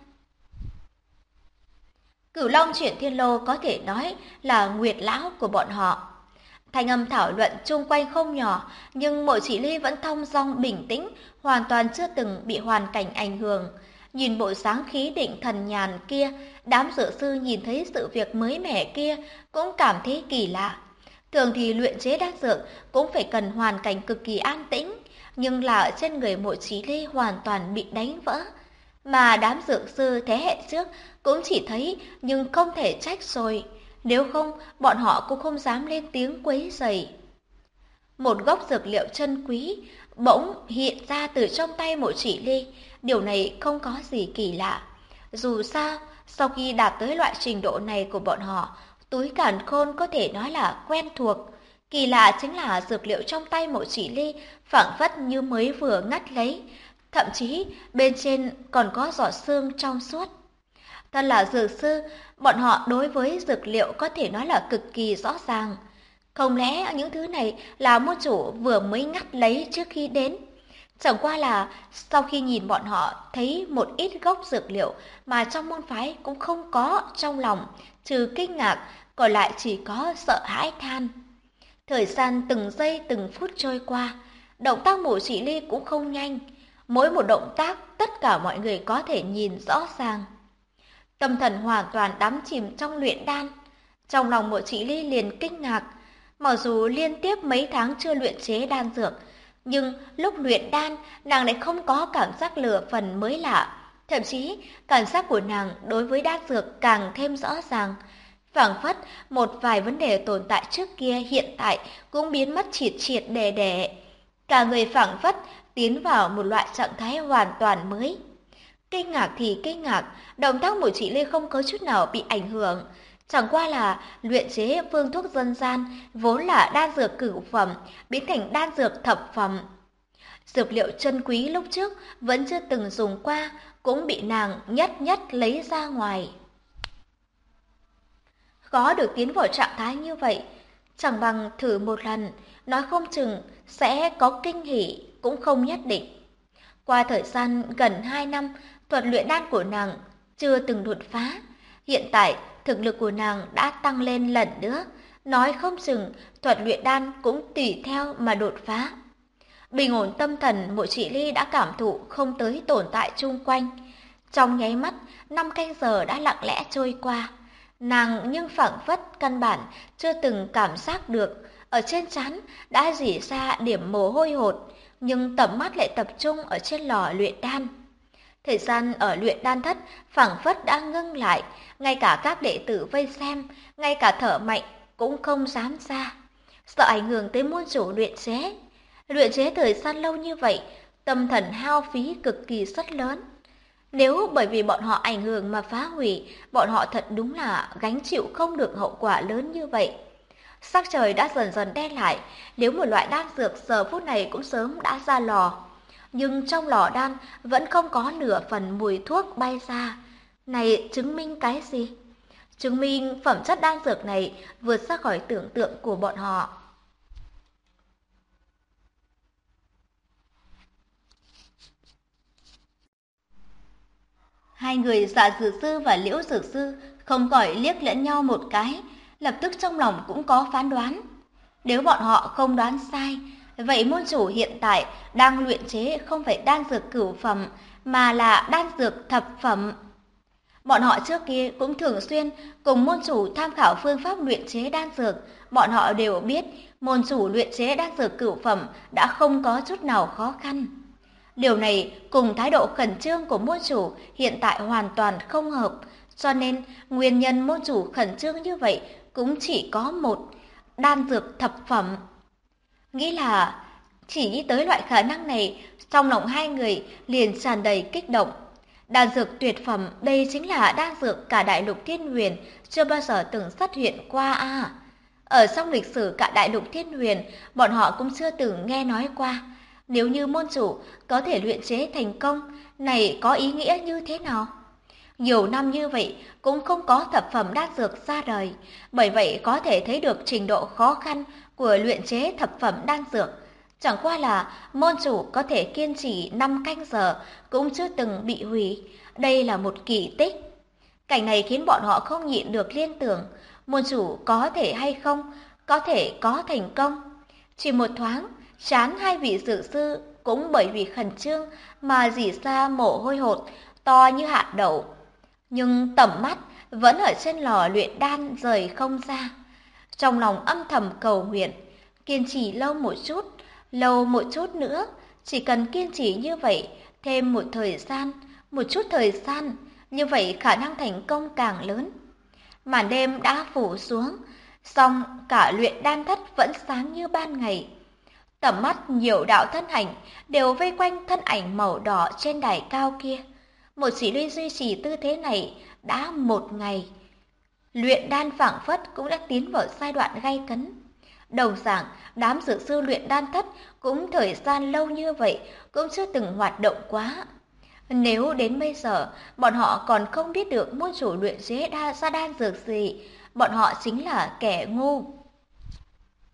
Cửu Long Chuyển Thiên Lô có thể nói là nguyệt lão của bọn họ. Thanh âm thảo luận chung quanh không nhỏ, nhưng Mộ Chỉ Ly vẫn thong dong bình tĩnh, hoàn toàn chưa từng bị hoàn cảnh ảnh hưởng. Nhìn bộ dáng khí định thần nhàn kia, đám dược sư nhìn thấy sự việc mới mẻ kia cũng cảm thấy kỳ lạ. Thường thì luyện chế đan dược cũng phải cần hoàn cảnh cực kỳ an tĩnh, nhưng là ở trên người Mộ Chỉ Ly hoàn toàn bị đánh vỡ. Mà đám dược sư thế hệ trước cũng chỉ thấy nhưng không thể trách rồi. Nếu không, bọn họ cũng không dám lên tiếng quấy rầy. Một gốc dược liệu chân quý bỗng hiện ra từ trong tay Mộ Chỉ Ly. Điều này không có gì kỳ lạ. Dù sao, sau khi đạt tới loại trình độ này của bọn họ, túi càn khôn có thể nói là quen thuộc. Kỳ lạ chính là dược liệu trong tay Mộ Chỉ Ly phảng phất như mới vừa ngắt lấy. Thậm chí bên trên còn có giọt sương trong suốt. Thật là dược sư, bọn họ đối với dược liệu có thể nói là cực kỳ rõ ràng. Không lẽ những thứ này là môn chủ vừa mới ngắt lấy trước khi đến? Chẳng qua là sau khi nhìn bọn họ thấy một ít gốc dược liệu mà trong môn phái cũng không có, trong lòng trừ kinh ngạc còn lại chỉ có sợ hãi than. Thời gian từng giây từng phút trôi qua, động tác Mộ Chỉ Ly cũng không nhanh, mỗi một động tác tất cả mọi người có thể nhìn rõ ràng. Tâm thần hoàn toàn đắm chìm trong luyện đan. Trong lòng Mộ Chỉ Ly liền kinh ngạc, mặc dù liên tiếp mấy tháng chưa luyện chế đan dược, nhưng lúc luyện đan nàng lại không có cảm giác lửa phần mới lạ, thậm chí cảm giác của nàng đối với đan dược càng thêm rõ ràng. Phảng phất một vài vấn đề tồn tại trước kia hiện tại cũng biến mất triệt triệt để để. Cả người phảng phất tiến vào một loại trạng thái hoàn toàn mới. Kinh ngạc thì kinh ngạc, động tác Mộ Chỉ Ly không có chút nào bị ảnh hưởng. Chẳng qua là luyện chế phương thuốc dân gian vốn là đan dược cửu phẩm, biến thành đan dược thập phẩm. Dược liệu chân quý lúc trước vẫn chưa từng dùng qua, cũng bị nàng nhất nhất lấy ra ngoài. Có được tiến vào trạng thái như vậy, chẳng bằng thử một lần, nói không chừng sẽ có kinh hỉ, cũng không nhất định. Qua thời gian gần 2 năm, thuật luyện đan của nàng chưa từng đột phá. Hiện tại, thực lực của nàng đã tăng lên lần nữa, nói không chừng thuật luyện đan cũng tùy theo mà đột phá. Bình ổn tâm thần, Mộ Chỉ Ly đã cảm thụ không tới tồn tại chung quanh. Trong nháy mắt, 5 canh giờ đã lặng lẽ trôi qua. Nàng nhưng phảng phất căn bản chưa từng cảm giác được, ở trên trán đã rỉ ra điểm mồ hôi hột, nhưng tầm mắt lại tập trung ở trên lò luyện đan. Thời gian ở luyện đan thất phảng phất đã ngưng lại, ngay cả các đệ tử vây xem, ngay cả thở mạnh cũng không dám ra, sợ ảnh hưởng tới môn chủ luyện chế. Luyện chế thời gian lâu như vậy, tâm thần hao phí cực kỳ rất lớn. Nếu bởi vì bọn họ ảnh hưởng mà phá hủy, bọn họ thật đúng là gánh chịu không được hậu quả lớn như vậy. Sắc trời đã dần dần đen lại, nếu một loại đan dược giờ phút này cũng sớm đã ra lò. Nhưng trong lò đan vẫn không có nửa phần mùi thuốc bay ra. Này chứng minh cái gì? Chứng minh phẩm chất đan dược này vượt ra khỏi tưởng tượng của bọn họ. Hai người Dạ Dược Sư và Liễu Dược Sư không khỏi liếc lẫn nhau một cái, lập tức trong lòng cũng có phán đoán. Nếu bọn họ không đoán sai, vậy môn chủ hiện tại đang luyện chế không phải đan dược cửu phẩm, mà là đan dược thập phẩm. Bọn họ trước kia cũng thường xuyên cùng môn chủ tham khảo phương pháp luyện chế đan dược, bọn họ đều biết môn chủ luyện chế đan dược cửu phẩm đã không có chút nào khó khăn. Điều này cùng thái độ khẩn trương của môn chủ hiện tại hoàn toàn không hợp, cho nên nguyên nhân môn chủ khẩn trương như vậy cũng chỉ có một, đan dược thập phẩm. Chỉ nghĩ tới loại khả năng này, trong lòng hai người liền tràn đầy kích động. Đan dược tuyệt phẩm, đây chính là đan dược cả đại lục Thiên Huyền chưa bao giờ từng xuất hiện qua à. Ở trong lịch sử cả đại lục Thiên Huyền, bọn họ cũng chưa từng nghe nói qua. Nếu như môn chủ có thể luyện chế thành công, này có ý nghĩa như thế nào? Nhiều năm như vậy cũng không có thập phẩm đan dược ra đời, bởi vậy có thể thấy được trình độ khó khăn của luyện chế thập phẩm đan dược. Chẳng qua là môn chủ có thể kiên trì 5 canh giờ cũng chưa từng bị hủy, đây là một kỳ tích. Cảnh này khiến bọn họ không nhịn được liên tưởng, môn chủ có thể hay không, có thể có thành công. Chỉ một thoáng, trán hai vị dược sư cũng bởi vì khẩn trương mà rỉ ra mồ hôi hột to như hạt đậu. Nhưng tầm mắt vẫn ở trên lò luyện đan rời không ra. Trong lòng âm thầm cầu nguyện, kiên trì lâu một chút nữa, chỉ cần kiên trì như vậy, thêm một chút thời gian, như vậy khả năng thành công càng lớn. Màn đêm đã phủ xuống, song cả luyện đan thất vẫn sáng như ban ngày. Tầm mắt nhiều đạo thân ảnh đều vây quanh thân ảnh màu đỏ trên đài cao kia. Một Chỉ Ly duy trì tư thế này đã một ngày. Luyện đan phảng phất cũng đã tiến vào giai đoạn gay cấn. Đồng dạng, đám dược sư luyện đan thất cũng thời gian lâu như vậy cũng chưa từng hoạt động quá. Nếu đến bây giờ bọn họ còn không biết được môn chủ luyện chế ra đan dược gì, bọn họ chính là kẻ ngu.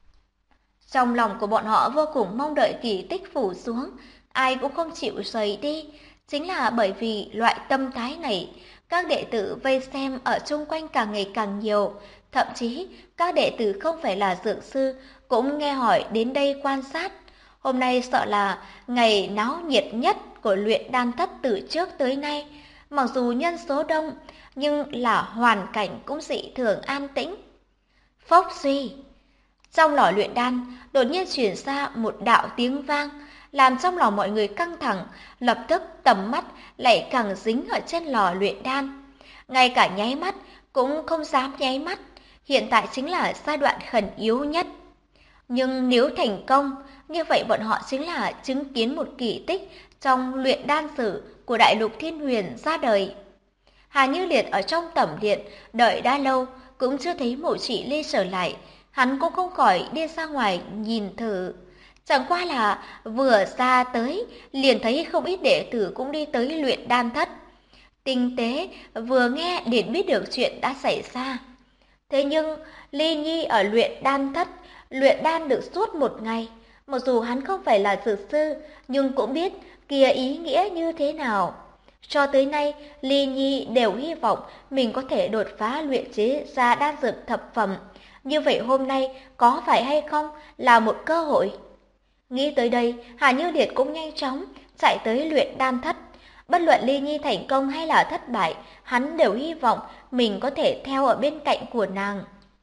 Trong lòng của bọn họ vô cùng mong đợi kỳ tích phủ xuống, ai cũng không chịu rời đi. Chính là bởi vì loại tâm thái này, các đệ tử vây xem ở chung quanh càng ngày càng nhiều. Thậm chí, các đệ tử không phải là dược sư cũng nghe hỏi đến đây quan sát. Hôm nay sợ là ngày náo nhiệt nhất của luyện đan thất từ trước tới nay. Mặc dù nhân số đông, nhưng là hoàn cảnh cũng dị thường an tĩnh. Phốc suy, trong lò luyện đan đột nhiên truyền ra một đạo tiếng vang, làm trong lòng mọi người căng thẳng, lập tức tầm mắt lại càng dính ở trên lò luyện đan. Ngay cả nháy mắt cũng không dám nháy mắt, hiện tại chính là giai đoạn khẩn yếu nhất. Nhưng nếu thành công, như vậy bọn họ chính là chứng kiến một kỳ tích trong luyện đan sử của Đại Lục Thiên Huyền ra đời. Hà Như Liệt ở trong tẩm điện đợi đã lâu cũng chưa thấy Mộ Chỉ Ly trở lại, hắn cũng không khỏi đi ra ngoài nhìn thử. Chẳng qua là vừa ra tới liền thấy không ít đệ tử cũng đi tới luyện đan thất. Tinh tế vừa nghe liền biết được chuyện đã xảy ra. Thế nhưng Ly Nhi ở luyện đan thất luyện đan được suốt một ngày, mặc dù hắn không phải là dược sư nhưng cũng biết kia ý nghĩa như thế nào. Cho tới nay, Ly Nhi đều hy vọng mình có thể đột phá luyện chế ra đan dược thập phẩm. Như vậy hôm nay có phải hay không là một cơ hội? Nghĩ tới đây, Hà Như Liệt cũng nhanh chóng chạy tới luyện đan thất. Bất luận Ly Nhi thành công hay là thất bại, hắn đều hy vọng mình có thể theo ở bên cạnh của nàng.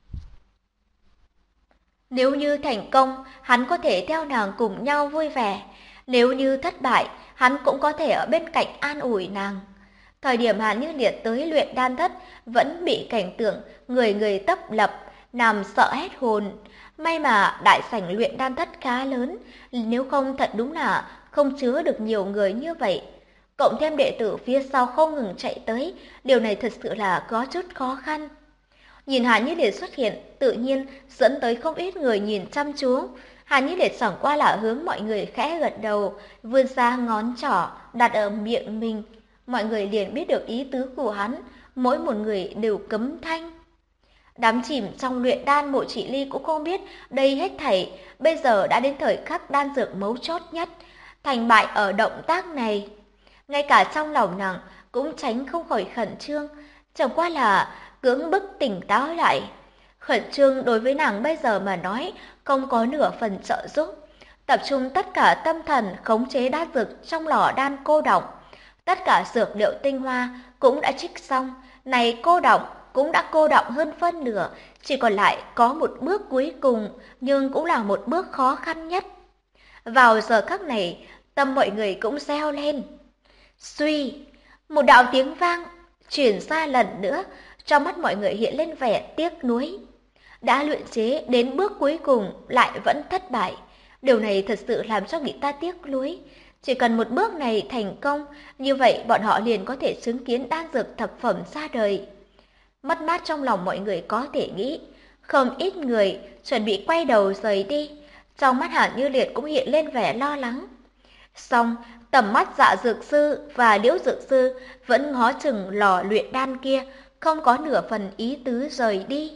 Nếu như thành công, hắn có thể theo nàng cùng nhau vui vẻ. Nếu như thất bại, hắn cũng có thể ở bên cạnh an ủi nàng. Thời điểm Hàn Như Liệt tới luyện đan thất vẫn bị cảnh tượng người người tấp lập, nằm sợ hết hồn. May mà đại sảnh luyện đan thất khá lớn, nếu không thật đúng là không chứa được nhiều người như vậy. Cộng thêm đệ tử phía sau không ngừng chạy tới, điều này thật sự là có chút khó khăn. Nhìn Hàn Như Liệt xuất hiện, tự nhiên dẫn tới không ít người nhìn chăm chú. Hàn Như Liệt chẳng qua là hướng mọi người khẽ gật đầu, vươn ra ngón trỏ đặt ở miệng mình. Mọi người liền biết được ý tứ của hắn, mỗi một người đều cấm thanh. Đám chìm trong luyện đan, Mộ Chỉ Ly cũng không biết đây hết thảy bây giờ đã đến thời khắc đan dược mấu chốt nhất, thành bại ở động tác này. Ngay cả trong lòng nàng cũng tránh không khỏi khẩn trương, chẳng qua là cưỡng bức tỉnh táo lại. Khẩn trương đối với nàng bây giờ mà nói không có nửa phần trợ giúp. Tập trung tất cả tâm thần khống chế đan dược trong lò đan cô đọng. Tất cả dược liệu tinh hoa cũng đã trích xong, này cô đọng cũng đã cô đọng hơn phân nửa, chỉ còn lại có một bước cuối cùng, nhưng cũng là một bước khó khăn nhất. Vào giờ khắc này, tâm mọi người cũng reo lên. Suy, một đạo tiếng vang truyền ra lần nữa, trong mắt mọi người hiện lên vẻ tiếc nuối. Đã luyện chế đến bước cuối cùng lại vẫn thất bại, điều này thật sự làm cho người ta tiếc nuối. Chỉ cần một bước này thành công, như vậy bọn họ liền có thể chứng kiến đan dược thập phẩm ra đời. Mất mát trong lòng mọi người có thể nghĩ, không ít người chuẩn bị quay đầu rời đi. Trong mắt Hàn Như Liệt cũng hiện lên vẻ lo lắng. Song tầm mắt Dạ Dược Sư và Liễu Dược Sư vẫn ngó chừng lò luyện đan kia, không có nửa phần ý tứ rời đi.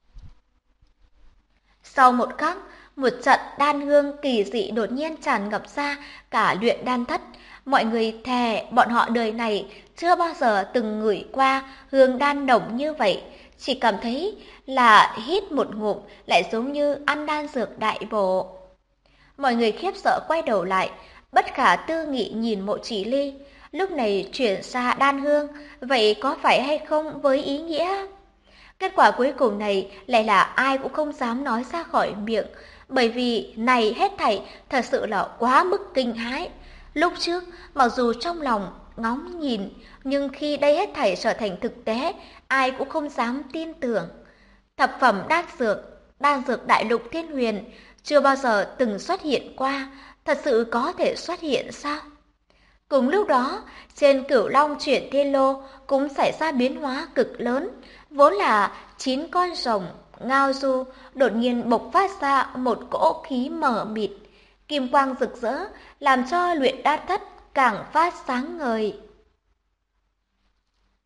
Sau một khắc, một trận đan hương kỳ dị đột nhiên tràn ngập ra cả luyện đan thất. Mọi người thề bọn họ đời này chưa bao giờ từng ngửi qua hương đan nồng như vậy, chỉ cảm thấy là hít một ngụm lại giống như ăn đan dược đại bổ. Mọi người khiếp sợ quay đầu lại, bất khả tư nghị nhìn Mộ Chỉ Ly. Lúc này chuyển ra đan hương, vậy có phải hay không với ý nghĩa? Kết quả cuối cùng này lại là ai cũng không dám nói ra khỏi miệng, bởi vì này hết thảy thật sự là quá mức kinh hãi. Lúc trước, mặc dù trong lòng ngóng nhìn, nhưng khi đây hết thảy trở thành thực tế, ai cũng không dám tin tưởng. Thập phẩm đan dược Đại Lục Thiên Huyền, chưa bao giờ từng xuất hiện qua, thật sự có thể xuất hiện sao? Cùng lúc đó, trên Cửu Long Chuyển Thiên Lô cũng xảy ra biến hóa cực lớn, vốn là 9 con rồng ngao du đột nhiên bộc phát ra một cỗ khí mờ mịt, kim quang rực rỡ, làm cho luyện đan thất càng phát sáng ngời.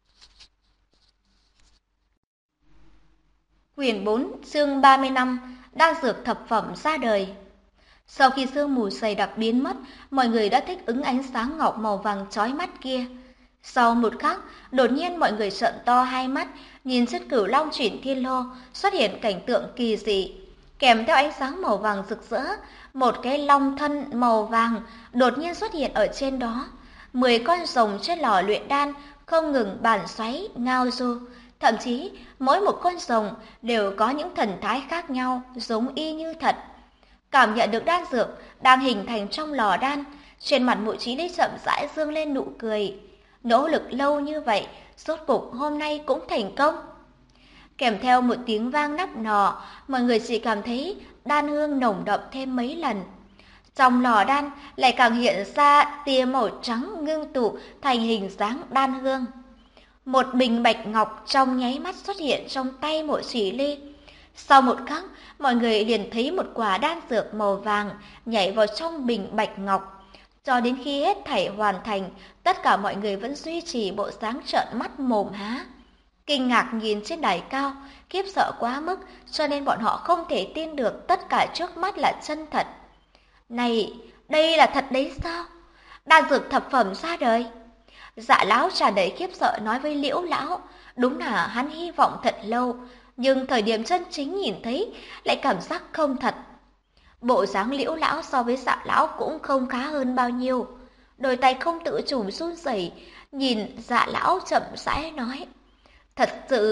Quyển 4, chương 35, đan dược thập phẩm ra đời. Sau khi sương mù dày đặc biến mất, mọi người đã thích ứng ánh sáng ngọc màu vàng chói mắt kia. Sau một khắc, đột nhiên mọi người trợn to hai mắt, nhìn trên Cửu Long Chuyển Thiên Lô xuất hiện cảnh tượng kỳ dị. Kèm theo ánh sáng màu vàng rực rỡ, một cái long thân màu vàng đột nhiên xuất hiện ở trên đó. 10 con rồng trên lò luyện đan không ngừng bản xoáy, ngao du. Thậm chí, mỗi một con rồng đều có những thần thái khác nhau, giống y như thật. Cảm nhận được đan dược đang hình thành trong lò đan, trên mặt Mộ Chí Ly chậm rãi dương lên nụ cười. Nỗ lực lâu như vậy, rốt cục hôm nay cũng thành công. Kèm theo một tiếng vang nắp nò, mọi người chỉ cảm thấy đan hương nồng đậm thêm mấy lần. Trong lò đan lại càng hiện ra tia màu trắng ngưng tụ thành hình dáng đan hương. Một bình bạch ngọc trong nháy mắt xuất hiện trong tay Mộ Chỉ Ly. Sau một khắc, mọi người liền thấy một quả đan dược màu vàng nhảy vào trong bình bạch ngọc. Cho đến khi hết thảy hoàn thành, tất cả mọi người vẫn duy trì bộ dáng trợn mắt mồm há. Kinh ngạc nhìn trên đài cao, khiếp sợ quá mức cho nên bọn họ không thể tin được tất cả trước mắt là chân thật. Này, đây là thật đấy sao? Đan dược thập phẩm ra đời. Dạ lão tràn đầy khiếp sợ nói với Liễu lão, đúng là hắn hy vọng thật lâu, nhưng thời điểm chân chính nhìn thấy lại cảm giác không thật. Bộ dáng Liễu lão so với Dạ lão cũng không khá hơn bao nhiêu. Đôi tay không tự chủ run rẩy, nhìn Dạ lão chậm rãi nói: thật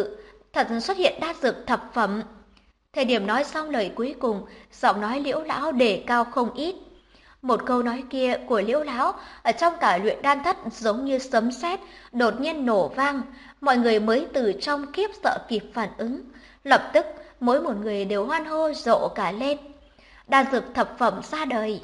xuất hiện đan dược thập phẩm. Thời điểm nói xong lời cuối cùng, giọng nói Liễu lão đề cao không ít. Một câu nói kia của Liễu lão ở trong cả luyện đan thất giống như sấm sét đột nhiên nổ vang, mọi người mới từ trong khiếp sợ kịp phản ứng, lập tức mỗi một người đều hoan hô rộ cả lên. Đan dược thập phẩm ra đời.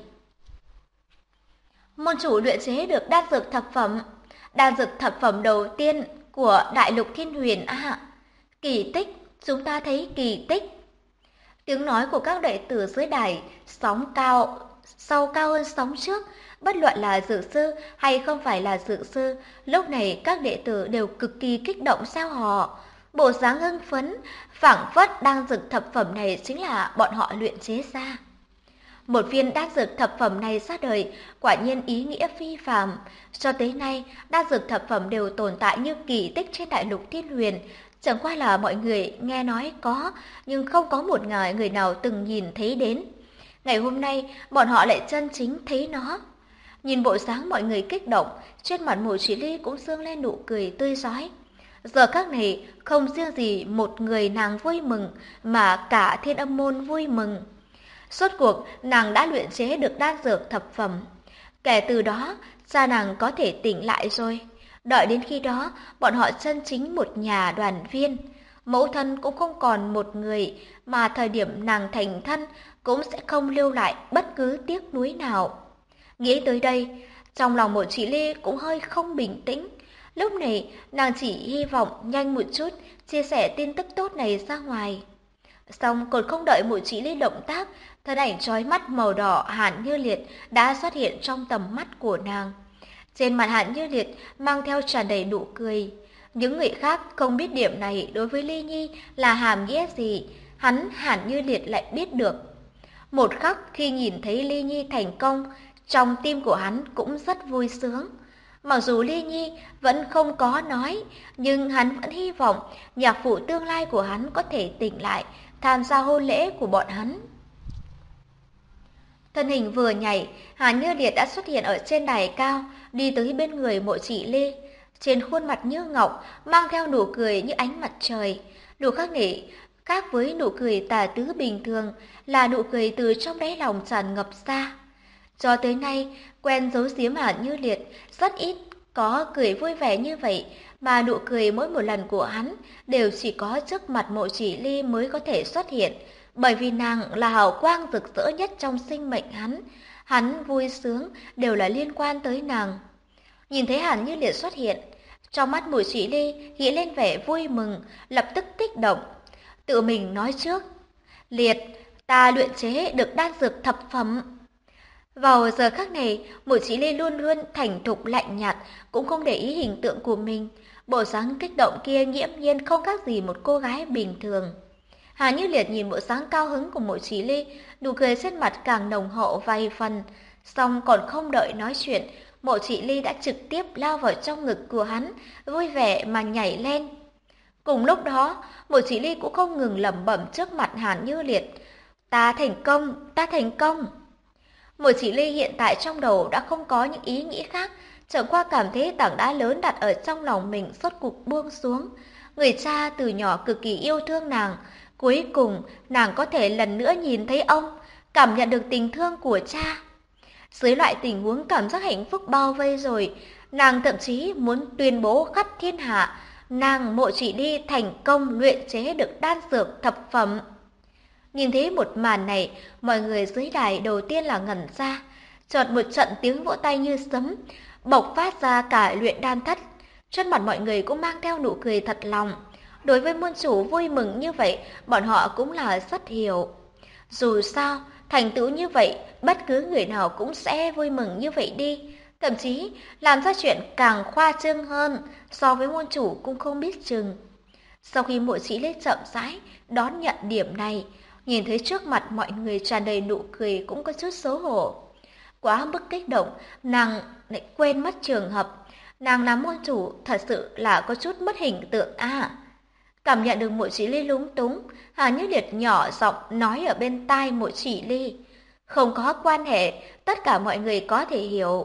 Môn chủ luyện chế được đan dược thập phẩm, đan dược thập phẩm đầu tiên của Đại Lục Thiên Huyền kỳ tích, chúng ta thấy kỳ tích. Tiếng nói của các đệ tử dưới đài sóng cao hơn sóng trước, bất luận là dự sư hay không phải là dự sư, lúc này các đệ tử đều cực kỳ kích động reo hò, bộ dáng hưng phấn, phảng phất đan dược thập phẩm này chính là bọn họ luyện chế ra. Một viên đan dược thập phẩm này ra đời, quả nhiên ý nghĩa phi phàm. Cho tới nay, đan dược thập phẩm đều tồn tại như kỳ tích trên Đại Lục Thiên Huyền. Chẳng qua là mọi người nghe nói có, nhưng không có một người nào từng nhìn thấy đến. Ngày hôm nay, bọn họ lại chân chính thấy nó. Nhìn bộ dáng mọi người kích động, trên mặt Mộ Chỉ Ly cũng dương lên nụ cười tươi rói. Giờ khắc này, không riêng gì một người nàng vui mừng, mà cả Thiên Âm môn vui mừng. Rốt cuộc, nàng đã luyện chế được đan dược thập phẩm. Kể từ đó, cha nàng có thể tỉnh lại rồi. Đợi đến khi đó, bọn họ chân chính một nhà đoàn viên. Mẫu thân cũng không còn một người, mà thời điểm nàng thành thân cũng sẽ không lưu lại bất cứ tiếc nuối nào. Nghĩ tới đây, trong lòng Mộ Chỉ Ly cũng hơi không bình tĩnh. Lúc này, nàng chỉ hy vọng nhanh một chút chia sẻ tin tức tốt này ra ngoài. Xong còn không đợi Mộ Chỉ Ly động tác, thân ảnh chói mắt màu đỏ Hàn Như Liệt đã xuất hiện trong tầm mắt của nàng. Trên mặt Hàn Như Liệt mang theo tràn đầy nụ cười. Những người khác không biết điểm này đối với Ly Nhi là hàm nghĩa gì, Hàn Như Liệt lại biết được. Một khắc khi nhìn thấy Ly Nhi thành công, trong tim của hắn cũng rất vui sướng. Mặc dù Ly Nhi vẫn không có nói, nhưng hắn vẫn hy vọng nhạc phụ tương lai của hắn có thể tỉnh lại, tham gia hôn lễ của bọn hắn. Thân hình vừa nhảy, Hàn Như Liệt đã xuất hiện ở trên đài cao, đi tới bên người Mộ Chỉ Ly. Trên khuôn mặt như ngọc, mang theo nụ cười như ánh mặt trời. Nụ khác này khác với nụ cười tà tứ bình thường, là nụ cười từ trong đáy lòng tràn ngập ra. Cho tới nay, quen giấu giếm Hàn Như Liệt, rất ít có cười vui vẻ như vậy, mà nụ cười mỗi một lần của hắn đều chỉ có trước mặt Mộ Chỉ Ly mới có thể xuất hiện, bởi vì nàng là hào quang rực rỡ nhất trong sinh mệnh hắn vui sướng đều là liên quan tới nàng. Nhìn thấy Hàn Như Liệt xuất hiện, trong mắt Mộ Chỉ Ly hiện lên vẻ vui mừng, lập tức kích động, tự mình nói trước: "Liệt, ta luyện chế được đan dược thập phẩm." Vào giờ khắc này, Mộ Chỉ Ly luôn luôn thành thục lạnh nhạt, cũng không để ý hình tượng của mình. Bộ dáng kích động kia nghiễm nhiên không khác gì một cô gái bình thường. Hà Như Liệt nhìn bộ dáng cao hứng của Mộ Chỉ Ly, nụ cười trên mặt càng nồng hậu vài phần. Xong còn không đợi nói chuyện, Mộ Chỉ Ly đã trực tiếp lao vào trong ngực của hắn, vui vẻ mà nhảy lên. Cùng lúc đó, Mộ Chỉ Ly cũng không ngừng lẩm bẩm trước mặt Hàn Như Liệt. Ta thành công, ta thành công. Mộ Chỉ Ly hiện tại trong đầu đã không có những ý nghĩ khác, chẳng qua cảm thấy tảng đá lớn đặt ở trong lòng mình rốt cuộc buông xuống. Người cha từ nhỏ cực kỳ yêu thương nàng, cuối cùng nàng có thể lần nữa nhìn thấy ông, cảm nhận được tình thương của cha. Dưới loại tình huống cảm giác hạnh phúc bao vây rồi, nàng thậm chí muốn tuyên bố khắp thiên hạ, nàng Mộ Chỉ Ly thành công luyện chế được đan dược thập phẩm. Nhìn thấy một màn này, mọi người dưới đài đầu tiên là ngẩn ra, chợt một trận tiếng vỗ tay như sấm, bộc phát ra cả luyện đan thất. Trên mặt mọi người cũng mang theo nụ cười thật lòng. Đối với môn chủ vui mừng như vậy, bọn họ cũng là rất hiểu. Dù sao, thành tựu như vậy, bất cứ người nào cũng sẽ vui mừng như vậy đi. Thậm chí, làm ra chuyện càng khoa trương hơn, so với môn chủ cũng không biết chừng. Sau khi Mộ Chỉ Ly chậm rãi đón nhận điểm này, nhìn thấy trước mặt mọi người tràn đầy nụ cười cũng có chút xấu hổ. Quá mức kích động, nàng lại quên mất trường hợp. Nàng làm môn chủ thật sự là có chút mất hình tượng à. Cảm nhận được Mộ Chỉ Ly lúng túng, Hà Như Liệt nhỏ giọng nói ở bên tai Mộ Chỉ Ly. Không có quan hệ, tất cả mọi người có thể hiểu.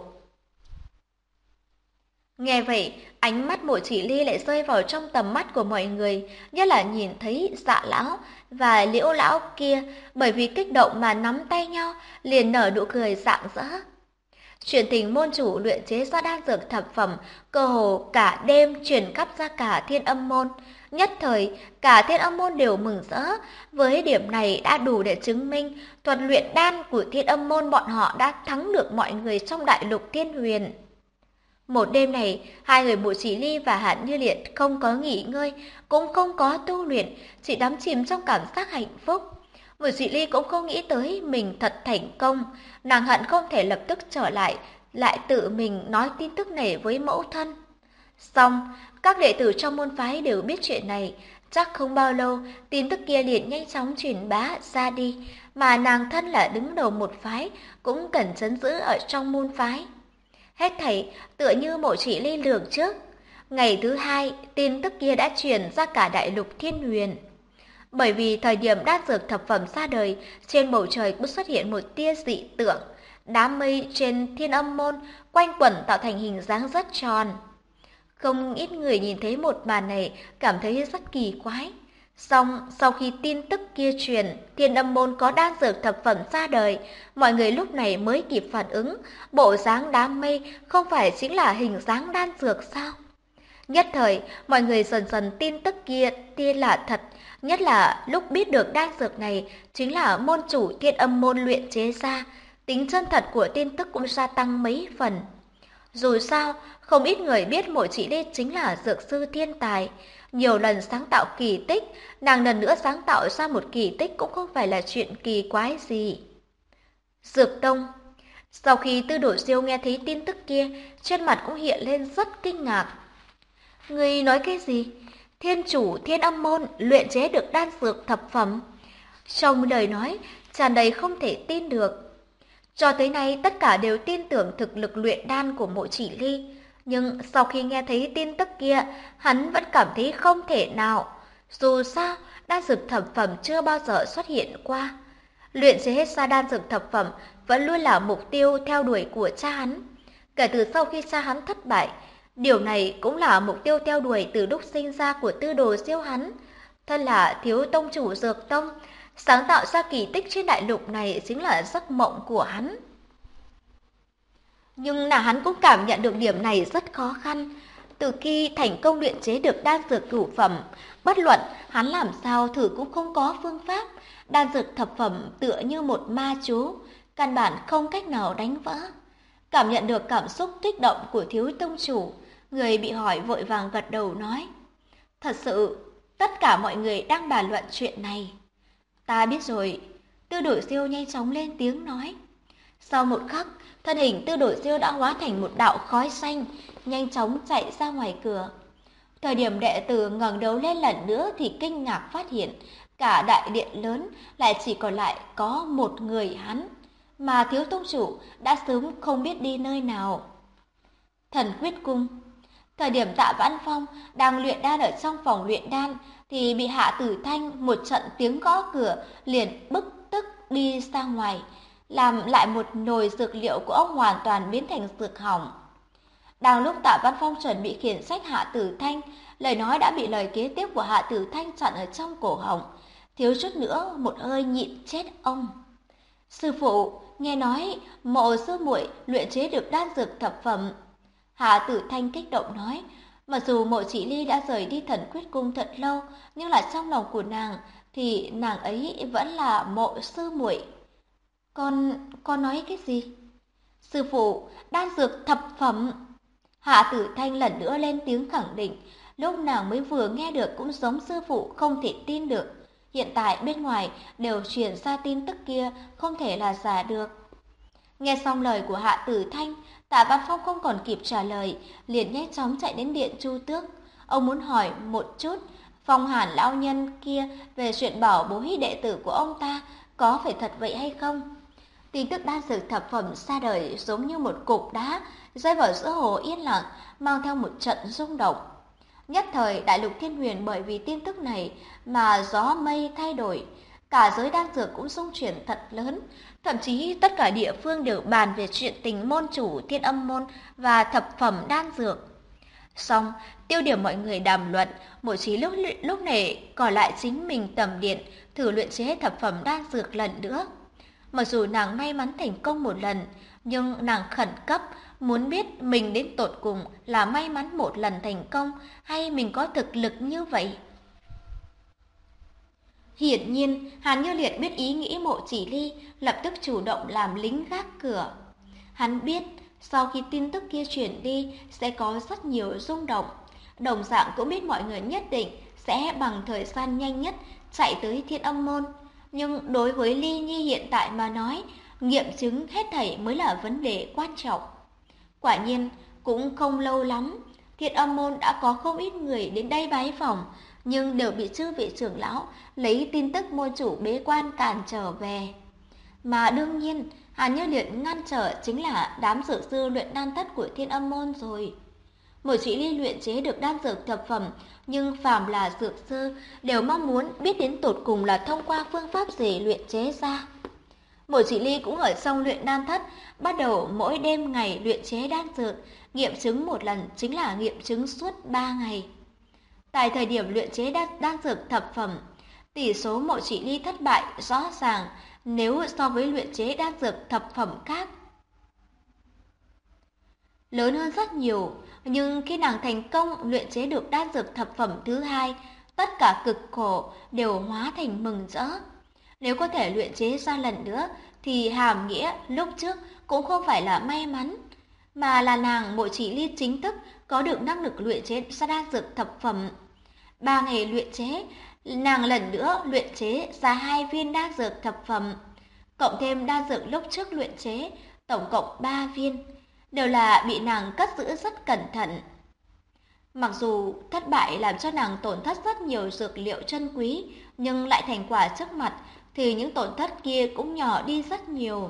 Nghe vậy, ánh mắt Mộ Chỉ Ly lại rơi vào trong tầm mắt của mọi người, nhất là nhìn thấy Dạ lão và Liễu lão kia, bởi vì kích động mà nắm tay nhau, liền nở nụ cười rạng rỡ. Chuyện tình môn chủ luyện chế ra đan dược thập phẩm, cơ hồ cả đêm truyền khắp ra cả Thiên Âm môn. Nhất thời, cả Thiên Âm môn đều mừng rỡ, với điểm này đã đủ để chứng minh thuật luyện đan của Thiên Âm môn bọn họ đã thắng được mọi người trong đại lục Thiên Huyền. Một đêm này, hai người Mộ Chỉ Ly và Hàn Như Liệt không có nghỉ ngơi, cũng không có tu luyện, chỉ đắm chìm trong cảm giác hạnh phúc. Mộ Chỉ Ly cũng không nghĩ tới mình thật thành công, nàng hận không thể lập tức trở lại tự mình nói tin tức này với mẫu thân. Xong, các đệ tử trong môn phái đều biết chuyện này, chắc không bao lâu tin tức kia liền nhanh chóng truyền bá ra đi, mà nàng thân là đứng đầu một phái cũng cần trấn giữ ở trong môn phái. Hết thảy tựa như Mộ Chỉ Ly lường trước. Ngày thứ hai, tin tức kia đã truyền ra cả đại lục Thiên Huyền. Bởi vì thời điểm đan dược thập phẩm ra đời, trên bầu trời cũng xuất hiện một tia dị tượng. Đám mây trên Thiên Âm môn quanh quẩn tạo thành hình dáng rất tròn. Không ít người nhìn thấy một màn này cảm thấy rất kỳ quái. Song sau khi tin tức kia truyền, Thiên Âm môn có đan dược thập phẩm ra đời, mọi người lúc này mới kịp phản ứng, bộ dáng đám mây không phải chính là hình dáng đan dược sao? Nhất thời, mọi người dần dần tin tức kia là thật, nhất là lúc biết được đan dược này chính là môn chủ Thiên Âm môn luyện chế ra, tính chân thật của tin tức cũng gia tăng mấy phần. Dù sao, không ít người biết Mộ Chỉ Ly chính là dược sư thiên tài, nhiều lần sáng tạo kỳ tích, nàng lần nữa sáng tạo ra một kỳ tích cũng không phải là chuyện kỳ quái gì. Dược Tông. Sau khi Tư Đồ Diêu nghe thấy tin tức kia, trên mặt cũng hiện lên rất kinh ngạc. Người nói cái gì? Thiên chủ Thiên Âm môn luyện chế được đan dược thập phẩm. Trong lời nói, tràn đầy không thể tin được. Cho tới nay tất cả đều tin tưởng thực lực luyện đan của Mộ Chỉ Ly, nhưng sau khi nghe thấy tin tức kia, hắn vẫn cảm thấy không thể nào. Dù sao, đan dược thập phẩm chưa bao giờ xuất hiện qua. Luyện chế hết ra đan dược thập phẩm vẫn luôn là mục tiêu theo đuổi của cha hắn. Kể từ sau khi cha hắn thất bại, điều này cũng là mục tiêu theo đuổi từ lúc sinh ra của Tư Đồ Diêu hắn. Thân là thiếu tông chủ Dược Tông, sáng tạo ra kỳ tích trên đại lục này chính là giấc mộng của hắn. Nhưng là hắn cũng cảm nhận được điểm này rất khó khăn. Từ khi thành công luyện chế được đan dược cửu phẩm, bất luận hắn làm sao thử cũng không có phương pháp. Đan dược thập phẩm tựa như một ma chú, căn bản không cách nào đánh vỡ. Cảm nhận được cảm xúc kích động của thiếu tông chủ, người bị hỏi vội vàng gật đầu nói. Thật sự, tất cả mọi người đang bàn luận chuyện này. Ta biết rồi. Tư Đồ Diêu nhanh chóng lên tiếng nói. Sau một khắc, thân hình Tư Đồ Diêu đã hóa thành một đạo khói xanh, nhanh chóng chạy ra ngoài cửa. Thời điểm đệ tử ngẩng đầu lên lần nữa thì kinh ngạc phát hiện, Cả đại điện lớn lại chỉ còn lại có một người hắn, mà thiếu tông chủ đã sớm không biết đi nơi nào. Thần quyết cung. Thời điểm Tạ Vãn Phong đang luyện đan ở trong phòng luyện đan thì bị Hạ Tử Thanh một trận tiếng gõ cửa liền bức tức đi ra ngoài, làm lại một nồi dược liệu của ông hoàn toàn biến thành dược hỏng. Đang lúc Tạ Văn Phong chuẩn bị khiển trách Hạ Tử Thanh, lời nói đã bị lời kế tiếp của Hạ Tử Thanh chặn ở trong cổ họng, thiếu chút nữa một hơi nhịn chết ông. Sư phụ, nghe nói Mộ sư muội luyện chế được đan dược thập phẩm. Hạ Tử Thanh kích động nói, mặc dù Mộ Chỉ Ly đã rời đi Thần Quyết Cung thật lâu, nhưng là trong lòng của nàng thì nàng ấy vẫn là Mộ sư muội. Con nói cái gì? Sư phụ, đan dược thập phẩm. Hạ Tử Thanh lần nữa lên tiếng khẳng định, lúc nàng mới vừa nghe được cũng giống sư phụ không thể tin được. Hiện tại bên ngoài đều truyền ra tin tức kia, không thể là giả được. Nghe xong lời của Hạ Tử Thanh, Tạ Văn Phong không còn kịp trả lời, liền nhanh chóng chạy đến điện Chu Tước. Ông muốn hỏi một chút Phong Hàn lão nhân kia về chuyện bảo bối đệ tử của ông ta có phải thật vậy hay không. Tin tức đan dược thập phẩm ra đời giống như một cục đá rơi vào giữa hồ yên lặng, mang theo một trận rung động. Nhất thời đại lục Thiên Huyền bởi vì tin tức này mà gió mây thay đổi, cả giới đan dược cũng xung chuyển thật lớn, thậm chí tất cả địa phương đều bàn về chuyện tình môn chủ Thiên Âm môn và thập phẩm đan dược. Xong, tiêu điểm mọi người đàm luận, Mộ Chí lúc này còn lại chính mình tầm điện thử luyện chế thập phẩm đan dược lần nữa. Mặc dù nàng may mắn thành công một lần, nhưng nàng khẩn cấp muốn biết mình đến tột cùng là may mắn một lần thành công hay mình có thực lực như vậy. Hiển nhiên, Hàn Như Liệt biết ý nghĩ Mộ Chỉ Ly, lập tức chủ động làm lính gác cửa. Hắn biết, sau khi tin tức kia chuyển đi sẽ có rất nhiều rung động. Đồng dạng cũng biết mọi người nhất định sẽ bằng thời gian nhanh nhất chạy tới Thiên Âm môn. Nhưng đối với Ly Nhi hiện tại mà nói, nghiệm chứng hết thảy mới là vấn đề quan trọng. Quả nhiên, cũng không lâu lắm, Thiên Âm môn đã có không ít người đến đây bái phỏng, nhưng đều bị chư vị trưởng lão lấy tin tức môn chủ bế quan cản trở về. Mà đương nhiên, Hàn Như Liệt ngăn trở chính là đám dược sư luyện đan thất của Thiên Âm môn rồi. Mộ Chỉ Ly luyện chế được đan dược thập phẩm, nhưng phàm là dược sư đều mong muốn biết đến tột cùng là thông qua phương pháp gì luyện chế ra. Mộ Chỉ Ly cũng ở trong luyện đan thất, bắt đầu mỗi đêm ngày luyện chế đan dược, nghiệm chứng một lần chính là nghiệm chứng suốt 3 ngày. Tại thời điểm luyện chế đan dược thập phẩm, tỷ số Mộ Chỉ Ly thất bại rõ ràng nếu so với luyện chế đan dược thập phẩm khác lớn hơn rất nhiều, nhưng khi nàng thành công luyện chế được đan dược thập phẩm thứ hai, tất cả cực khổ đều hóa thành mừng rỡ. Nếu có thể luyện chế ra lần nữa thì hàm nghĩa lúc trước cũng không phải là may mắn, mà là nàng Mộ Chỉ Ly chính thức có được năng lực luyện chế ra đan dược thập phẩm. 3 ngày luyện chế, nàng lần nữa luyện chế ra 2 viên đan dược thập phẩm, cộng thêm đan dược lúc trước luyện chế, tổng cộng 3 viên, đều là bị nàng cất giữ rất cẩn thận. Mặc dù thất bại làm cho nàng tổn thất rất nhiều dược liệu chân quý, nhưng lại thành quả trước mặt thì những tổn thất kia cũng nhỏ đi rất nhiều.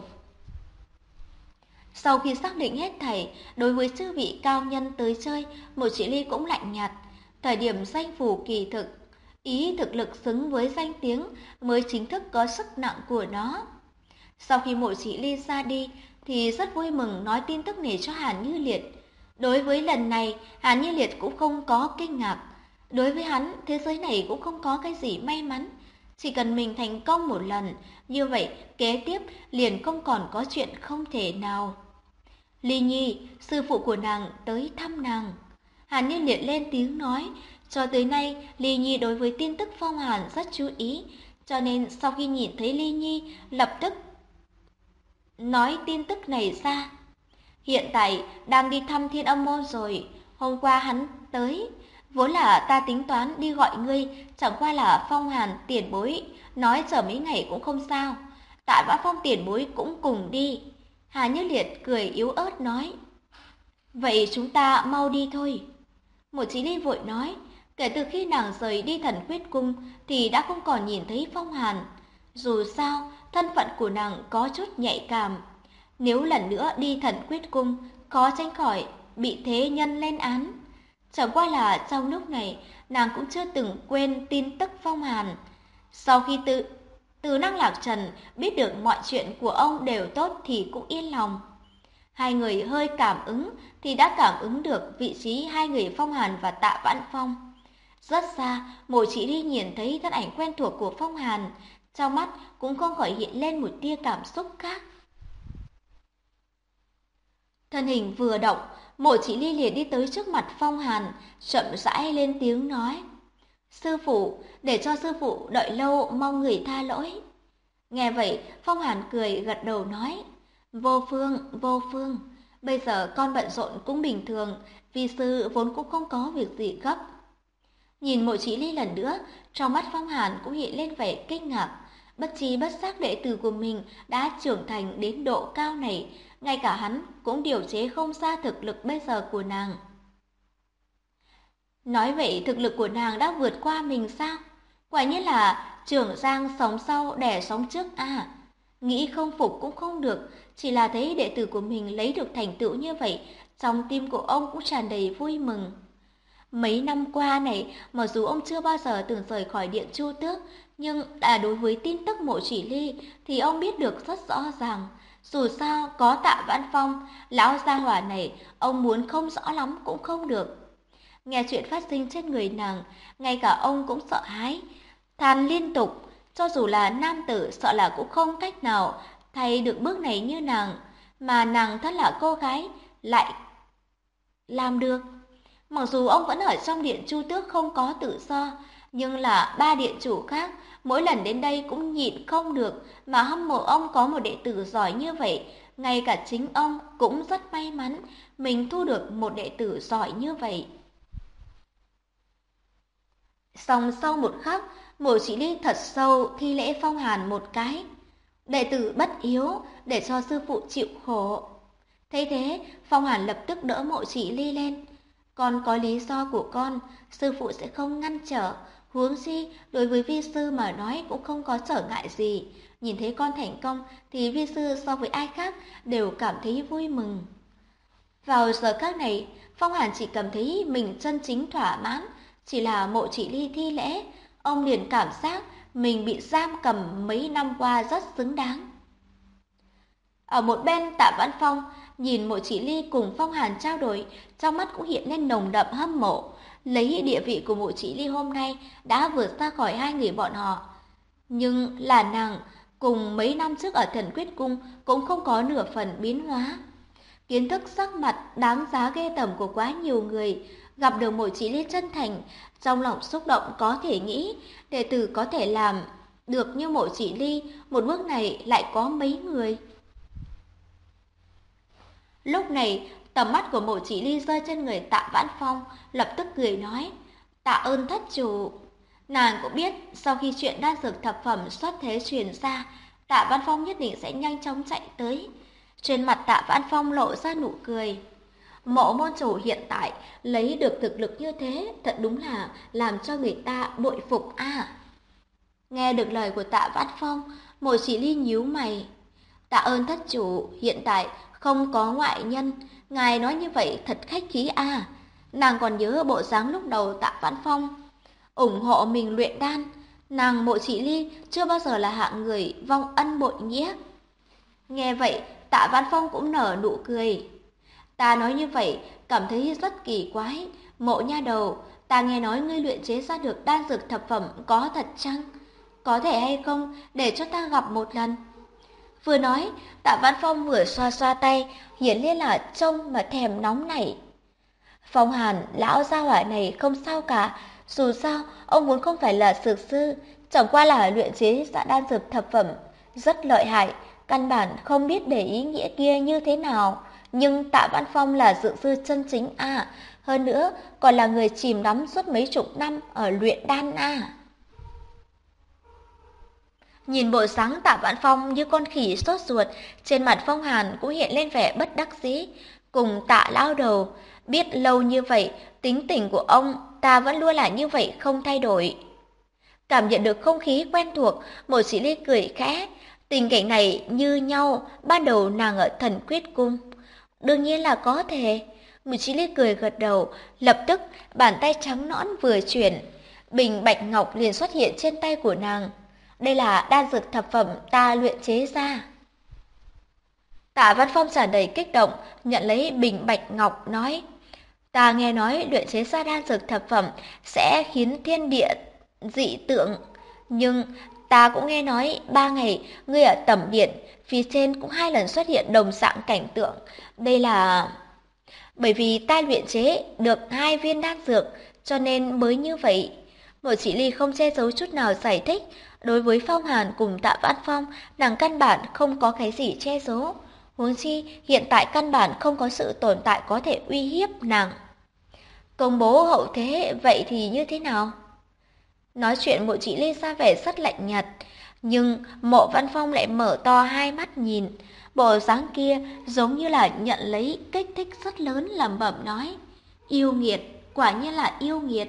Sau khi xác định hết thảy, đối với chư vị cao nhân tới chơi, Mộ Chỉ Ly cũng lạnh nhạt. Thời điểm danh phủ kỳ thực, ý thực lực xứng với danh tiếng mới chính thức có sức nặng của nó. Sau khi Mộ Chỉ Ly ra đi thì rất vui mừng nói tin tức này cho Hàn Như Liệt. Đối với lần này, Hàn Như Liệt cũng không có kinh ngạc. Đối với hắn, thế giới này cũng không có cái gì may mắn. Chỉ cần mình thành công một lần, như vậy kế tiếp liền không còn có chuyện không thể nào. Ly Nhi, sư phụ của nàng tới thăm nàng. Hàn Như Liệt lên tiếng nói, cho tới nay Ly Nhi đối với tin tức Phong Hàn rất chú ý, cho nên sau khi nhìn thấy Ly Nhi lập tức nói tin tức này ra. Hiện tại đang đi thăm Thiên Âm môn rồi, hôm qua hắn tới, vốn là ta tính toán đi gọi ngươi, chẳng qua là Phong Hàn tiền bối nói chờ mấy ngày cũng không sao. Tạ Vã Phong tiền bối cũng cùng đi. Hà Như Liệt cười yếu ớt nói, vậy chúng ta mau đi thôi. Một Chí Ly vội nói, Kể từ khi nàng rời đi Thần Quyết Cung thì đã không còn nhìn thấy Phong Hàn. Dù sao, thân phận của nàng có chút nhạy cảm. Nếu lần nữa đi Thần Quyết Cung, khó tránh khỏi bị thế nhân lên án. Chẳng qua là trong lúc này, nàng cũng chưa từng quên tin tức Phong Hàn. Sau khi từ Năng Lạc Trần biết được mọi chuyện của ông đều tốt thì cũng yên lòng. Hai người hơi cảm ứng thì đã cảm ứng được vị trí hai người Phong Hàn và Tạ Vãn Phong. Rất xa, Mộ Chỉ Ly nhìn thấy thân ảnh quen thuộc của Phong Hàn, trong mắt cũng không khỏi hiện lên một tia cảm xúc khác. Thân hình vừa động, Mộ Chỉ Ly liền đi tới trước mặt Phong Hàn, chậm rãi lên tiếng nói: "Sư phụ, để cho sư phụ đợi lâu, mong người tha lỗi." Nghe vậy, Phong Hàn cười gật đầu nói: Vô phương, bây giờ con bận rộn cũng bình thường, vi sư vốn cũng không có việc gì gấp." Nhìn Mộ Chỉ Ly lần nữa, trong mắt Phong Hàn cũng hiện lên vẻ kinh ngạc. Bất tri bất giác đệ tử của mình đã trưởng thành đến độ cao này, ngay cả hắn cũng điều chế không ra thực lực bây giờ của nàng. Nói vậy thực lực của nàng đã vượt qua mình sao? Quả nhiên là trưởng giang sống sau đẻ sống trước à. Nghĩ không phục cũng không được, chỉ là thấy đệ tử của mình lấy được thành tựu như vậy, trong tim của ông cũng tràn đầy vui mừng. Mấy năm qua này, mặc dù ông chưa bao giờ từng rời khỏi Điện Chu Tước, nhưng đối với tin tức Mộ Chỉ Ly thì ông biết được rất rõ ràng. Dù sao có Tạ Vãn Phong, lão gia hỏa này ông muốn không rõ lắm cũng không được. Nghe chuyện phát sinh trên người nàng, ngay cả ông cũng sợ hãi, than liên tục. Cho dù là nam tử sợ là cũng không cách nào thay được bước này như nàng, mà nàng thật là cô gái lại làm được. Mặc dù ông vẫn ở trong Điện Chu Tước không có tự do, nhưng là ba điện chủ khác mỗi lần đến đây cũng nhịn không được mà hâm mộ ông có một đệ tử giỏi như vậy. Ngay cả chính ông cũng rất may mắn mình thu được một đệ tử giỏi như vậy. Xong sau một khắc, Mộ Chỉ Ly thật sâu thi lễ Phong Hàn một cái. Đệ tử bất hiếu, để cho sư phụ chịu khổ. Thấy thế, Phong Hàn lập tức đỡ Mộ Chỉ Ly lên. Con có lý do của con, sư phụ sẽ không ngăn trở. Huống chi, đối với vi sư mà nói cũng không có trở ngại gì. Nhìn thấy con thành công thì vi sư so với ai khác đều cảm thấy vui mừng. Vào giờ khắc này, Phong Hàn chỉ cảm thấy mình chân chính thỏa mãn. Chỉ là Mộ Chỉ Ly thi lễ, ông liền cảm giác mình bị giam cầm mấy năm qua rất xứng đáng. Ở một bên, Tạ Vãn Phong nhìn Mộ Chỉ Ly cùng Phong Hàn trao đổi, trong mắt cũng hiện lên nồng đậm hâm mộ. Lấy địa vị của Mộ Chỉ Ly hôm nay đã vượt ra khỏi hai người bọn họ. Nhưng là nàng cùng mấy năm trước ở Thần Quyết Cung cũng không có nửa phần biến hóa. Kiến thức sắc mặt đáng giá ghê tởm của quá nhiều người, gặp được Mộ Chỉ Ly chân thành, trong lòng xúc động có thể nghĩ, đệ tử có thể làm được như Mộ Chỉ Ly, một bước này lại có mấy người. Lúc này, tầm mắt của Mộ Chỉ Ly rơi trên người Tạ Vãn Phong, lập tức cười nói: "Tạ ơn thất chủ." Nàng cũng biết, sau khi chuyện đan dược thập phẩm xuất thế truyền ra, Tạ Vãn Phong nhất định sẽ nhanh chóng chạy tới. Trên mặt Tạ Vãn Phong lộ ra nụ cười. Mộ môn chủ hiện tại lấy được thực lực như thế, thật đúng là làm cho người ta bội phục a. Nghe được lời của Tạ Vãn Phong, Mộ Chỉ Ly nhíu mày. Tạ ơn thất chủ, hiện tại không có ngoại nhân, ngài nói như vậy thật khách khí a. Nàng còn nhớ bộ dáng lúc đầu Tạ Vãn Phong ủng hộ mình luyện đan, nàng Mộ Chỉ Ly chưa bao giờ là hạng người vong ân bội nghĩa. Nghe vậy, Tạ Vãn Phong cũng nở nụ cười. Ta nói như vậy, cảm thấy rất kỳ quái. Mộ nha đầu, ta nghe nói ngươi luyện chế ra được đan dược thập phẩm có thật chăng? Có thể hay không để cho ta gặp một lần? Vừa nói, Tạ Vãn Phong vừa xoa xoa tay, hiển nhiên là trông mà thèm nóng nảy. Phong Hàn, lão gia hỏa này không sao cả, dù sao ông vốn không phải là dược sư, chẳng qua là luyện chế ra đan dược thập phẩm rất lợi hại, căn bản không biết để ý nghĩa kia như thế nào. Nhưng Tạ Vãn Phong là dược sư chân chính a, hơn nữa còn là người chìm đắm suốt mấy chục năm ở luyện đan a. Nhìn bộ dáng Tạ Vãn Phong như con khỉ sốt ruột, trên mặt Phong Hàn cũng hiện lên vẻ bất đắc dĩ. Cùng Tạ lão đầu biết lâu như vậy, tính tình của ông ta vẫn luôn là như vậy không thay đổi. Cảm nhận được không khí quen thuộc, Mộ Chỉ Ly cười khẽ. Tình cảnh này như nhau, ban đầu nàng ở Thần Quyết Cung. Đương nhiên là có thể. Mộ Chỉ Ly cười gật đầu, lập tức bàn tay trắng nõn vừa chuyển, bình bạch ngọc liền xuất hiện trên tay của nàng. Đây là đan dược thập phẩm ta luyện chế ra. Tạ Văn Phong tràn đầy kích động, nhận lấy bình bạch ngọc nói: ta nghe nói luyện chế ra đan dược thập phẩm sẽ khiến thiên địa dị tượng, nhưng ta cũng nghe nói 3 ngày ngươi ở tẩm điện, phía trên cũng 2 lần xuất hiện đồng dạng cảnh tượng. Đây là bởi vì ta luyện chế được 2 viên đan dược, cho nên mới như vậy. Mộ Chỉ Ly không che giấu chút nào giải thích. Đối với Phong Hàn cùng Tạ Vãn Phong, nàng căn bản không có cái gì che giấu. Huống chi hiện tại căn bản không có sự tồn tại có thể uy hiếp nàng. Công bố hậu thế vậy thì như thế nào? Nói chuyện Mộ Chỉ Ly ra vẻ rất lạnh nhạt, nhưng Mộ Văn Phong lại mở to hai mắt nhìn. Bộ dáng kia giống như là nhận lấy kích thích rất lớn, lẩm bẩm nói: yêu nghiệt, quả nhiên là yêu nghiệt.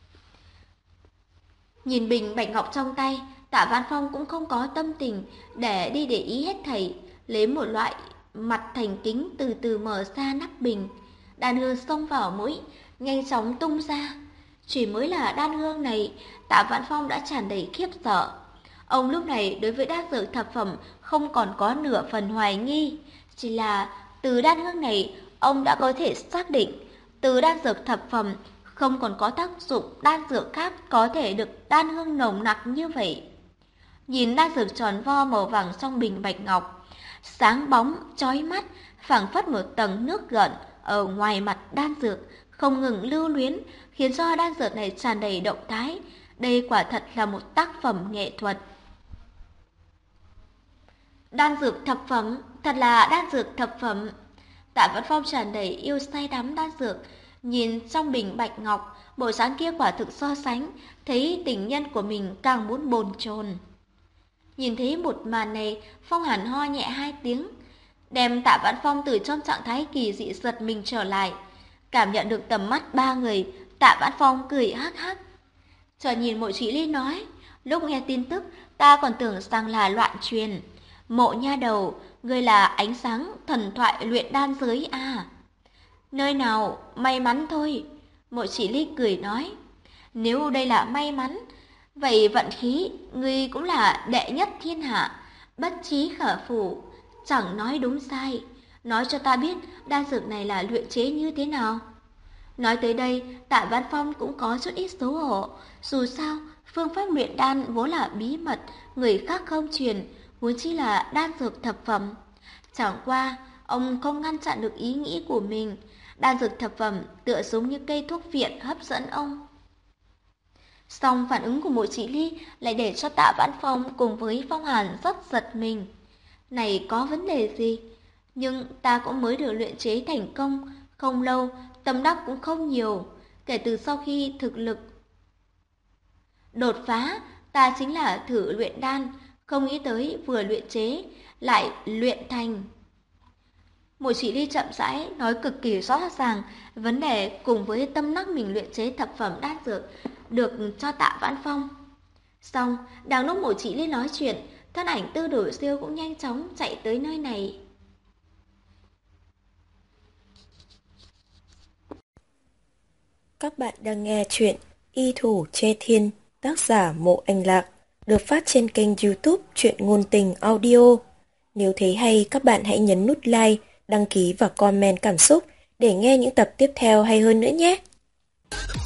Nhìn bình bạch ngọc trong tay, Tạ Văn Phong cũng không có tâm tình để ý hết thảy, lấy một loại mặt thành kính từ từ mở ra nắp bình. Đan hương xông vào mũi, nhanh chóng tung ra. Chỉ mới là đan hương này, Tạ Vãn Phong đã tràn đầy khiếp sợ. Ông lúc này đối với đan dược thập phẩm không còn có nửa phần hoài nghi, chỉ là từ đan hương này ông đã có thể xác định, từ đan dược thập phẩm không còn có tác dụng đan dược khác có thể được đan hương nồng nặc như vậy. Nhìn đan dược tròn vo màu vàng trong bình bạch ngọc, sáng bóng chói mắt, phảng phất một tầng nước gợn ở ngoài mặt đan dược, không ngừng lưu luyến, khiến cho đan dược này tràn đầy động thái. Đây quả thật là một tác phẩm nghệ thuật. Đan dược thập phẩm, thật là đan dược thập phẩm. Tạ Vãn Phong tràn đầy yêu say đắm đan dược, nhìn trong bình bạch ngọc, bộ dáng kia quả thực so sánh, thấy tình nhân của mình càng muốn bồn chồn. Nhìn thấy một màn này, Phong Hàn ho nhẹ 2 tiếng, đem Tạ Vãn Phong từ trong trạng thái kỳ dị giật mình trở lại. Cảm nhận được tầm mắt 3 người, Tạ Vãn Phong cười hắc hắc. Chợt nhìn Mộ Chỉ Ly nói: lúc nghe tin tức, ta còn tưởng rằng là loạn truyền. Mộ nha đầu, ngươi là ánh sáng thần thoại luyện đan giới à? Nơi nào, may mắn thôi. Mộ Chỉ Ly cười nói: nếu đây là may mắn, vậy vận khí, ngươi cũng là đệ nhất thiên hạ, bất chí khả phủ, chẳng nói đúng sai. Nói cho ta biết đan dược này là luyện chế như thế nào. Nói tới đây, Tạ Văn Phong cũng có chút ít xấu hổ. Dù sao, phương pháp luyện đan vốn là bí mật, người khác không truyền, huống chi là đan dược thập phẩm. Chẳng qua, ông không ngăn chặn được ý nghĩ của mình. Đan dược thập phẩm tựa giống như cây thuốc viện hấp dẫn ông. Song phản ứng của Mộ Chỉ Ly lại để cho Tạ Vãn Phong cùng với Phong Hàn rất giật mình. Này có vấn đề gì? Nhưng ta cũng mới được luyện chế thành công, không lâu, tâm đắc cũng không nhiều. Kể từ sau khi thực lực đột phá, ta chính là thử luyện đan, không nghĩ tới vừa luyện chế, lại luyện thành. Mộ Chỉ Ly chậm rãi nói cực kỳ rõ ràng vấn đề cùng với tâm đắc mình luyện chế thập phẩm đan dược được cho Tạ Vãn Phong. Xong, đang lúc Mộ Chỉ Ly nói chuyện, thân ảnh Tư Đồ Siêu cũng nhanh chóng chạy tới nơi này. Các bạn đang nghe chuyện Y Thủ Chê Thiên, tác giả Mộ Anh Lạc, được phát trên kênh YouTube Truyện Ngôn Tình Audio. Nếu thấy hay, các bạn hãy nhấn nút like, đăng ký và comment cảm xúc để nghe những tập tiếp theo hay hơn nữa nhé.